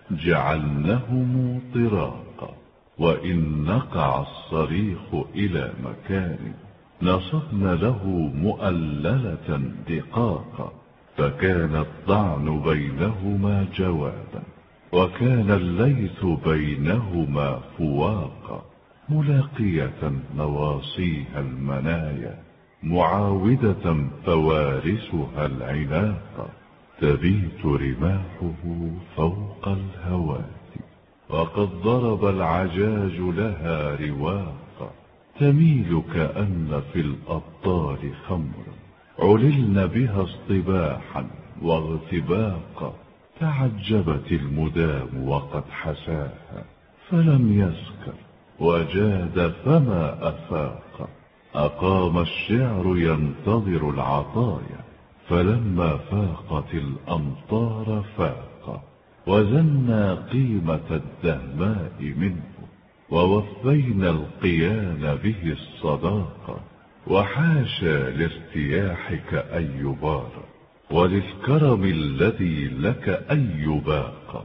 جعلنهم طراقا. وإن نقع الصريخ إلى مكان، نصبن له مؤللة دقاقا. فكان الطعن بينهما جوابا، وكان الليث بينهما فواقا. ملاقية نواصيها المنايا، معاودة فوارسها العناق. تبيت رماحه فوق الهواتي، وقد ضرب العجاج لها رواقا. تميل كأن في الأبطال خمرا، عللن بها اصطباحا واغتباقا. تعجبت المدام وقد حساها فلم يسكر، وجاد فما أفاق. أقام الشعر ينتظر العطايا، فلما فاقت الأمطار فاق. وزنا قيمة الدهماء منه، ووفينا القيان به الصداقة. وحاشا لارتياحك أن يبار، وللكرم الذي لك أن يباق.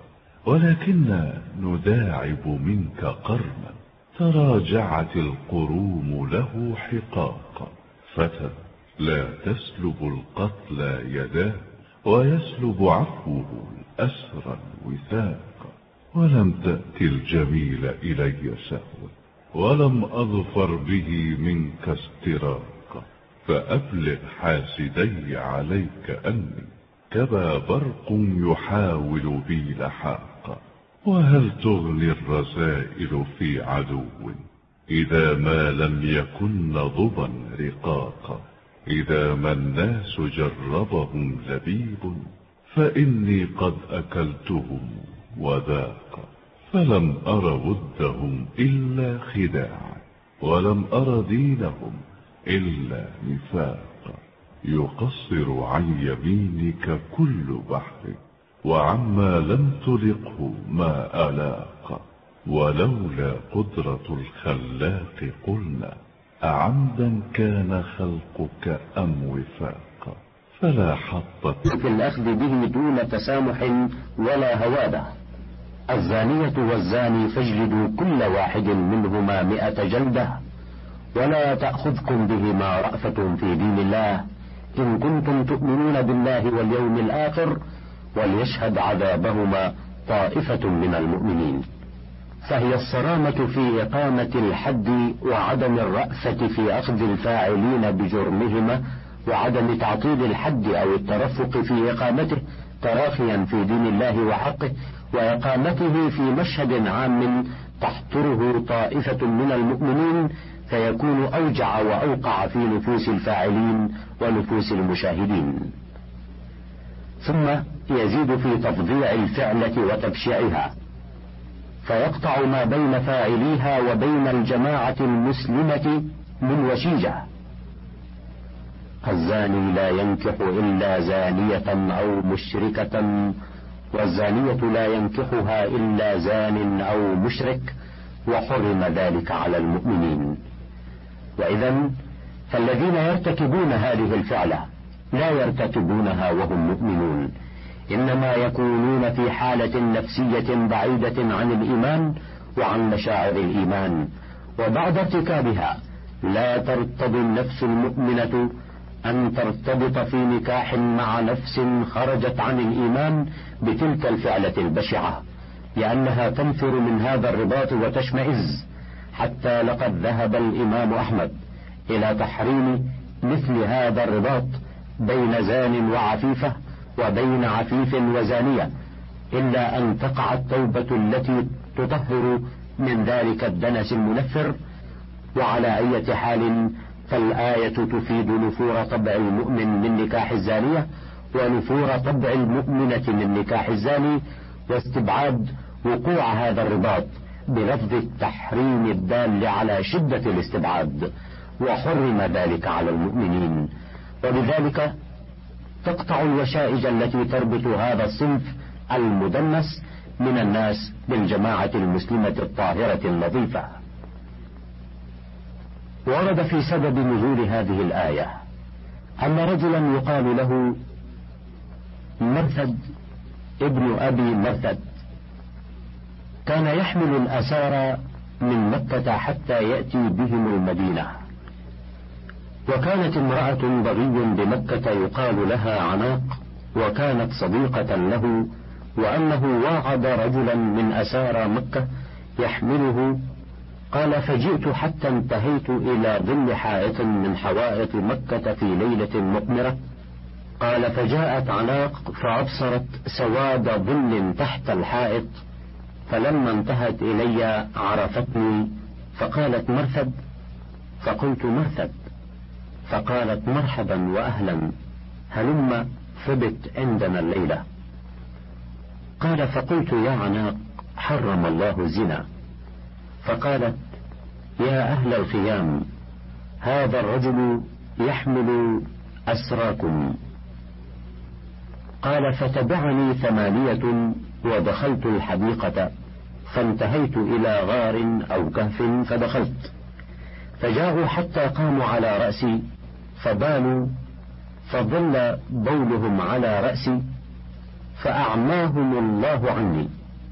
ولكن نداعب منك قرنا، تراجعت القروم له حقاقا. فتى لا تسلب القتلى يداه، ويسلب عفوه الأسرى الوثاق. ولم تأت الجميل إلي سهوا، ولم أظفر به منك استراقا. فأبلغ حاسدي عليك أني كبا برق يحاول بي لحاقا. وهل تغني الرسائل في عدو إذا ما لم يكن ضبا رقاقا؟ إذا ما الناس جربهم لبيب، فإني قد أكلتهم وذاق. فلم أر ودهم إلا خداعا، ولم أر دينهم إلا نفاقا. يقصر عن يمينك كل بحر، وعما لم تلقه ما ألاق. ولولا قدرة الخلاق قلنا أعمدا كان خلقك أم وفاقا. فلا حطت في الأخذ به دون تسامح ولا هوادة. الزانية والزاني فاجلدوا كل واحد منهما 100 جلدة، ولا تأخذكم بهما رأفة في دين الله إن كنتم تؤمنون بالله واليوم الآخر، وليشهد عذابهما طائفة من المؤمنين. فهي الصرامة في إقامة الحد، وعدم الرأفة في أخذ الفاعلين بجرمهما، وعدم تعطيل الحد أو الترفق في إقامته تراخيا في دين الله وحقه، وإقامته في مشهد عام تحضره طائفة من المؤمنين، فيكون أوجع وأوقع في نفوس الفاعلين ونفوس المشاهدين. ثم يزيد في تفظيع الفعلة وتبشيعها، فيقطع ما بين فاعليها وبين الجماعة المسلمة من وشيجة. الزاني لا ينكح إلا زانية أو مشركة، والزانية لا ينكحها إلا زان أو مشرك، وحرم ذلك على المؤمنين. وإذا فالذين يرتكبون هذه الفعلة لا يرتكبونها وهم مؤمنون، إنما يكونون في حالة نفسية بعيدة عن الإيمان وعن مشاعر الإيمان، وبعد ارتكابها لا ترتضي النفس المؤمنة أن ترتبط في نكاح مع نفس خرجت عن الإيمان بتلك الفعلة البشعة، لأنها تنفر من هذا الرباط وتشمئز. حتى لقد ذهب الإمام أحمد إلى تحريم مثل هذا الرباط بين زان وعفيفة، وبين عفيف وزانية، إلا أن تقع التوبة التي تطهر من ذلك الدنس المنفر. وعلى أي حال فالآية تفيد نفور طبع المؤمن من نكاح الزانية، ونفور طبع المؤمنة من نكاح الزاني، واستبعاد وقوع هذا الرباط بلفظ التحريم الدال على شدة الاستبعاد، وحرم ذلك على المؤمنين. وبذلك تقطع الوشائج التي تربط هذا الصنف المدنس من الناس بالجماعة المسلمة الطاهرة النظيفة. ورد في سبب نزول هذه الآية أن رجلا يقال له مرثد ابن أبي مرثد كان يحمل الأسارى من مكة حتى يأتي بهم المدينة، وكانت امرأة بغي بمكة يقال لها عناق، وكانت صديقة له، وأنه واعد رجلا من أسارى مكة يحمله. قال: فجئت حتى انتهيت إلى ظل حائط من حوائط مكة في ليلة مقمرة. قال: فجاءت عناق فأبصرت سواد ظل تحت الحائط، فلما انتهت إلي عرفتني فقالت: مرثد؟ فقلت: مرثد. فقالت: مرحبا وأهلا، هلم فبت عندنا الليلة. قال: فقلت: يا عناق، حرم الله الزنا. فقالت: يا أهل الخيام، هذا الرجل يحمل أسراكم. قال: فتبعني 8 ودخلت الحديقة، فانتهيت إلى غار أو كهف فدخلت، فجاءوا حتى قاموا على رأسي فبالوا، فظل بولهم على رأسي فأعماهم الله عني.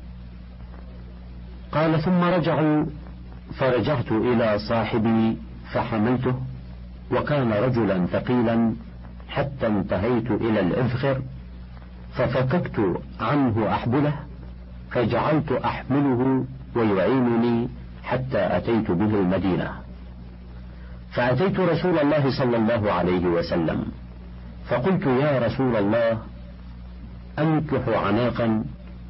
قال: ثم رجعوا، فرجعت إلى صاحبي فحملته، وكان رجلا ثقيلا، حتى انتهيت إلى الإذخر، ففككت عنه أحبله، فجعلت أحمله ويعينني حتى أتيت به المدينة. فأتيت رسول الله صلى الله عليه وسلم فقلت: يا رسول الله، أنكح عناقا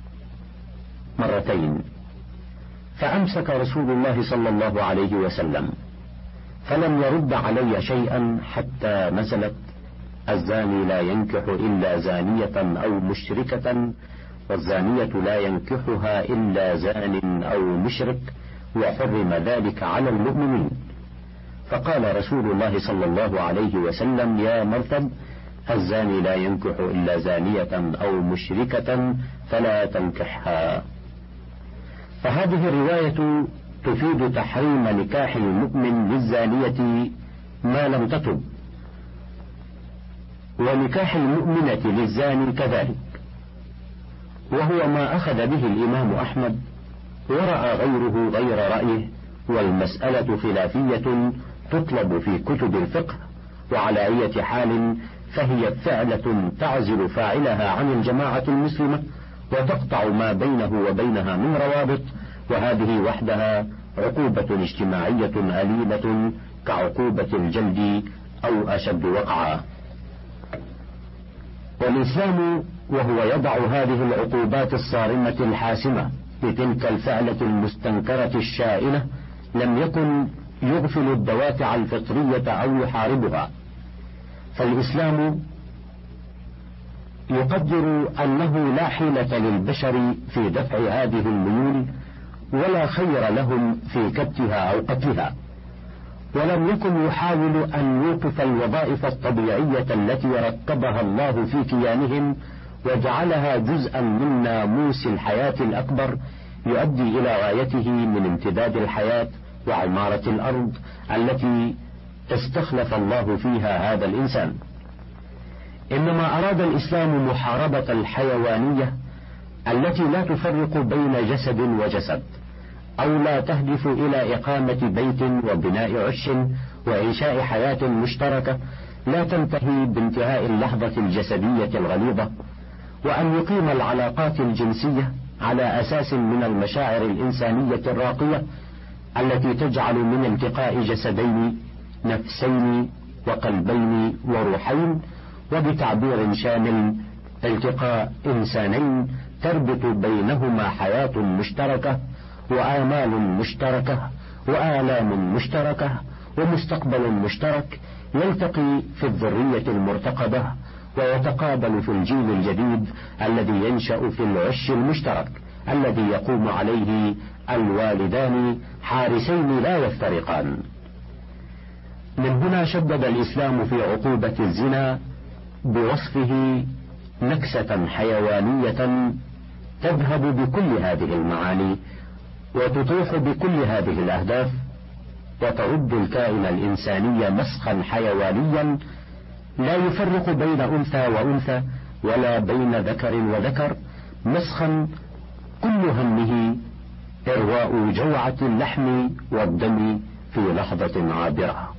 2. فأمسك رسول الله صلى الله عليه وسلم فلم يرد علي شيئا حتى نزلت: الزاني لا ينكح إلا زانية أو مشركة، والزانية لا ينكحها إلا زان أو مشرك، وحرم ذلك على المؤمنين. فقال رسول الله صلى الله عليه وسلم: يا مرثد، الزاني لا ينكح إلا زانية أو مشركة فلا تنكحها. فهذه الرواية تفيد تحريم نكاح المؤمن للزانية ما لم تتب، ونكاح المؤمنة للزاني كذلك، وهو ما أخذ به الإمام أحمد، ورأى غيره غير رأيه، والمسألة خلافية تطلب في كتب الفقه، وعلى أي حال فهي فعلة تعزل فاعلها عن الجماعة المسلمة، وتقطع ما بينه وبينها من روابط، وهذه وحدها عقوبة اجتماعية أليمة كعقوبة الجلد أو أشد وقعا. والإسلام وهو يضع هذه العقوبات الصارمة الحاسمة لتلك الفعلة المستنكرة الشائنة، لم يكن يغفل الدوافع الفطرية أو يحاربها، فالإسلام يقدر أنه لا حيلة للبشر في دفع هذه الميول، ولا خير لهم في كبتها أو قتلها، ولم يكن يحاول أن يوقف الوظائف الطبيعية التي ركبها الله في كيانهم وجعلها جزءا من ناموس الحياة الأكبر يؤدي إلى غايته من امتداد الحياة وعمارة الأرض التي استخلف الله فيها هذا الإنسان. إنما أراد الإسلام محاربة الحيوانية التي لا تفرق بين جسد وجسد، أو لا تهدف إلى إقامة بيت وبناء عش وإنشاء حياة مشتركة لا تنتهي بانتهاء اللحظة الجسدية الغليظة، وأن يقيم العلاقات الجنسية على أساس من المشاعر الإنسانية الراقية التي تجعل من التقاء جسدين، نفسين وقلبين وروحين، وبتعبير شامل التقاء إنسانين تربط بينهما حياة مشتركة وآمال مشتركة وآلام مشتركة ومستقبل مشترك، يلتقي في الذرية المرتقبة ويتقابل في الجيل الجديد الذي ينشأ في العش المشترك الذي يقوم عليه الوالدان حارسين لا يفترقان. من هنا شدد الإسلام في عقوبة الزنا بوصفه نكسة حيوانية تذهب بكل هذه المعاني وتطيح بكل هذه الأهداف، وترد الكائن الإنساني مسخا حيوانيا لا يفرق بين أنثى وأنثى ولا بين ذكر وذكر، مسخا كل همه إرواء جوعة اللحم والدم في لحظة عابرة.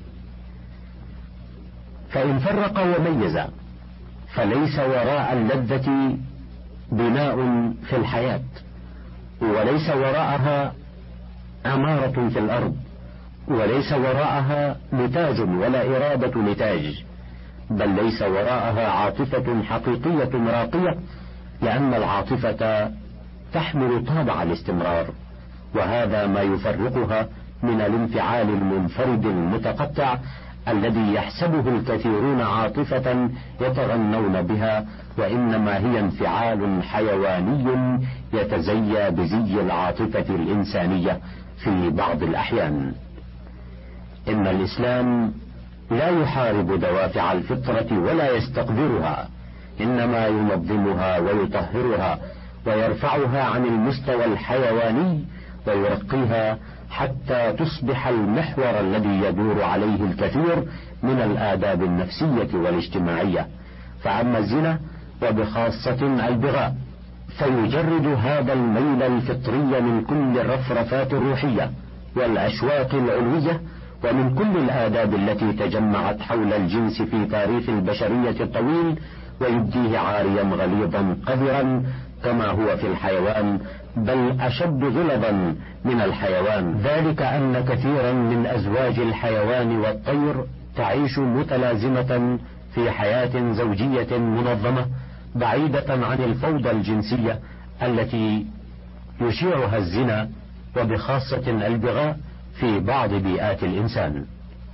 فإن فرق وميز فليس وراء اللذة بناء في الحياة، وليس وراءها عمارة في الأرض، وليس وراءها نتاج ولا إرادة نتاج، بل ليس وراءها عاطفة حقيقية راقية، لأن العاطفة تحمل طابع الاستمرار، وهذا ما يفرقها من الانفعال المنفرد المتقطع الذي يحسبه الكثيرون عاطفة يتغنون بها، وإنما هي انفعال حيواني يتزيى بزي العاطفة الإنسانية في بعض الأحيان. إن الإسلام لا يحارب دوافع الفطرة ولا يستقذرها، إنما ينظمها ويطهرها ويرفعها عن المستوى الحيواني ويرقيها حتى تصبح المحور الذي يدور عليه الكثير من الآداب النفسية والاجتماعية. فأما الزنا وبخاصة البغاء فيجرد هذا الميل الفطري من كل الرفرفات الروحية والأشواق العلوية ومن كل الآداب التي تجمعت حول الجنس في تاريخ البشرية الطويل، ويبديه عاريا غليظا قذرا كما هو في الحيوان، بل أشد غلظا من الحيوان. ذلك أن كثيرا من أزواج الحيوان والطير تعيش متلازمة في حياة زوجية منظمة بعيدة عن الفوضى الجنسية التي يشيعها الزنا وبخاصة البغاء في بعض بيئات الإنسان.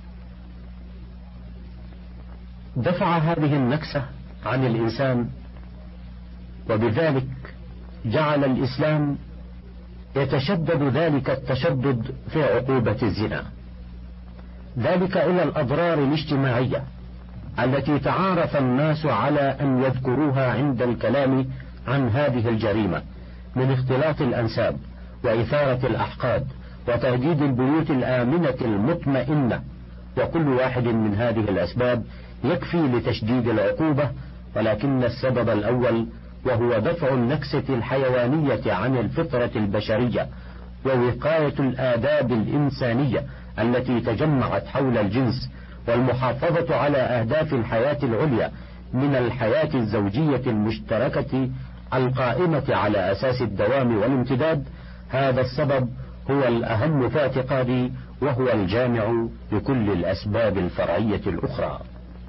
دفع هذه النكسة عن الإنسان، وبذلك جعل الإسلام يتشدد ذلك التشدد في عقوبة الزنا، ذلك إلى الأضرار الاجتماعية التي تعارف الناس على أن يذكروها عند الكلام عن هذه الجريمة، من اختلاط الأنساب وإثارة الأحقاد وتهديد البيوت الآمنة المطمئنة، وكل واحد من هذه الأسباب يكفي لتشديد العقوبة. ولكن السبب الأول وهو دفع النكسة الحيوانية عن الفطرة البشرية ووقاية الآداب الإنسانية التي تجمعت حول الجنس، والمحافظة على أهداف الحياة العليا من الحياة الزوجية المشتركة القائمة على أساس الدوام والامتداد. هذا السبب هو الأهم في اعتقادي، وهو الجامع لكل الأسباب الفرعية الأخرى،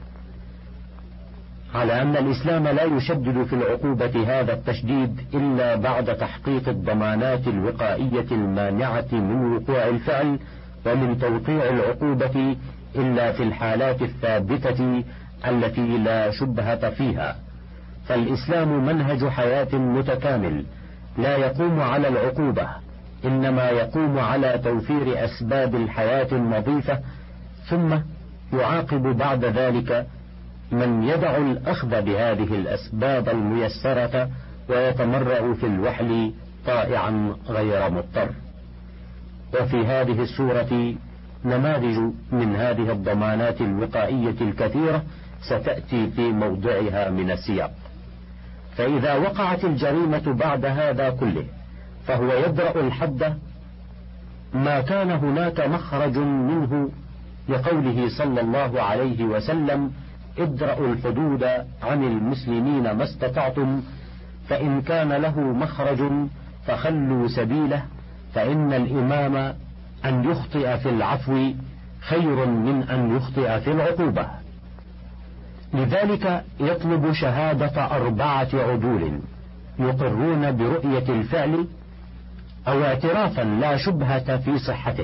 على أن الإسلام لا يشدد في العقوبة هذا التشديد إلا بعد تحقيق الضمانات الوقائية المانعة من وقوع الفعل ومن توقيع العقوبة إلا في الحالات الثابتة التي لا شبهة فيها. فالإسلام منهج حياة متكامل لا يقوم على العقوبة، إنما يقوم على توفير أسباب الحياة النظيفة، ثم يعاقب بعد ذلك من يدع الأخذ بهذه الأسباب الميسرة ويتمرأ في الوحل طائعا غير مضطر. وفي هذه السورة نماذج من هذه الضمانات الوقائية الكثيرة ستأتي في موضعها من السياق. فإذا وقعت الجريمة بعد هذا كله فهو يدرأ الحد ما كان هناك مخرج منه، لقوله صلى الله عليه وسلم: ادرأوا الحدود عن المسلمين ما استطعتم، فإن كان له مخرج فخلوا سبيله، فإن الإمام أن يخطئ في العفو خير من أن يخطئ في العقوبة. لذلك يطلب شهادة 4 عدول يقرون برؤية الفعل أو اعترافا لا شبهة في صحته.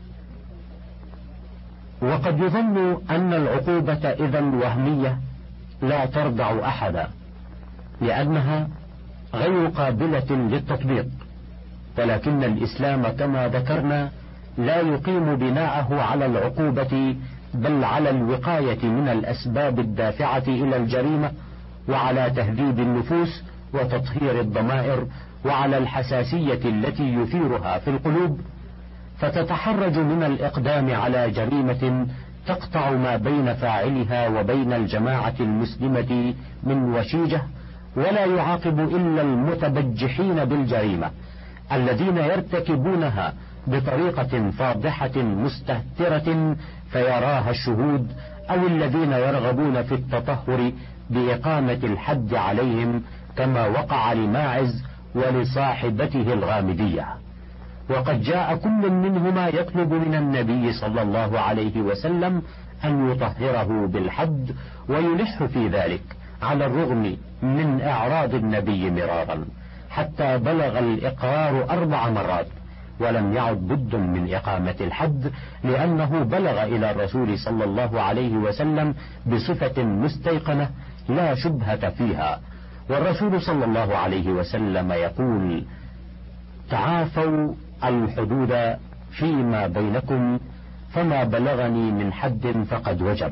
وقد يظن أن العقوبة إذن وهمية لا تردع أحدا، لأنها غير قابلة للتطبيق، ولكن الإسلام كما ذكرنا لا يقيم بناءه على العقوبة، بل على الوقاية من الأسباب الدافعة إلى الجريمة، وعلى تهذيب النفوس وتطهير الضمائر، وعلى الحساسية التي يثيرها في القلوب، فتتحرج من الإقدام على جريمة تقطع ما بين فاعلها وبين الجماعة المسلمة من وشيجة، ولا يعاقب إلا المتبجحين بالجريمة الذين يرتكبونها بطريقة فاضحة مستهترة فيراها الشهود، أو الذين يرغبون في التطهر بإقامة الحد عليهم، كما وقع لماعز ولصاحبته الغامدية. وقد جاء كل منهما يطلب من النبي صلى الله عليه وسلم أن يطهره بالحد، ويلح في ذلك على الرغم من إعراض النبي مرارا، حتى بلغ الإقرار 4 مرات، ولم يعد بد من إقامة الحد، لأنه بلغ إلى الرسول صلى الله عليه وسلم بصفة مستيقنة لا شبهة فيها. والرسول صلى الله عليه وسلم يقول: تعافوا الحدود فيما بينكم، فما بلغني من حد فقد وجب.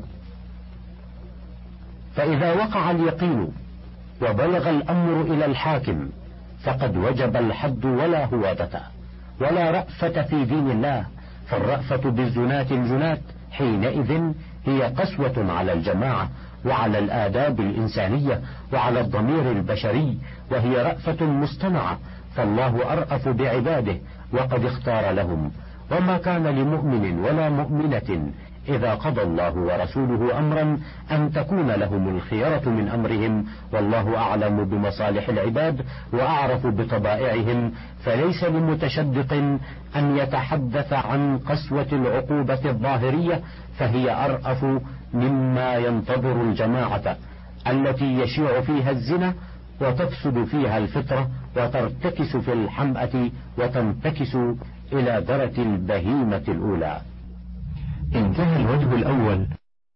فإذا وقع اليقين وبلغ الأمر إلى الحاكم فقد وجب الحد ولا هوادة ولا رأفة في دين الله، فالرأفة بالزناة الجنات حينئذ هي قسوة على الجماعة وعلى الآداب الإنسانية وعلى الضمير البشري، وهي رأفة مصطنعة، فالله أرأف بعباده وقد اختار لهم. وما كان لمؤمن ولا مؤمنة إذا قضى الله ورسوله أمرا أن تكون لهم الخيرة من أمرهم، والله أعلم بمصالح العباد وأعرف بطبائعهم، فليس لمتشدق أن يتحدث عن قسوة العقوبة الظاهرية، فهي أرأف مما ينتظر الجماعة التي يشيع فيها الزنا وتفسد فيها الفطرة وترتكس في الحمأة وتنتكس إلى درة البهيمة الأولى. انتهى الوجه الأول.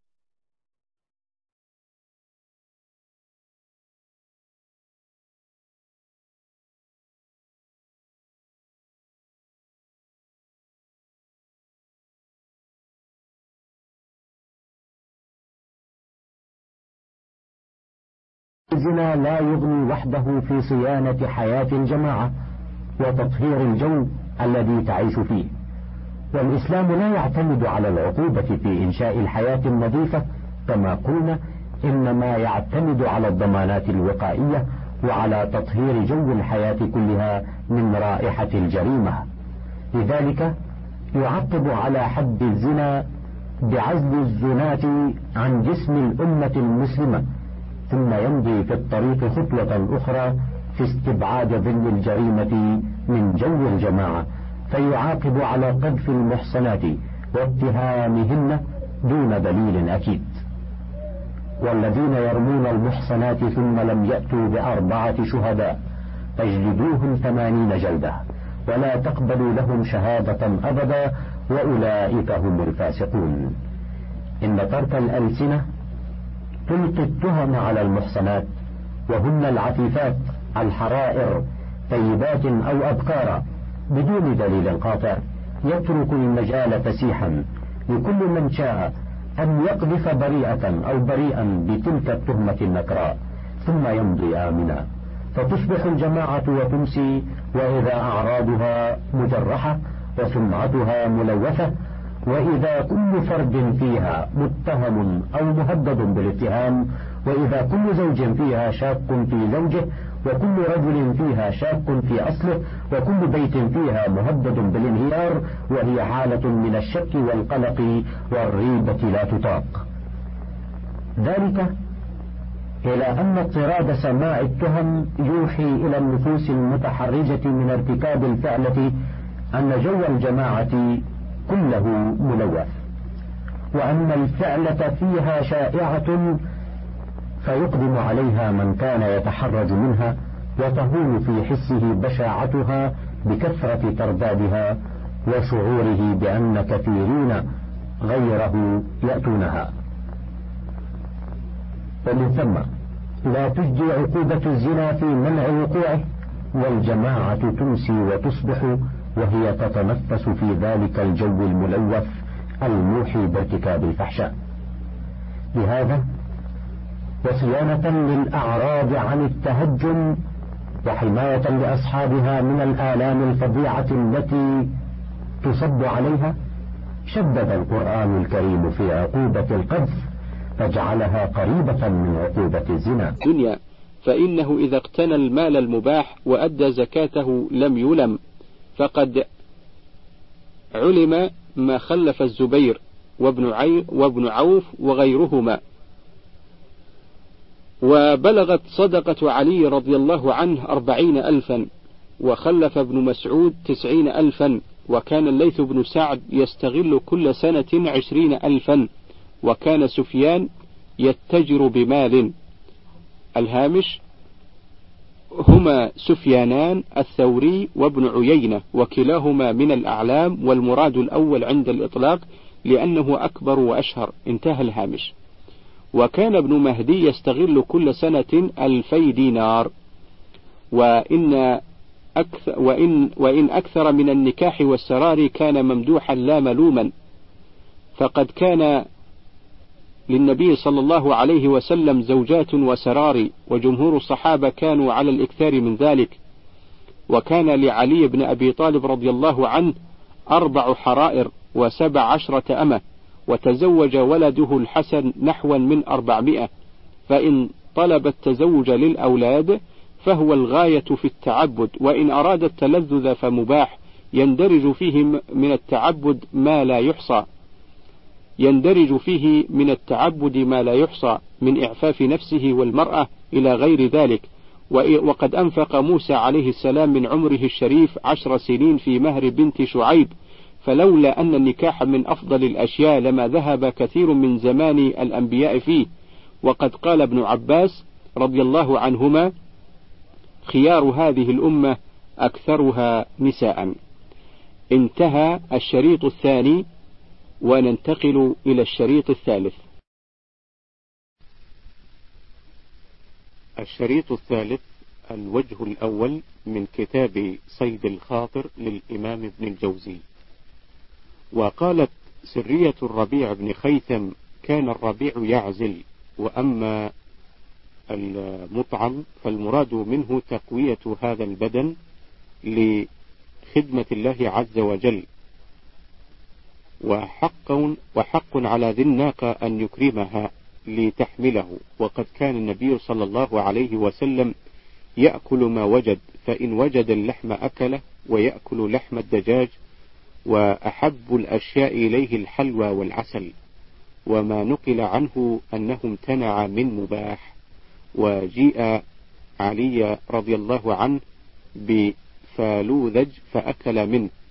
الزنا لا يغني وحده في صيانة حياة الجماعة وتطهير الجو الذي تعيش فيه، والإسلام لا يعتمد على العقوبة في إنشاء الحياة النظيفة كما قلنا، إنما يعتمد على الضمانات الوقائية وعلى تطهير جو الحياة كلها من رائحة الجريمة. لذلك يعقب على حد الزنا بعزل الزناة عن جسم الأمة المسلمة، ثم يمضي في الطريق خطوة أخرى في استبعاد ظل الجريمة من جو الجماعة، فيعاقب على قذف المحصنات واتهامهن دون دليل أكيد. والذين يرمون المحصنات ثم لم يأتوا ب4 شهداء فاجلدوهم 80 جلدة ولا تقبلوا لهم شهادة أبدا وأولئك هم الفاسقون. إن ترك الألسنة تلقي التهم على المحصنات، وهن العفيفات الحرائر طيبات أو أبكارا بدون دليل قاطع، يترك المجال فسيحا لكل من شاء أن يقذف بريئة أو بريئا بتلك التهمة النكراء ثم يمضي آمنا، فتصبح الجماعة وتمسي وإذا أعراضها مجرحة وسمعتها ملوثة، وإذا كل فرد فيها متهم أو مهدد بالاتهام، وإذا كل زوج فيها شاك في زوجه، وكل رجل فيها شاك في أصله، وكل بيت فيها مهدد بالانهيار، وهي حالة من الشك والقلق والريبة لا تطاق. ذلك إلى أن اضطراد سماع التهم يوحي إلى النفوس المتحرجة من ارتكاب الفعلة أن جو الجماعة كله ملوث، وأن الفعلة فيها شائعة فيقدم عليها من كان يتحرج منها، وتهون في حسه بشاعتها بكثرة تردادها وشعوره بأن كثيرين غيره يأتونها. ومن ثم لا تجدي عقوبة الزنا في منع وقوعه، والجماعة تمسي وتصبح وهي تتنفس في ذلك الجو الملوث الموحي بارتكاب الفحشاء. لهذا وصيانة للأعراض عن التهجم وحماية لأصحابها من الآلام الفظيعة التي تصب عليها، شدد القرآن الكريم في عقوبة القذف فجعلها قريبة من عقوبة الزنا. دنيا فإنه إذا اقتنى المال المباح وأدى زكاته لم يلم، فقد علم ما خلف الزبير وابن عوف وغيرهما. وبلغت صدقة علي رضي الله عنه 40,000، وخلف ابن مسعود 90,000، وكان الليث بن سعد يستغل كل سنة 20,000، وكان سفيان يتجر بمال. الهامش: هما سفيانان الثوري وابن عيينة، وكلاهما من الأعلام، والمراد الأول عند الإطلاق لأنه أكبر وأشهر. انتهى الهامش. وكان ابن مهدي يستغل كل سنة 2000 دينار، وإن أكثر من النكاح والسرار كان ممدوحا لا ملوما، فقد كان للنبي صلى الله عليه وسلم زوجات وسرار، وجمهور الصحابة كانوا على الإكثار من ذلك. وكان لعلي بن أبي طالب رضي الله عنه 4 حرائر و17 أمة، وتزوج ولده الحسن نحوا من 400. فإن طلب التزوج للأولاد فهو الغاية في التعبد، وإن أراد التلذذ فمباح، يندرج فيه من التعبد ما لا يحصى من إعفاف نفسه والمرأة إلى غير ذلك. وقد أنفق موسى عليه السلام من عمره الشريف 10 سنين في مهر بنت شعيب، فلولا أن النكاح من أفضل الأشياء لما ذهب كثير من زمان الأنبياء فيه. وقد قال ابن عباس رضي الله عنهما: خيار هذه الأمة أكثرها نساء. انتهى الشريط الثاني، وننتقل إلى الشريط الثالث. الشريط الثالث الوجه الأول من كتاب صيد الخاطر للإمام ابن الجوزي. وقالت سرية الربيع بن خيثم: كان الربيع يعزل، وأما المطعم فالمراد منه تقوية هذا البدن لخدمة الله عز وجل، وحق على ذي الناقة أن يكرمها لتحمله. وقد كان النبي صلى الله عليه وسلم يأكل ما وجد، فإن وجد اللحم أكله، ويأكل لحم الدجاج، وأحب الأشياء إليه الحلوى والعسل. وما نقل عنه أنه امتنع من مباح. وجيء علي رضي الله عنه بفالوذج فأكل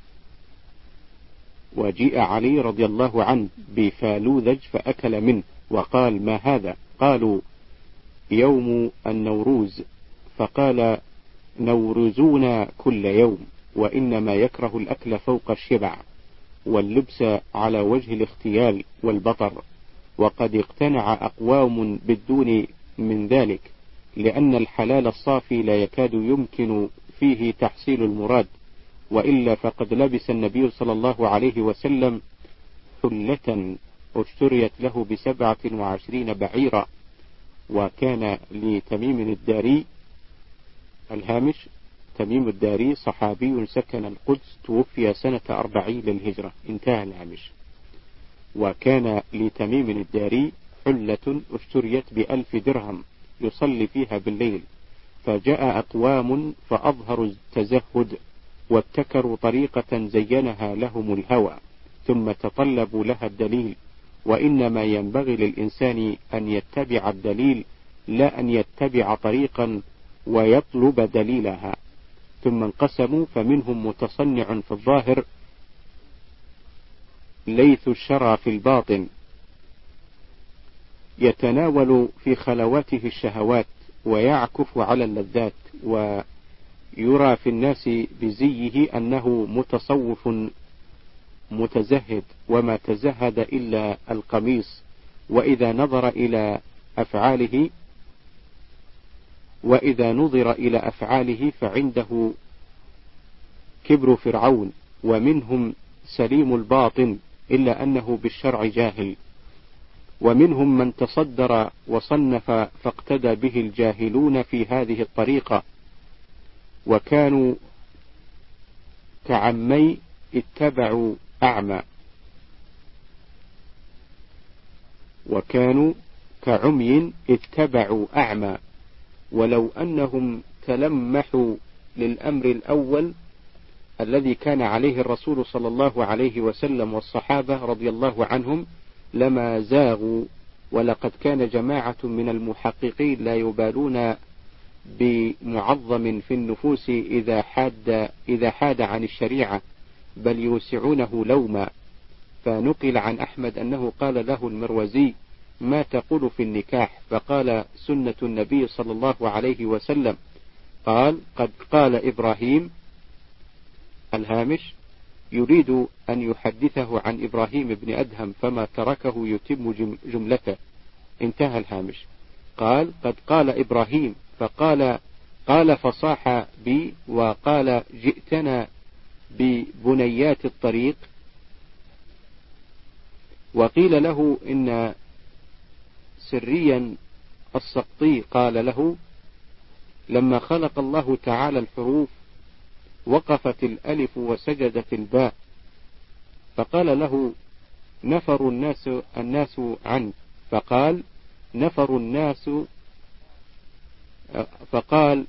منه، وقال: ما هذا؟ قالوا: يوم النوروز. فقال: نورزون كل يوم، وإنما يكره الأكل فوق الشبع، واللبس على وجه الاختيال والبطر. وقد اقتنع أقوام بالدون من ذلك، لأن الحلال الصافي لا يكاد يمكن فيه تحصيل المراد. وإلا فقد لبس النبي صلى الله عليه وسلم حلة اشتريت له ب27 بعيرا. وكان لتميم الداري الهامش: تميم الداري صحابي سكن القدس، توفي سنة 40 للهجرة. انتهى الهامش. وكان لتميم الداري حلة اشتريت ب1000 درهم يصلي فيها بالليل، فجاء أقوام فأظهروا التزهد وابتكروا طريقة زينها لهم الهوى، ثم تطلبوا لها الدليل. وإنما ينبغي للإنسان أن يتبع الدليل، لا أن يتبع طريقا ويطلب دليلها. ثم انقسموا، فمنهم متصنع في الظاهر ليث الشرى في الباطن، يتناول في خلواته الشهوات ويعكف على اللذات، ويرى في الناس بزيه أنه متصوف متزهد، وما تزهد إلا القميص. وإذا نظر إلى أفعاله فعنده كبر فرعون. ومنهم سليم الباطن إلا أنه بالشرع جاهل. ومنهم من تصدر وصنف فاقتدى به الجاهلون في هذه الطريقة، وكانوا كعمي اتبعوا أعمى، ولو أنهم تلمحوا للأمر الأول الذي كان عليه الرسول صلى الله عليه وسلم والصحابة رضي الله عنهم لما زاغوا. ولقد كان جماعة من المحققين لا يبالون بمعظم في النفوس إذا حاد عن الشريعة، بل يوسعونه لوما. فنقل عن أحمد أنه قال له المروزي: ما تقول في النكاح؟ فقال: سنة النبي صلى الله عليه وسلم. قال قد قال إبراهيم. الهامش يريد أن يحدثه عن إبراهيم بن أدهم فما تركه يتم جملته. انتهى الهامش. قال قد قال إبراهيم، قال فصاح بي وقال جئتنا ببنيات الطريق. وقيل له إن سريا السقطي قال له لما خلق الله تعالى الحروف وقفت الألف وسجدت الباء، فقال له نفر الناس عنه، فقال نفر الناس، فقال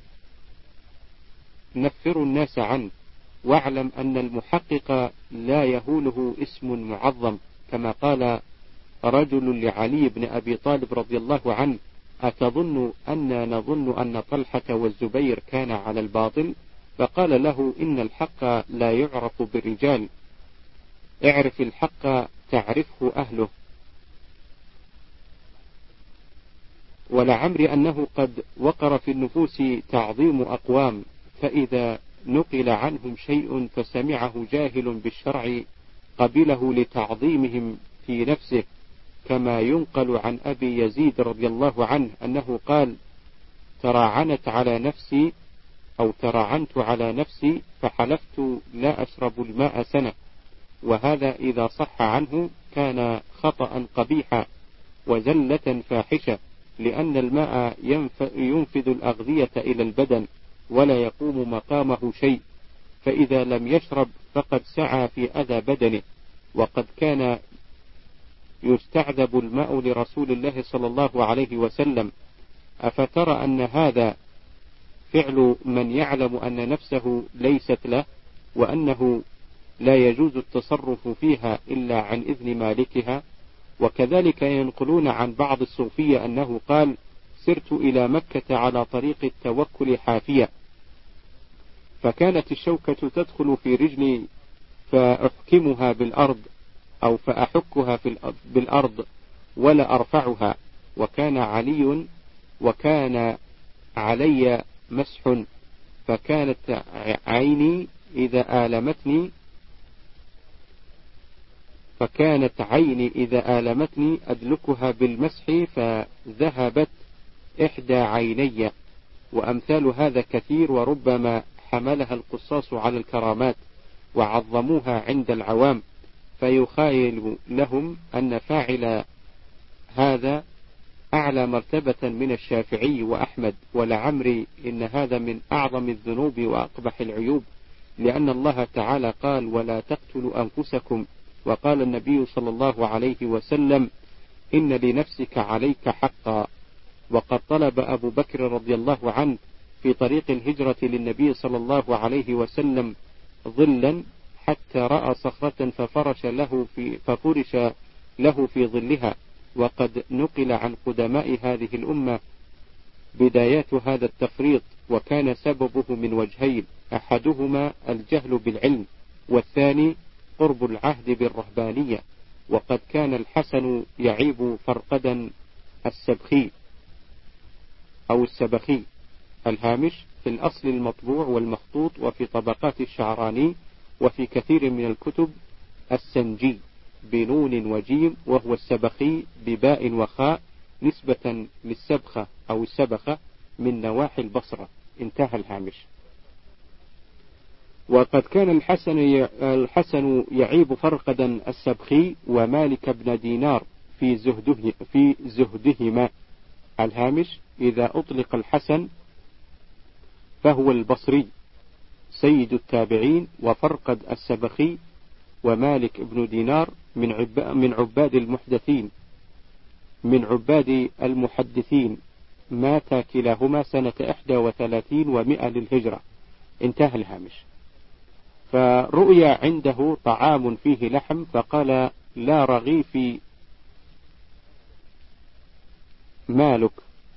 نفر الناس عنه، واعلم أن المحقق لا يهوله اسم معظم، كما قال رجل لعلي بن أبي طالب رضي الله عنه أتظن أن نظن أن طلحة والزبير كان على الباطل؟ فقال له إن الحق لا يعرف بالرجال، اعرف الحق تعرفه أهله. ولعمري أنه قد وقر في النفوس تعظيم أقوام، فإذا نقل عنهم شيء فسمعه جاهل بالشرع قبله لتعظيمهم في نفسه، كما ينقل عن أبي يزيد رضي الله عنه أنه قال تراعنت على نفسي فحلفت لا أشرب الماء سنة. وهذا إذا صح عنه كان خطأ قبيحا وزلة فاحشة، لأن الماء ينفذ الأغذية إلى البدن ولا يقوم مقامه شيء، فإذا لم يشرب فقد سعى في أذى بدنه. وقد كان يستعذب الماء لرسول الله صلى الله عليه وسلم. أفترى أن هذا فعل من يعلم أن نفسه ليست له، وأنه لا يجوز التصرف فيها إلا عن إذن مالكها؟ وكذلك ينقلون عن بعض الصوفية أنه قال سرت إلى مكة على طريق التوكل حافية، فكانت الشوكة تدخل في رجلي فأحكمها بالأرض أو فأحكها بالأرض ولا أرفعها، وكان علي مسح، فكانت عيني إذا آلمتني أدلكها بالمسح فذهبت إحدى عيني. وأمثال هذا كثير، وربما حملها القصاص على الكرامات وعظموها عند العوام، فيخايل لهم أن فاعل هذا أعلى مرتبة من الشافعي وأحمد. ولعمري إن هذا من أعظم الذنوب وأقبح العيوب، لأن الله تعالى قال ولا تقتلوا أنفسكم، وقال النبي صلى الله عليه وسلم إن لنفسك عليك حقا. وقد طلب أبو بكر رضي الله عنه في طريق الهجرة للنبي صلى الله عليه وسلم ظلا حتى رأى صخرة ففرش له في ظلها. وقد نقل عن قدماء هذه الأمة بدايات هذا التفريط، وكان سببه من وجهين: أحدهما الجهل بالعلم، والثاني قرب العهد بالرهبانية. وقد كان الحسن يعيب فرقدا السبخي. الهامش في الأصل المطبوع والمخطوط، وفي طبقات الشعراني، وفي كثير من الكتب السنجي بنون وجيم، وهو السبخي بباء وخاء، نسبة للسبخة أو السبخة من نواحي البصرة. انتهى الهامش. وقد كان الحسن يعيب فرقدا السبخي ومالك بن دينار في زهدهما. الهامش إذا أطلق الحسن فهو البصري سيد التابعين، وفرقد السبخي ومالك بن دينار من عباد المحدثين، مات كلاهما سنة 31 و100 للهجرة. انتهى الهامش. فرؤي عنده طعام فيه لحم، فقال لا رغيفي مالك،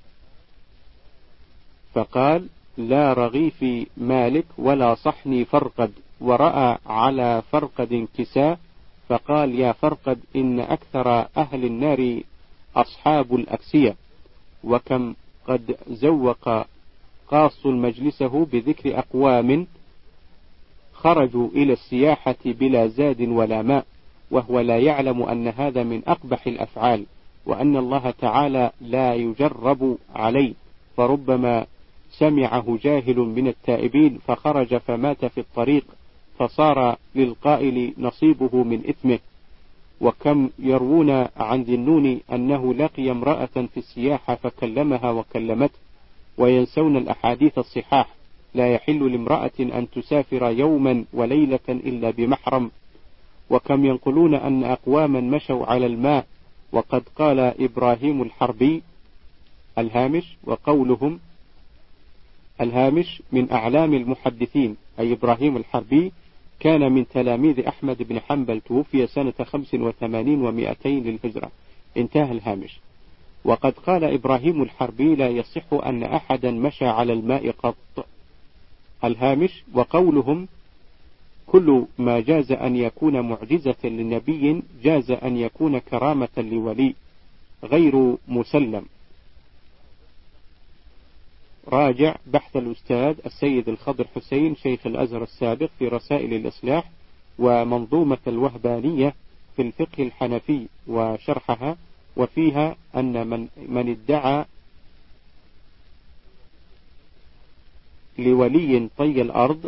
فقال لا رغيفي مالك ولا صحني فرقد. ورأى على فرقد كساء، فقال يا فرقد إن أكثر أهل النار أصحاب الأكسية، وكم قد خاص مجلسه بذكر أقوام خرجوا إلى السياحة بلا زاد ولا ماء، وهو لا يعلم أن هذا من أقبح الأفعال، وأن الله تعالى لا يجرب عليه، فربما سمعه جاهل من التائبين فخرج فمات في الطريق فصار للقائل نصيبه من إثمه. وكم يروون عن ذنون أنه لقي امرأة في السياحة فكلمها وكلمته، وينسون الأحاديث الصحاح: لا يحل لامرأة أن تسافر يوما وليلة إلا بمحرم. وكم ينقلون أن أقواما مشوا على الماء، وقد قال إبراهيم الحربي الهامش، وقولهم الهامش من أعلام المحدثين، أي إبراهيم الحربي كان من تلاميذ أحمد بن حنبل، توفي سنة 85 و200 للهجرة، انتهى الهامش. وقد قال إبراهيم الحربي: لا يصح أن أحدا مشى على الماء قط. الهامش، وقولهم كل ما جاز أن يكون معجزة لنبي جاز أن يكون كرامة لولي، غير مسلم. راجع بحث الأستاذ السيد الخضر حسين شيخ الأزهر السابق في رسائل الإصلاح، ومنظومة الوهبانية في الفقه الحنفي وشرحها، وفيها أن من ادعى لولي طي الأرض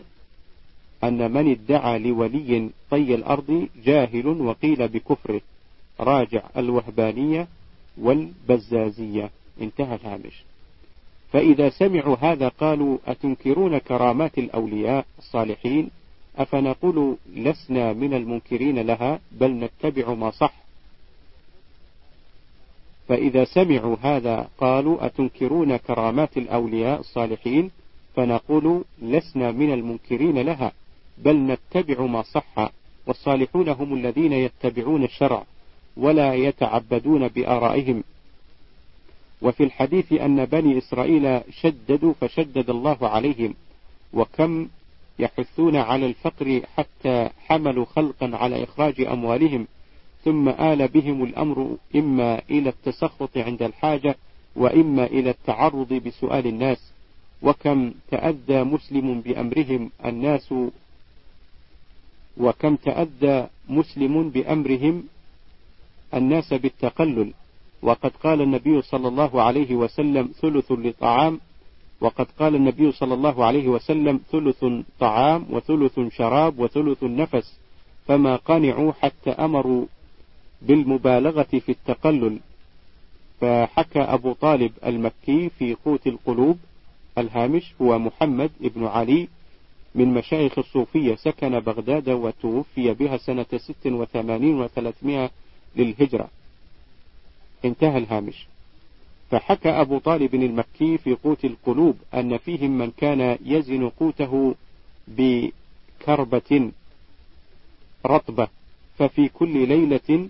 طي الأرض جاهل وقيل بكفره. راجع الوهبانية والبزازية، انتهى الهامش. فإذا سمعوا هذا قالوا: أتنكرون كرامات الأولياء الصالحين؟ أفنقول لسنا من المنكرين لها، بل نتبع ما صح. فإذا سمعوا هذا قالوا: أتنكرون كرامات الأولياء الصالحين؟ فنقول لسنا من المنكرين لها، بل نتبع ما صح. والصالحون هم الذين يتبعون الشرع ولا يتعبدون بآرائهم. وفي الحديث أن بني إسرائيل شددوا فشدد الله عليهم، وكم يحثون على الفقر حتى حملوا خلقا على إخراج أموالهم، ثم آل بهم الأمر إما إلى التسخط عند الحاجة وإما إلى التعرض بسؤال الناس. وكم تأذى مسلم بأمرهم الناس بالتقلل. وقد قال النبي صلى الله عليه وسلم: ثلث لطعام، وقد قال النبي صلى الله عليه وسلم: ثلث طعام وثلث شراب وثلث نفس، فما قنعوا حتى أمروا بالمبالغة في التقلل. فحكى أبو طالب المكي في قوت القلوب الهامش، هو محمد ابن علي من مشايخ الصوفية، سكن بغداد وتوفي بها سنة 86 و300 للهجرة، انتهى الهامش. فحكى أبو طالب المكي في قوت القلوب أن فيهم من كان يزن قوته بكربة رطبة، ففي كل ليلة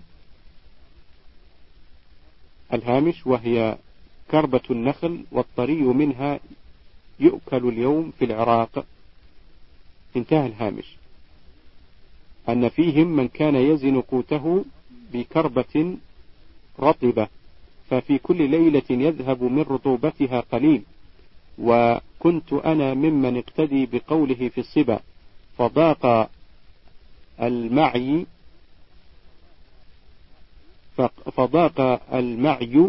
الهامش، وهي كربة النخل والطري منها يؤكل اليوم في العراق، انتهى الهامش. أن فيهم من كان يزن قوته بكربة رطبة، ففي كل ليلة يذهب من رطوبتها قليل. وكنت أنا ممن اقتدي بقوله في الصبا: فضاق المعي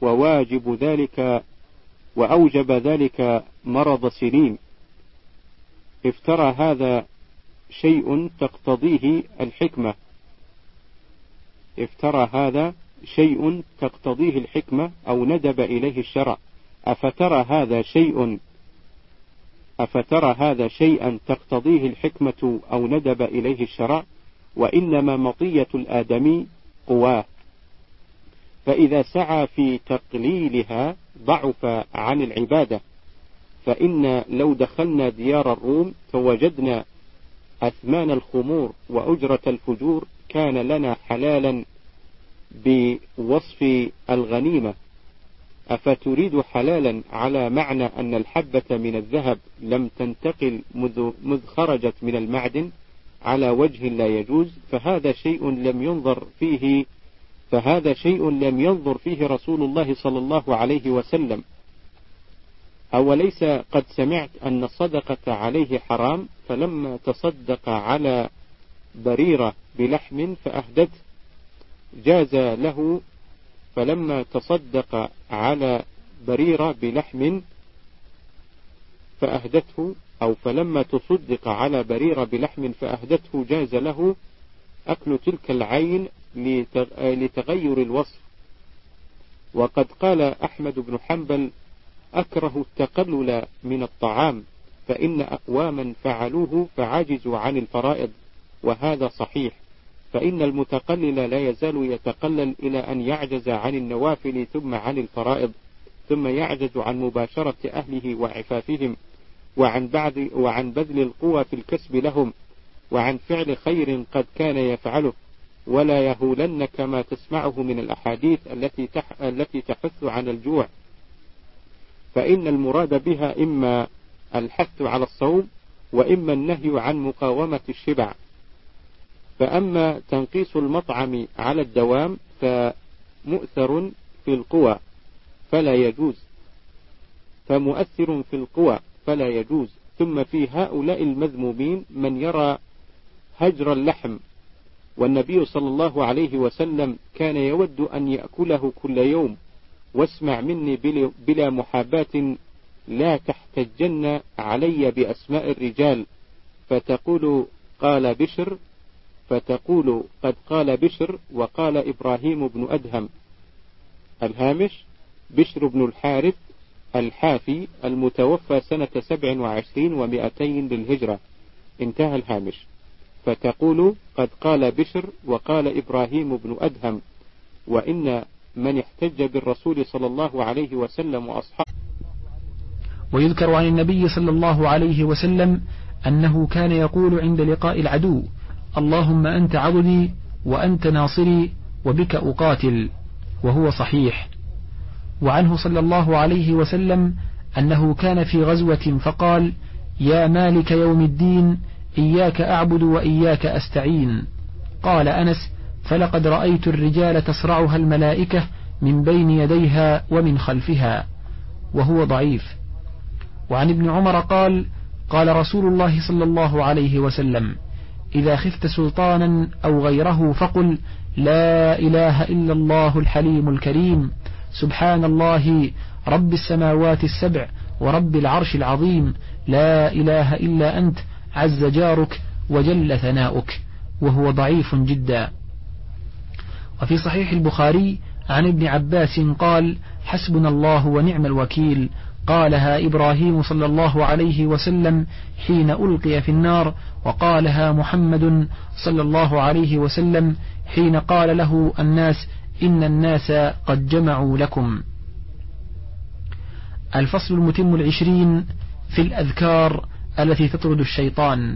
وأوجب ذلك مرض سنين. افترى هذا شيء تقتضيه الحكمة أو ندب إليه الشرع. أفترى هذا شيئا تقتضيه الحكمة أو ندب إليه الشرع؟ وإنما مطية الآدمي قواه، فإذا سعى في تقليلها ضعف عن العبادة. فإن لو دخلنا ديار الروم فوجدنا أثمان الخمور وأجرة الفجور كان لنا حلالا بوصف الغنيمة. أفتريد حلالا على معنى أن الحبة من الذهب لم تنتقل مذ خرجت من المعدن على وجه لا يجوز؟ فهذا شيء لم ينظر فيه رسول الله صلى الله عليه وسلم. أوليس قد سمعت أن الصدقة عليه حرام، فلما تصدق على بريرة بلحم فأهدته جاز له، فلما تصدق على بريرة بلحم فأهدته، أو فلما تصدق على بريرة بلحم فأهدته جاز له أكل تلك العين لتغير الوصف. وقد قال أحمد بن حنبل: أكره التقلل من الطعام، فإن أقواما فعلوه فعجزوا عن الفرائض، وهذا صحيح، فإن المتقلل لا يزال يتقلل إلى أن يعجز عن النوافل ثم عن الفرائض، ثم يعجز عن مباشرة أهله وعفافهم، وعن بذل القوى في الكسب لهم، وعن فعل خير قد كان يفعله، ولا يهولن كما تسمعه من الأحاديث التي تحث عن الجوع، فإن المراد بها إما الحث على الصوم وإما النهي عن مقاومة الشبع. فأما تنقيص المطعم على الدوام فمؤثر في القوى فلا يجوز. ثم في هؤلاء المذمومين من يرى هجر اللحم، والنبي صلى الله عليه وسلم كان يود أن يأكله كل يوم. واسمع مني بلا محاباة، لا تحتجن علي بأسماء الرجال فتقول قد قال بشر وقال إبراهيم بن أدهم. الهامش: بشر بن الحارث الحافي المتوفى سنة 27 و200 للهجرة، انتهى الهامش. فتقول قد قال بشر وقال إبراهيم بن أدهم. وإن من احتج بالرسول صلى الله عليه وسلم وأصحابه. ويذكر عن النبي صلى الله عليه وسلم أنه كان يقول عند لقاء العدو: اللهم أنت عضدي وأنت ناصري وبك أقاتل، وهو صحيح. وعنه صلى الله عليه وسلم أنه كان في غزوة فقال: يا مالك يوم الدين إياك أعبد وإياك أستعين. قال أنس: فلقد رأيت الرجال تصرعها الملائكة من بين يديها ومن خلفها، وهو ضعيف. وعن ابن عمر قال: قال رسول الله صلى الله عليه وسلم: إذا خفت سلطانا أو غيره فقل: لا إله إلا الله الحليم الكريم، سبحان الله رب السماوات السبع ورب العرش العظيم، لا إله إلا أنت عز جارك وجل ثناؤك، وهو ضعيف جدا. وفي صحيح البخاري عن ابن عباس قال: حسبنا الله ونعم الوكيل، قالها إبراهيم صلى الله عليه وسلم حين ألقي في النار، وقالها محمد صلى الله عليه وسلم حين قال له الناس: إن الناس قد جمعوا لكم. الفصل المتم 20 في الأذكار التي تطرد الشيطان.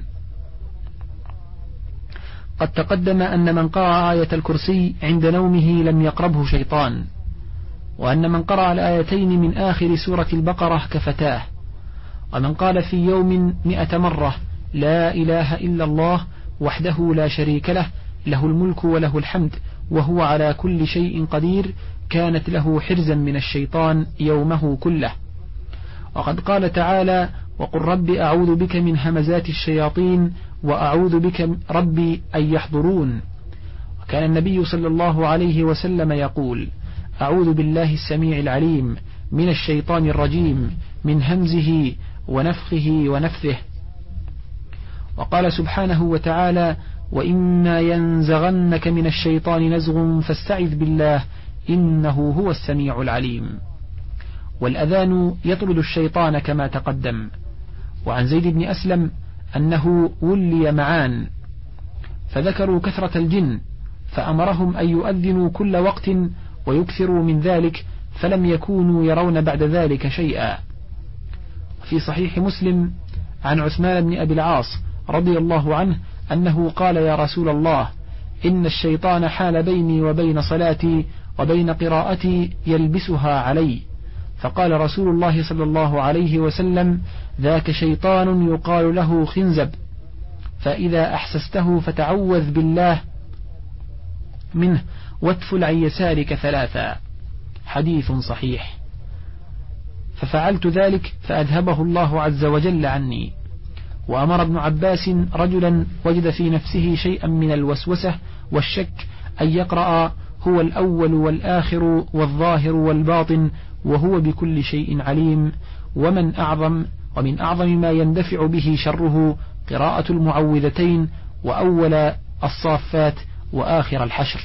قد تقدم أن من قرأ آية الكرسي عند نومه لم يقربه شيطان، وأن من قرأ الآيتين من آخر سورة البقرة كفتاه، ومن قال في يوم 100 مرة لا إله إلا الله وحده لا شريك له، له الملك وله الحمد وهو على كل شيء قدير، كانت له حرزا من الشيطان يومه كله. وقد قال تعالى: وقل رب أعوذ بك من همزات الشياطين وأعوذ بك ربي أن يحضرون. وكان النبي صلى الله عليه وسلم يقول: أعوذ بالله السميع العليم من الشيطان الرجيم من همزه ونفخه ونفثه. وقال سبحانه وتعالى: وإما ينزغنك من الشيطان نزغ فاستعذ بالله إنه هو السميع العليم. والأذان يطرد الشيطان كما تقدم. وعن زيد بن أسلم أنه ولي معان، فذكروا كثرة الجن فأمرهم أن يؤذنوا كل وقت ويكثروا من ذلك، فلم يكونوا يرون بعد ذلك شيئا. في صحيح مسلم عن عثمان بن أبي العاص رضي الله عنه أنه قال: يا رسول الله، إن الشيطان حال بيني وبين صلاتي وبين قراءتي يلبسها علي. فقال رسول الله صلى الله عليه وسلم: ذاك شيطان يقال له خنزب، فإذا أحسسته فتعوذ بالله منه واتفل عن يسارك 3. حديث صحيح. ففعلت ذلك فأذهبه الله عز وجل عني. وأمر ابن عباس رجلا وجد في نفسه شيئا من الوسوسة والشك أن يقرأ هو الأول والآخر والظاهر والباطن وهو بكل شيء عليم. ومن أعظم ما يندفع به شره قراءة المعوذتين وأول الصافات وآخر الحشر.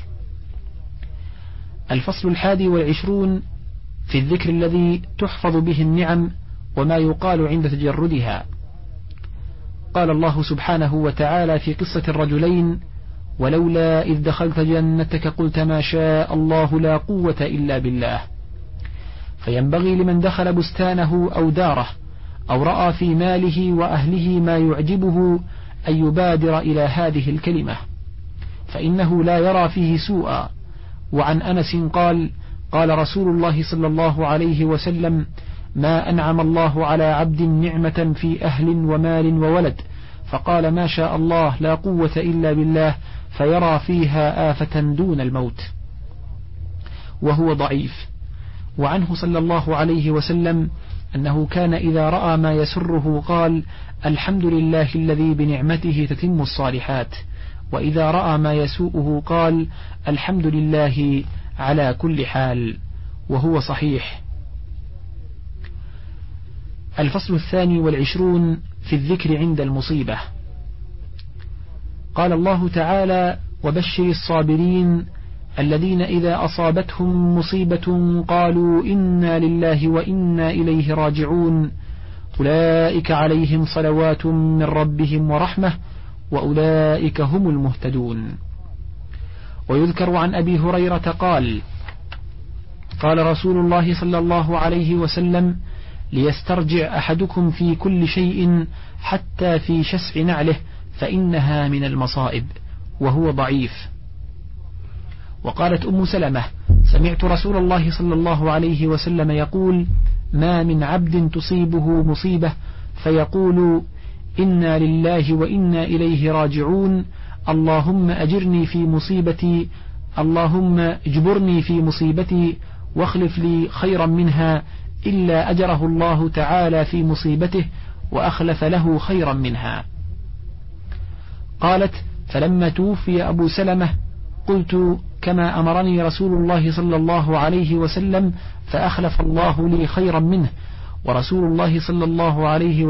الفصل 21 في الذكر الذي تحفظ به النعم وما يقال عند تجردها. قال الله سبحانه وتعالى في قصة الرجلين: ولولا إذ دخلت جنتك قلت ما شاء الله لا قوة إلا بالله. فينبغي لمن دخل بستانه أو داره أو رأى في ماله وأهله ما يعجبه أن يبادر إلى هذه الكلمة، فإنه لا يرى فيه سوءا. وعن أنس قال: قال رسول الله صلى الله عليه وسلم: ما أنعم الله على عبد نعمة في أهل ومال وولد فقال ما شاء الله لا قوة إلا بالله فيرى فيها آفة دون الموت، وهو ضعيف. وعنه صلى الله عليه وسلم أنه كان إذا رأى ما يسره قال: الحمد لله الذي بنعمته تتم الصالحات. وإذا رأى ما يسوءه قال: الحمد لله على كل حال، وهو صحيح. الفصل 22 في الذكر عند المصيبة. قال الله تعالى: وبشر الصابرين الذين إذا أصابتهم مصيبة قالوا إنا لله وإنا إليه راجعون أولئك عليهم صلوات من ربهم ورحمة وأولئك هم المهتدون. ويذكر عن أبي هريرة قال: قال رسول الله صلى الله عليه وسلم: ليسترجع أحدكم في كل شيء حتى في شسع نعله فإنها من المصائب، وهو ضعيف. وقالت أم سلمة: سمعت رسول الله صلى الله عليه وسلم يقول: ما من عبد تصيبه مصيبة فيقول إنا لله وإنا إليه راجعون اللهم أجرني في مصيبتي، اللهم اجبرني في مصيبتي واخلف لي خيرا منها، إلا أجره الله تعالى في مصيبته وأخلف له خيرا منها. قالت: فلما توفي أبو سلمة قلت كما أمرني رسول الله صلى الله عليه وسلم فأخلف الله لي خيرا منه. ورسول الله صلى الله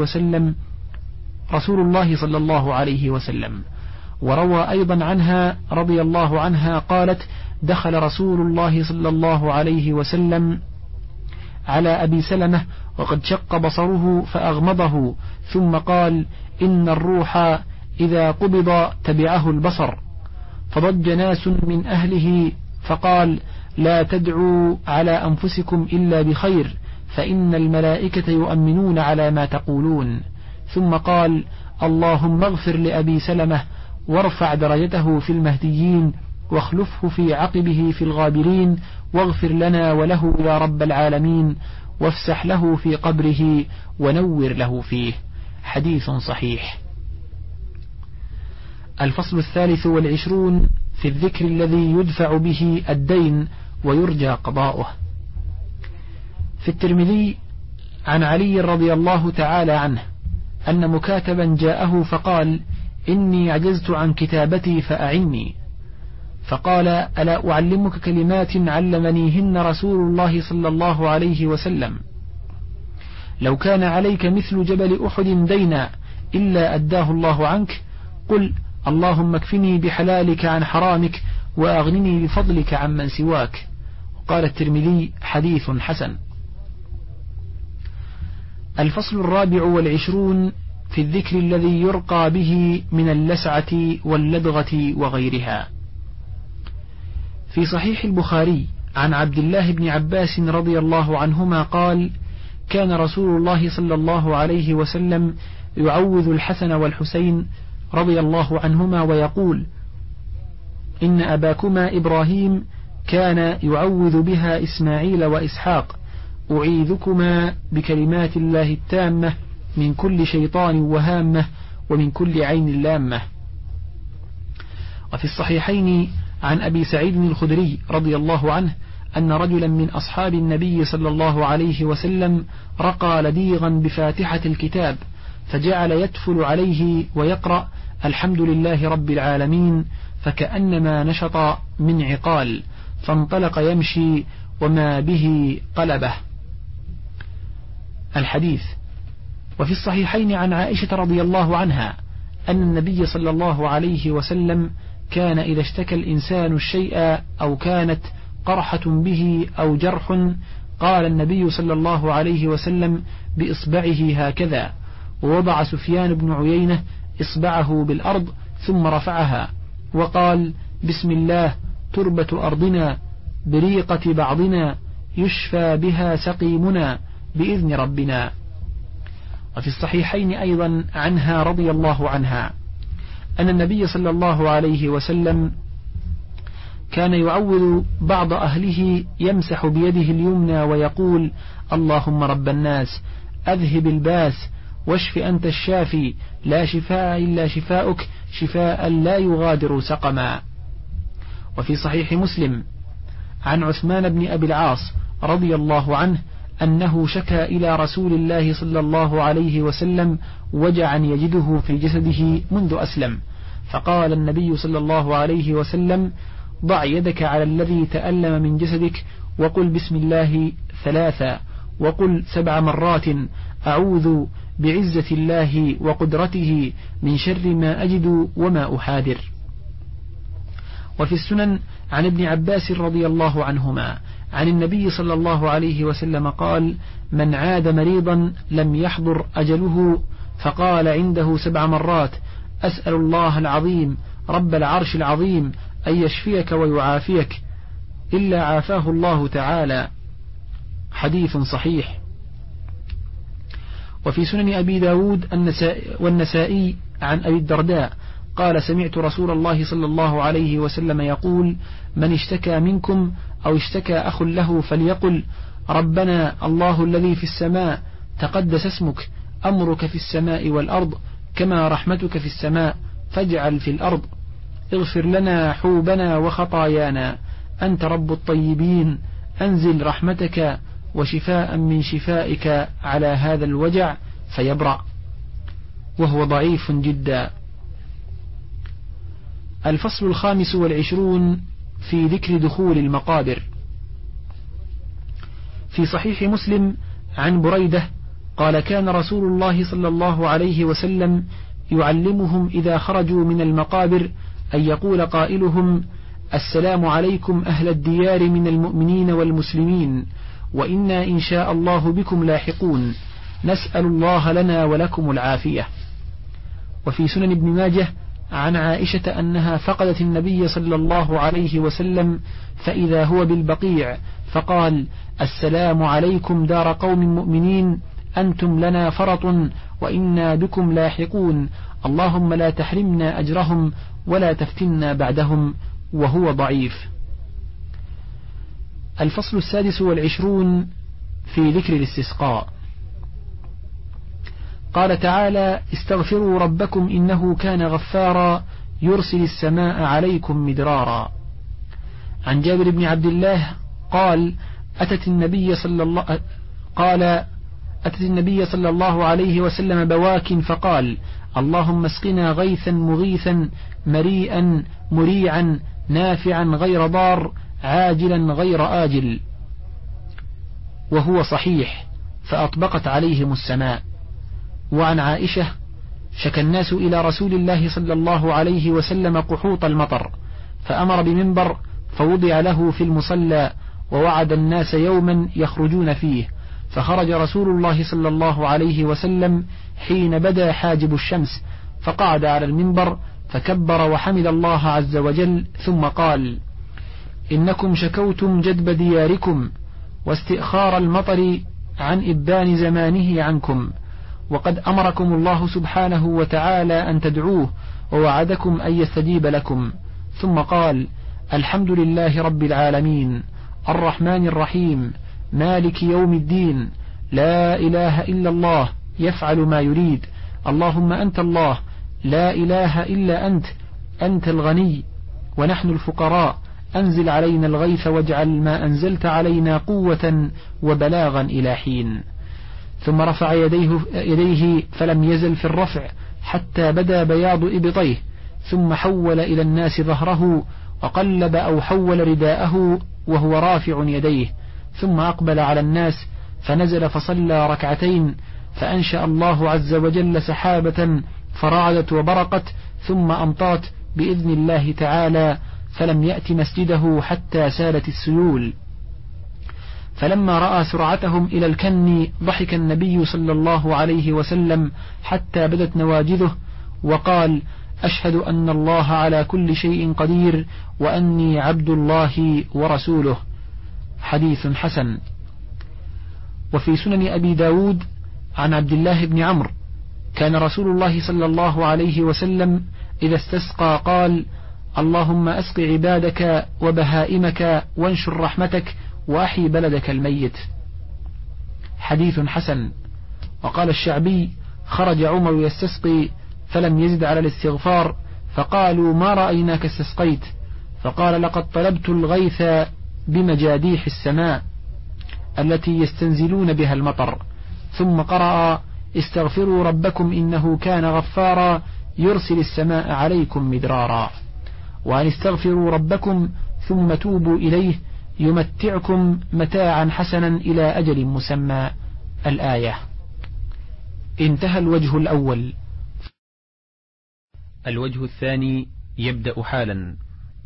عليه وسلم وروى أيضا عنها رضي الله عنها قالت: دخل رسول الله صلى الله عليه وسلم على أبي سلمة وقد شق بصره فأغمضه، ثم قال: إن الروح إذا قبض تبعه البصر. فضج ناس من أهله فقال: لا تدعوا على أنفسكم إلا بخير فإن الملائكة يؤمنون على ما تقولون. ثم قال: اللهم اغفر لأبي سلمة وارفع درجته في المهديين واخلفه في عقبه في الغابرين، واغفر لنا وله يا رب العالمين، وافسح له في قبره ونور له فيه. حديث صحيح. الفصل 23 في الذكر الذي يدفع به الدين ويرجى قضاؤه. في الترمذي عن علي رضي الله تعالى عنه أن مكاتبا جاءه فقال: إني عجزت عن كتابتي فأعني. فقال: ألا أعلمك كلمات علمنيهن رسول الله صلى الله عليه وسلم؟ لو كان عليك مثل جبل أحد دينا إلا أداه الله عنك، قل: اللهم اكفني بحلالك عن حرامك وأغنني بفضلك عمن سواك. قال الترمذي: حديث حسن. الفصل 24 في الذكر الذي يرقى به من اللسعة واللدغة وغيرها. في صحيح البخاري عن عبد الله بن عباس رضي الله عنهما قال: كان رسول الله صلى الله عليه وسلم يعوذ الحسن والحسين رضي الله عنهما ويقول: إن أباكما إبراهيم كان يعوذ بها إسماعيل وإسحاق، أعيذكما بكلمات الله التامة من كل شيطان وهامة ومن كل عين لامة. وفي الصحيحين عن أبي سعيد الخدري رضي الله عنه أن رجلا من أصحاب النبي صلى الله عليه وسلم رقى لديغا بفاتحة الكتاب، فجعل يتفل عليه ويقرأ الحمد لله رب العالمين، فكأنما نشط من عقال، فانطلق يمشي وما به قلبه. الحديث. وفي الصحيحين عن عائشة رضي الله عنها أن النبي صلى الله عليه وسلم كان إذا اشتكى الإنسان الشيء أو كانت قرحة به أو جرح قال النبي صلى الله عليه وسلم بإصبعه هكذا، ووضع سفيان بن عيينة إصبعه بالأرض ثم رفعها وقال بسم الله تربة أرضنا بريقة بعضنا يشفى بها سقيمنا بإذن ربنا. وفي الصحيحين أيضا عنها رضي الله عنها أن النبي صلى الله عليه وسلم كان يعوذ بعض أهله يمسح بيده اليمنى ويقول اللهم رب الناس أذهب الباس واشف أنت الشافي لا شفاء إلا شفاؤك شفاء لا يغادر سقما. وفي صحيح مسلم عن عثمان بن أبي العاص رضي الله عنه أنه شكى إلى رسول الله صلى الله عليه وسلم وجعا يجده في جسده منذ أسلم، فقال النبي صلى الله عليه وسلم ضع يدك على الذي تألم من جسدك وقل بسم الله 3 وقل 7 مرات أعوذ بعزة الله وقدرته من شر ما أجد وما أحاذر. وفي السنن عن ابن عباس رضي الله عنهما عن النبي صلى الله عليه وسلم قال من عاد مريضا لم يحضر أجله فقال عنده 7 مرات أسأل الله العظيم رب العرش العظيم أن يشفيك ويعافيك إلا عافاه الله تعالى. حديث صحيح. وفي سنن أبي داود والنسائي عن أبي الدرداء قال سمعت رسول الله صلى الله عليه وسلم يقول من اشتكى منكم أو اشتكى أخ له فليقل ربنا الله الذي في السماء تقدس اسمك أمرك في السماء والأرض كما رحمتك في السماء فاجعل في الأرض اغفر لنا حوبنا وخطايانا أنت رب الطيبين أنزل رحمتك وشفاء من شفائك على هذا الوجع فيبرأ، وهو ضعيف جدا. الفصل 25 في ذكر دخول المقابر. في صحيح مسلم عن بريدة قال كان رسول الله صلى الله عليه وسلم يعلمهم إذا خرجوا من المقابر أن يقول قائلهم السلام عليكم أهل الديار من المؤمنين والمسلمين وإنا إن شاء الله بكم لاحقون نسأل الله لنا ولكم العافية. وفي سنن ابن ماجه عن عائشة أنها فقدت النبي صلى الله عليه وسلم فإذا هو بالبقيع فقال السلام عليكم دار قوم مؤمنين أنتم لنا فرط وإنا بكم لاحقون اللهم لا تحرمنا أجرهم ولا تفتنا بعدهم، وهو ضعيف. الفصل 26 في ذكر الاستسقاء. قال تعالى استغفروا ربكم إنه كان غفارا يرسل السماء عليكم مدرارا. عن جابر بن عبد الله قال أتت النبي صلى الله عليه وسلم بواك فقال اللهم اسقنا غيثا مغيثا مريئا مريعا نافعا غير ضار عاجلا غير آجل، وهو صحيح، فأطبقت عليهم السماء. وعن عائشة شكى الناس إلى رسول الله صلى الله عليه وسلم قحوط المطر فأمر بمنبر فوضع له في المصلى ووعد الناس يوما يخرجون فيه، فخرج رسول الله صلى الله عليه وسلم حين بدا حاجب الشمس فقعد على المنبر فكبر وحمد الله عز وجل ثم قال إنكم شكوتم جدب دياركم واستئخار المطر عن إبان زمانه عنكم، وقد أمركم الله سبحانه وتعالى أن تدعوه ووعدكم أن يستجيب لكم. ثم قال الحمد لله رب العالمين الرحمن الرحيم مالك يوم الدين لا إله إلا الله يفعل ما يريد اللهم أنت الله لا إله إلا أنت أنت الغني ونحن الفقراء أنزل علينا الغيث واجعل ما أنزلت علينا قوة وبلاغا إلى حين. ثم رفع يديه فلم يزل في الرفع حتى بدا بياض إبطيه، ثم حول إلى الناس ظهره وقلب أو حول رداءه وهو رافع يديه، ثم أقبل على الناس فنزل فصلى ركعتين، فأنشأ الله عز وجل سحابة فرعدت وبرقت ثم أمطرت بإذن الله تعالى، فلم يأت مسجده حتى سالت السيول. فلما رأى سرعتهم إلى الكن ضحك النبي صلى الله عليه وسلم حتى بدت نواجذه وقال: أشهد أن الله على كل شيء قدير وأني عبد الله ورسوله. حديث حسن. وفي سنن أبي داود عن عبد الله بن عمرو: كان رسول الله صلى الله عليه وسلم إذا استسقى قال: اللهم أسق عبادك وبهائمك وانشر رحمتك وأحي بلدك الميت. حديث حسن. وقال الشعبي: خرج عمر يستسقي فلم يزد على الاستغفار، فقالوا: ما رأيناك استسقيت؟ فقال: لقد طلبت الغيث بمجاديح السماء التي يستنزلون بها المطر. ثم قرأ: استغفروا ربكم إنه كان غفارا يرسل السماء عليكم مدرارا، وأن استغفروا ربكم ثم توبوا إليه يمتعكم متاعا حسنا إلى أجل مسمى. الآية. انتهى الوجه الأول. الوجه الثاني يبدأ حالا.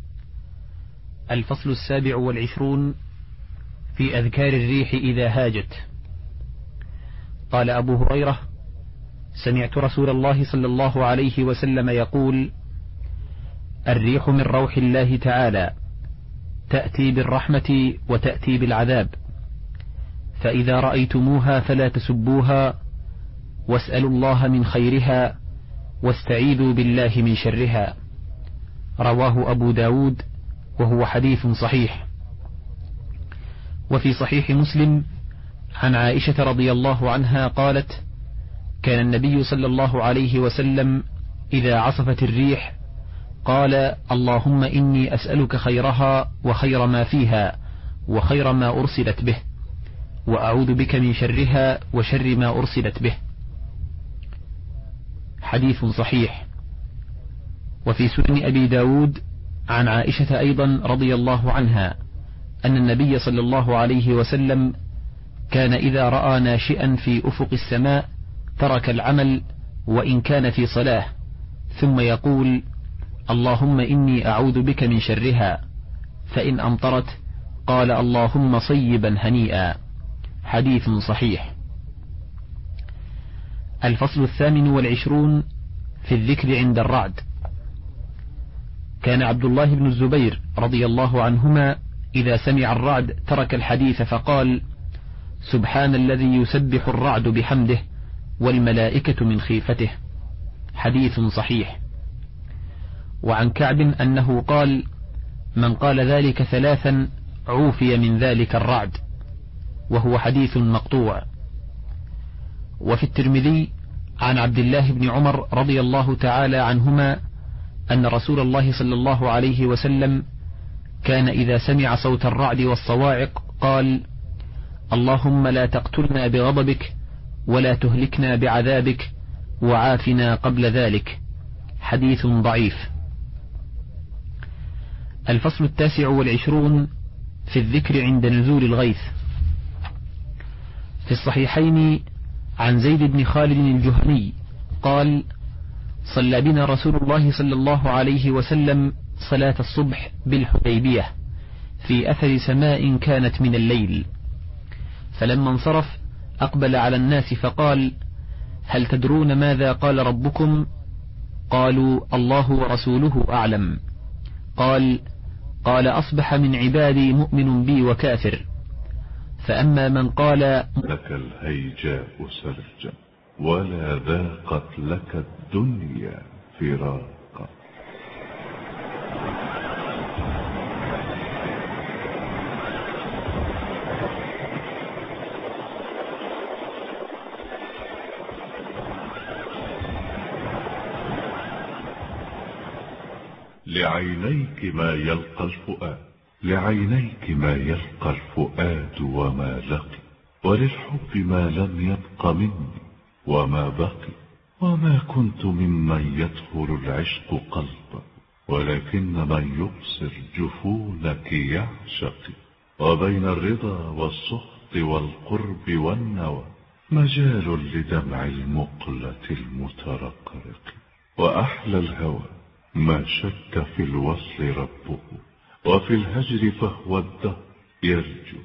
الفصل 27 في أذكار الريح إذا هاجت. قال أبو هريرة: سمعت رسول الله صلى الله عليه وسلم يقول: الريح من روح الله تعالى، تأتي بالرحمة وتأتي بالعذاب، فإذا رأيتموها فلا تسبوها، واسألوا الله من خيرها واستعيذوا بالله من شرها. رواه أبو داود وهو حديث صحيح. وفي صحيح مسلم عن عائشة رضي الله عنها قالت: كان النبي صلى الله عليه وسلم إذا عصفت الريح قال: اللهم إني أسألك خيرها وخير ما فيها وخير ما أرسلت به، وأعوذ بك من شرها وشر ما أرسلت به. حديث صحيح. وفي سنن أبي داود عن عائشة أيضا رضي الله عنها أن النبي صلى الله عليه وسلم كان إذا رأى ناشئا في أفق السماء ترك العمل وإن كان في صلاة، ثم يقول: اللهم إني أعوذ بك من شرها، فإن أمطرت قال: اللهم صيبا هنيئا. حديث صحيح. الفصل 28 في الذكر عند الرعد. كان عبد الله بن الزبير رضي الله عنهما إذا سمع الرعد ترك الحديث فقال: سبحان الذي يسبح الرعد بحمده والملائكة من خيفته. حديث صحيح. وعن كعب أنه قال: من قال ذلك 3 عوفي من ذلك الرعد، وهو حديث مقطوع. وفي الترمذي عن عبد الله بن عمر رضي الله تعالى عنهما أن رسول الله صلى الله عليه وسلم كان إذا سمع صوت الرعد والصواعق قال: اللهم لا تقتلنا بغضبك ولا تهلكنا بعذابك وعافنا قبل ذلك. حديث ضعيف. الفصل 29 في الذكر عند نزول الغيث. في الصحيحين عن زيد بن خالد الجهني قال: صلى بنا رسول الله صلى الله عليه وسلم صلاة الصبح بالحديبية في أثر سماء كانت من الليل، فلما انصرف أقبل على الناس فقال: هل تدرون ماذا قال ربكم؟ قالوا: الله ورسوله أعلم. قال: أصبح من عبادي مؤمن بي وكافر، فأما من قال: لك الهيجاء سرجا ولا ذاقت لك الدنيا فراقا. لعينيك ما يلقى الفؤاد لعينيك ما يلقى الفؤاد وما لقي، وللحب ما لم يبق مني وما بقي. وما كنت ممن يدخل العشق قلبا، ولكن من يبصر جفونك يعشق. وبين الرضا والسخط والقرب والنوى مجال لدمع المقلة المترقرق. وأحلى الهوى ما شك في الوصل ربه، وفي الهجر فهو الدهر يرجو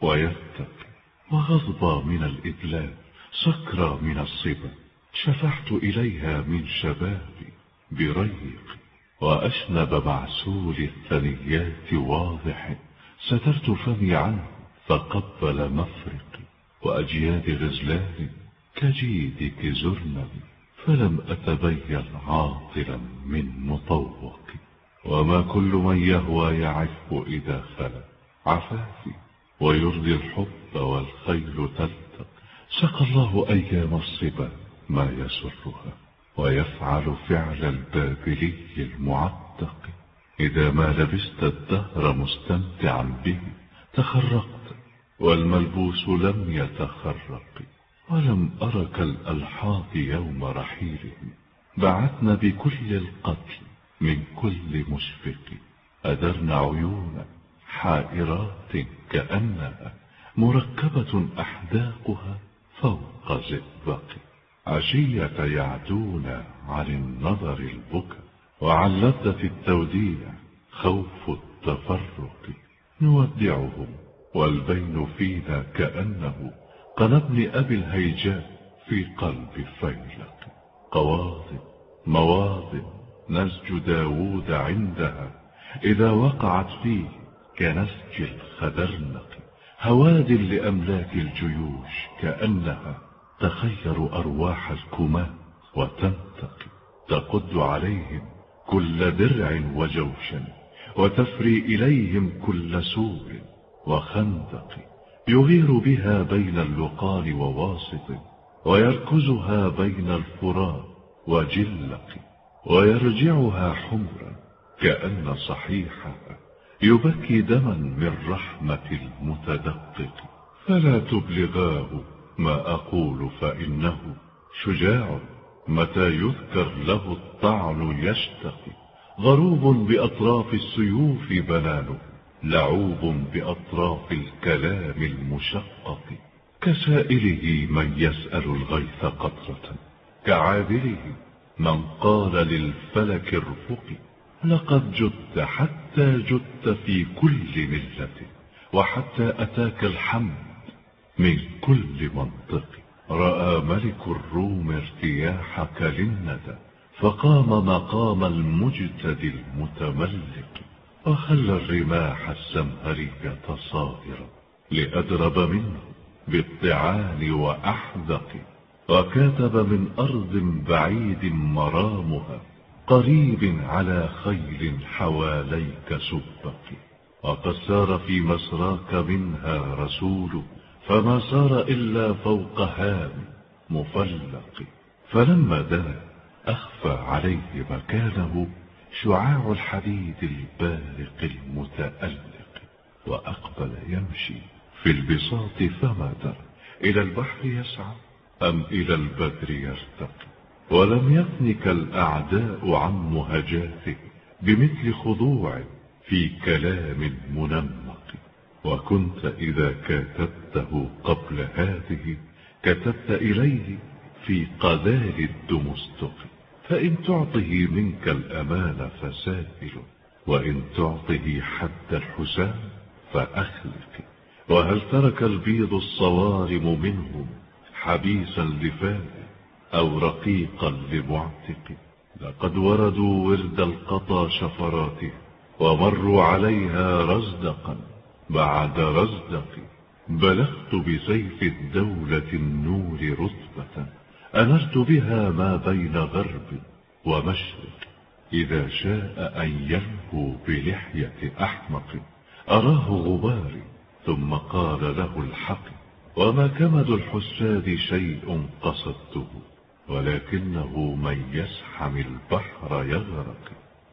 ويتقي. وغضبى من الإدلال سكرى من الصبا، شفعت إليها من شبابي بريق. وأشنب معسول الثنيات واضح، سترت فمي عنه فقبل مفرقي. وأجياد غزلان كجيدك زرنني، فلم أتبين عاطلا من مطوق. وما كل من يهوى يعف إذا خلا عفافي، ويرضي الحب والخيل تلتق. سقى الله أيام الصبا ما يسرها، ويفعل فعل البابلي المعتق. إذا ما لبست الدهر مستمتعا به تخرقت، والملبوس لم يتخرق. ولم أرك الألحاظ يوم رحيلهم، بعثن بكل القتل من كل مشفق. أدرن عيونا حائرات كأنها مركبة أحداقها فوق زئبق. عشية يعدون عن النظر البكا، وعن لذة التوديع خوف التفرق. نودعهم والبين فينا كأنه قنا ابن أبي الهيجاء في قلب فيلق. قواضب مواضب نسج داود عندها، إذا وقعت فيه كنسج الخدرنق. هواد لأملاك الجيوش كأنها تخير أرواح الكماة وتنتقي. تقد عليهم كل درع وجوش، وتفري إليهم كل سور وخندق. يغير بها بين اللقان وواسط، ويركزها بين الفرات وجلق. ويرجعها حمرا كأن صحيحها يبكي دما من رحمة المتدقق. فلا تبلغاه ما أقول، فإنه شجاع متى يذكر له الطعن يشتقي. ضروب بأطراف السيوف بنانه، لعوب بأطراف الكلام المشقق. كسائله من يسأل الغيث قطرة، كعابره من قال للفلك ارفق. لقد جدت حتى جدت في كل ملة، وحتى أتاك الحمد من كل منطق. رأى ملك الروم ارتياحك للندى، فقام مقام المجتدي المتملق. وخلى الرماح السمهرية صائرا لأدرب منه بالطعان وأحدق. وكاتب من أرض بعيد مرامها، قريب على خيل حواليك سبق. وقد سار في مسراك منها رسول، فما سار إلا فوق هام مفلق. فلما دنا أخفى عليه مكانه شعاع الحديد البارق المتألق. وأقبل يمشي في البساط، فما درى إلى البحر يسعى أم إلى البدر يرتقي. ولم يثنك الأعداء عن مهجاته بمثل خضوع في كلام منمق. وكنت إذا كاتبته قبل هذه كتبت إليه في قذال الدمستق. فإن تعطه منك الأمان فسائل، وإن تعطه حد الحسام فأخلق. وهل ترك البيض الصوارم منهم حبيسا لفاد، أو رقيقا لمعتق؟ لقد وردوا ورد القطا شفراته، ومروا عليها رزدقا بعد رزدق. بلغت بسيف الدولة النور رتبة، أنرت بها ما بين غرب ومشرق. إذا شاء أن يلهو بلحية أحمق، أراه غباري ثم قال له الحق. وما كمد الحساد شيء قصدته، ولكنه من يسحم البحر يغرق.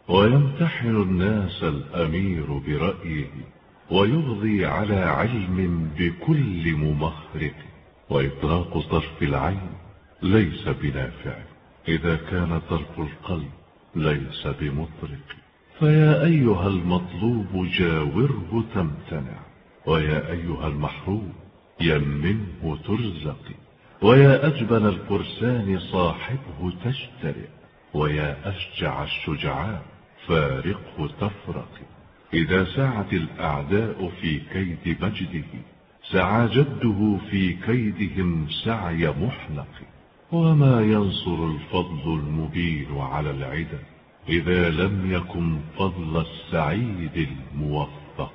ويمتحن الناس الأمير برأيه، ويغضي على علم بكل ممخرق. وإطلاق طرف العين ليس بنافع إذا كان طرف القلب ليس بمطرق. فيا أيها المطلوب جاوره تمتنع، ويا أيها المحروم يمنه ترزق، ويا أجبن الفرسان صاحبه تجترئ، ويا أشجع الشجعان فارقه تفرق. إذا سعت الأعداء في كيد مجده سعى جده في كيدهم سعي محنق. وما ينصر الفضل المبين على العدا إذا لم يكن فضل السعيد الموفق.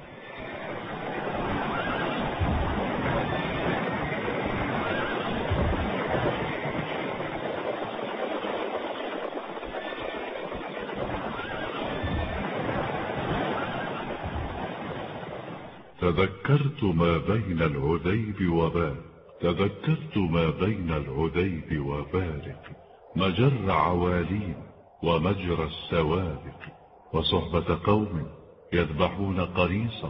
تذكرت ما بين العذيب وبارق، تذكرت ما بين العذيب وبارق، مجر عوالين ومجرى السوابق، وصحبة قوم يذبحون قريصه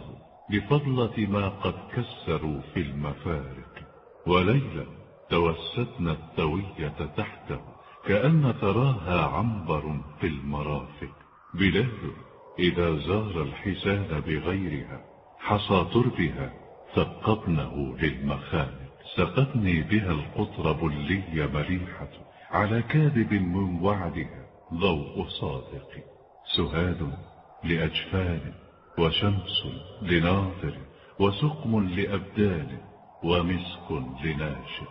بفضلة ما قد كسروا في المفارق. وليلة توسدنا التوية تحته كأن تراها عنبر في المرافق. بلاد إذا زار الحسان بغيرها حصى تربها ثقبنه للمخانق. سقتني بها القطر بلي مليحة على كاذب من وعدها ضوء صادق. سهاد لأجفان وشمس لناظر وسقم لأبدان ومسك لناشق.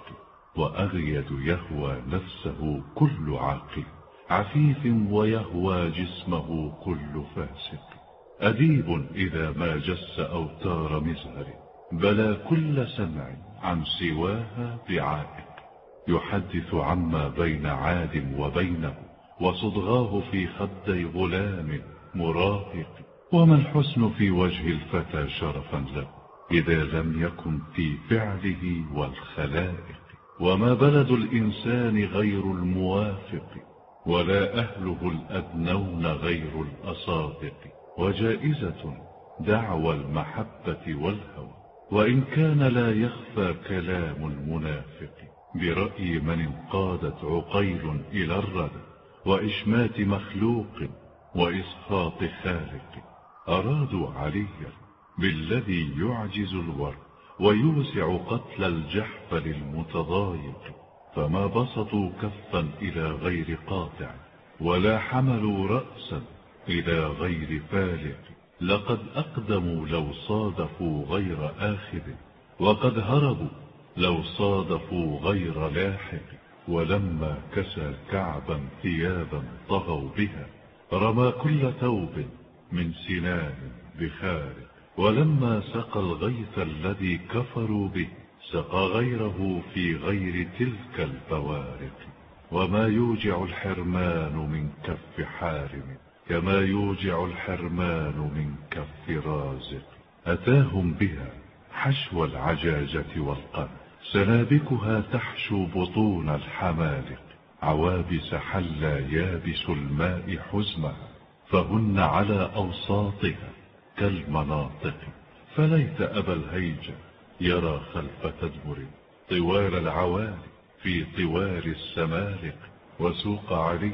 وأغيد يهوى نفسه كل عاقل عفيف ويهوى جسمه كل فاسق. أديب إذا ما جس أوتار مزهر بلا كل سمع عن سواها بعائق. يحدث عما بين عاد وبينه وصدغاه في خدي غلام مراهق. وما الحسن في وجه الفتى شرفا له إذا لم يكن في فعله والخلائق. وما بلد الإنسان غير الموافق ولا أهله الأدنون غير الأصادق. وجائزة دعوى المحبة والهوى وإن كان لا يخفى كلام المنافق. برأي من انقادت عقيل إلى الردى وإشمات مخلوق وإسخاط خالق. أرادوا عليا بالذي يعجز الورد ويوسع قتل الجحفل المتضايق. فما بسطوا كفا إلى غير قاطع ولا حملوا رأسا إلى غير فالق. لقد أقدموا لو صادفوا غير آخذ وقد هربوا لو صادفوا غير لاحق. ولما كسى كعبا ثيابا طغوا بها رمى كل ثوب من سنان بخارق. ولما سقى الغيث الذي كفروا به سقى غيره في غير تلك البوارق. وما يوجع الحرمان من كف حارم كما يوجع الحرمان من كف رازق. أتاهم بها حشو العجاجة والقمح سنابكها تحشو بطون الحمالق. عوابس حلى يابس الماء حزمها فهن على أوساطها كالمناطق. فليت أبا الهيجة يرى خلف تدبر طوال العوالي في طوال السمالق. وسوق علي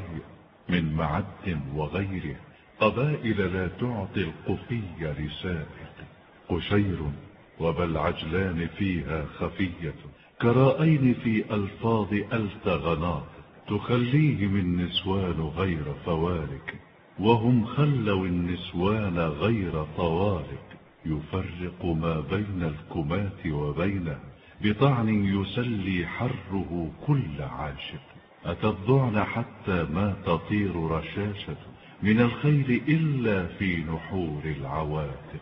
من معد وغيره قبائل لا تعطي القفي لسائق. قشير وبالعجلان فيها خفية كرائين في ألفاظ ألتغناط تخليهم النسوان غير فوارك وهم خلوا النسوان غير طوارق. يفرق ما بين الكمات وبينها بطعن يسلي حره كل عاشق. أتضعن حتى ما تطير رشاشة من الخيل إلا في نحور العواتق.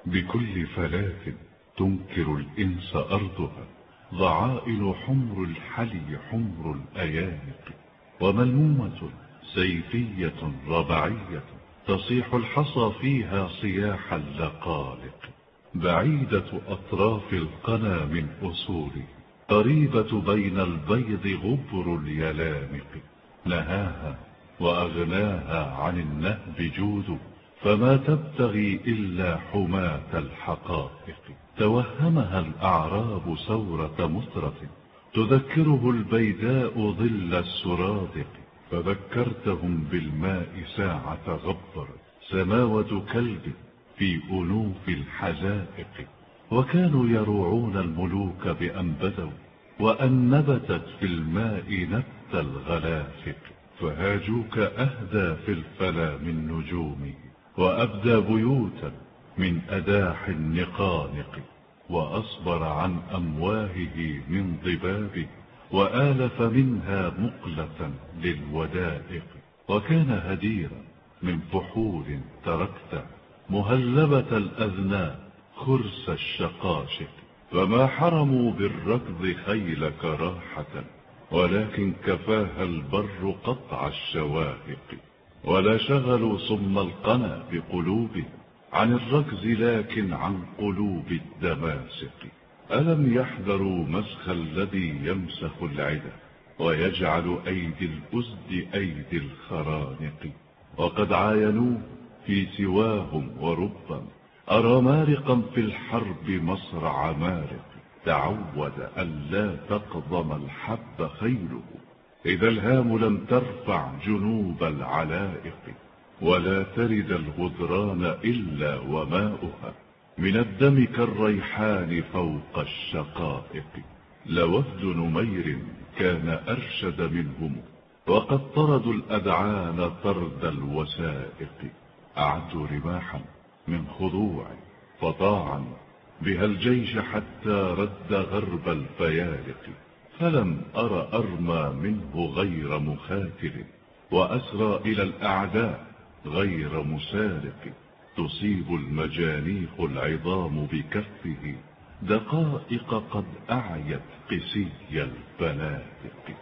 بكل فلاة تنكر الإنس أرضها ضعائل حمر الحلي حمر الأيانق. وملمومة سيفية ربعية تصيح الحصى فيها صياح اللقالق. بعيدة أطراف القنا من أصوله قريبة بين البيض غبر اليلامق. نهاها وأغناها عن النهب جود، فما تبتغي إلا حماة الحقائق. توهمها الأعراب ثورة مسرة، تذكره البيداء ظل السرادق. فذكرتهم بالماء ساعة غبر، سماوة كلب في أنوف الحزائق. وكانوا يروعون الملوك بأن بدوا، وأن نبتت في الماء نبت الغلافق. فهاجوك أهدى في الفلا من نجومه، وأبدى بيوتا من أداح النقانق. وأصبر عن أمواهه من ضبابه، وآلف منها مقلة للودائق. وكان هديرا من فحول تركت، مهلبة الأذناب خرس الشقاشق. فما حرموا بالركض خيلك راحة، ولكن كفاها البر قطع الشواهق. ولا شغلوا صم القنا بقلوبهم عن الركز، لكن عن قلوب الدماسق. ألم يحذروا مسخ الذي يمسخ العدا، ويجعل أيدي الأسد أيدي الخرانق. وقد عاينوه في سواهم، وربما أرى مارقا في الحرب مصرع مارق. تعود أن لا تقضم الحب خيله، إذا الهام لم ترفع جنوب العلائق. ولا ترد الغدران إلا وماؤها من الدم كالريحان فوق الشقائق. لوفد نمير كان أرشد منهم، وقد طردوا الأدعان طرد الوسائق. أعدوا رماحا من خضوع، فطاعا بها الجيش حتى رد غرب الفيالق. فلم أر أرمى منه غير مخاتل، وأسرى إلى الأعداء غير مسارق. تصيب المجانيخ العظام بكفه، دقائق قد أعيت قسي الفنادق.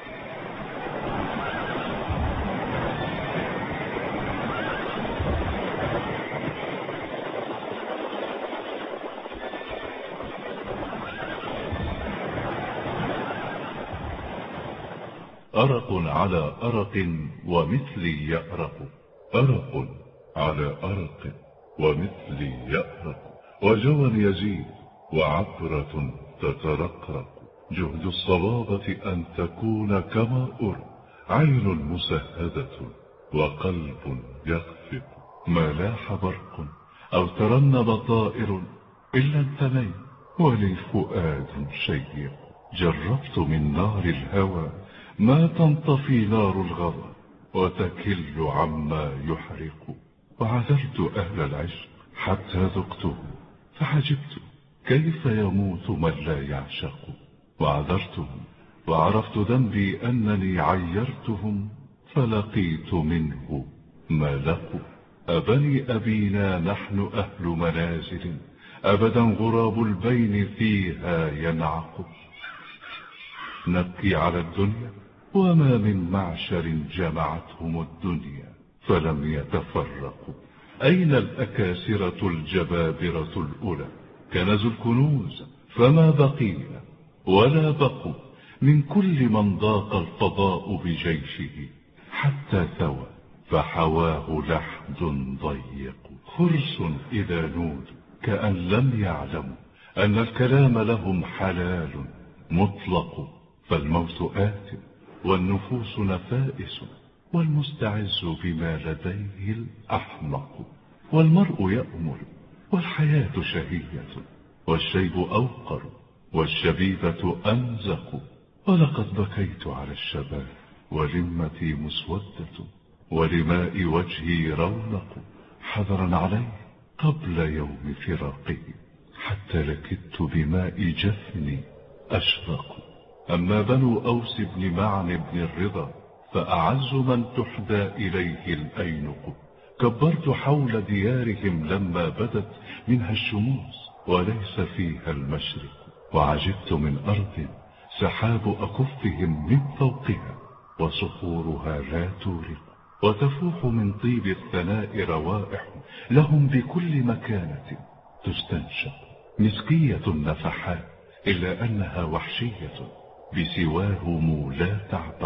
أرق على أرق ومثلي يأرق، أرق على أرق ومثلي يأرق. وجوى يزيد وعبرة تترقرق، جهد الصبابة أن تكون كما أر. عين مسهدة وقلب يخفق، ما لاح برق أو ترنب طائر إلا انتني، ولي فؤاد شيق. جربت من نار الهوى ما تنطفي نار الغضب، وتكل عما يحرق. وعذرت أهل العشق حتى ذقته، فحجبت كيف يموت من لا يعشق. وعذرتهم وعرفت ذنبي أنني عيرتهم، فلقيت منه ما لقوا. أبني أبينا نحن أهل منازل، أبدا غراب البين فيها ينعق. نبكي على الدنيا وما من معشر جمعتهم الدنيا فلم يتفرقوا. أين الأكاسرة الجبابرة الأولى؟ كنزوا الكنوز فما بقينا ولا بقوا، من كل من ضاق الفضاء بجيشه، حتى ثوى فحواه لحد ضيق. خرس إذا نودوا كأن لم يعلموا أن الكلام لهم حلال مطلق. فالموت آت والنفوس نفائس، والمستعز بما لديه الأحمق. والمرء يأمل والحياة شهية، والشيب أوقر والشبيبة أمزق. ولقد بكيت على الشباب ولمتي مسودة، ولماء وجهي رونق. حذرا عليه قبل يوم فراقه، حتى لكدت بماء جفني أشرق. أما بنو أوس بن معن بن الرضا فأعز من تحدى إليه الأينق. كبرت حول ديارهم لما بدت منها الشموس وليس فيها المشرق. وعجبت من أرض سحاب أكفهم من فوقها، وصخورها لا تورق. وتفوح من طيب الثناء روائح لهم بكل مكانة تستنشق. مسكية النفحات إلا أنها وحشية، بسواهم لا تعتق.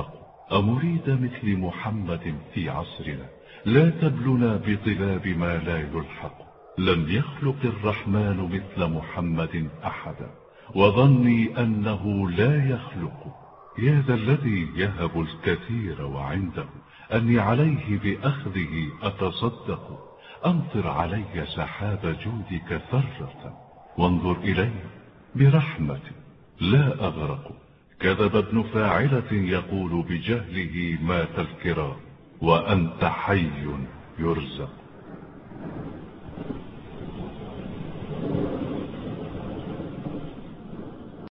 أمريد مثل محمد في عصرنا لا تبلنا بطلاب ما لا يلحق. لم يخلق الرحمن مثل محمد أحدا، وظني أنه لا يخلق. يا ذا الذي يهب الكثير وعنده، أني عليه بأخذه أتصدق. أمطر علي سحاب جودك ثرة، وانظر إلي برحمة لا أغرق. كذب ابن فاعلة يقول بجهله مات الكرام، وأنت حي يرزق.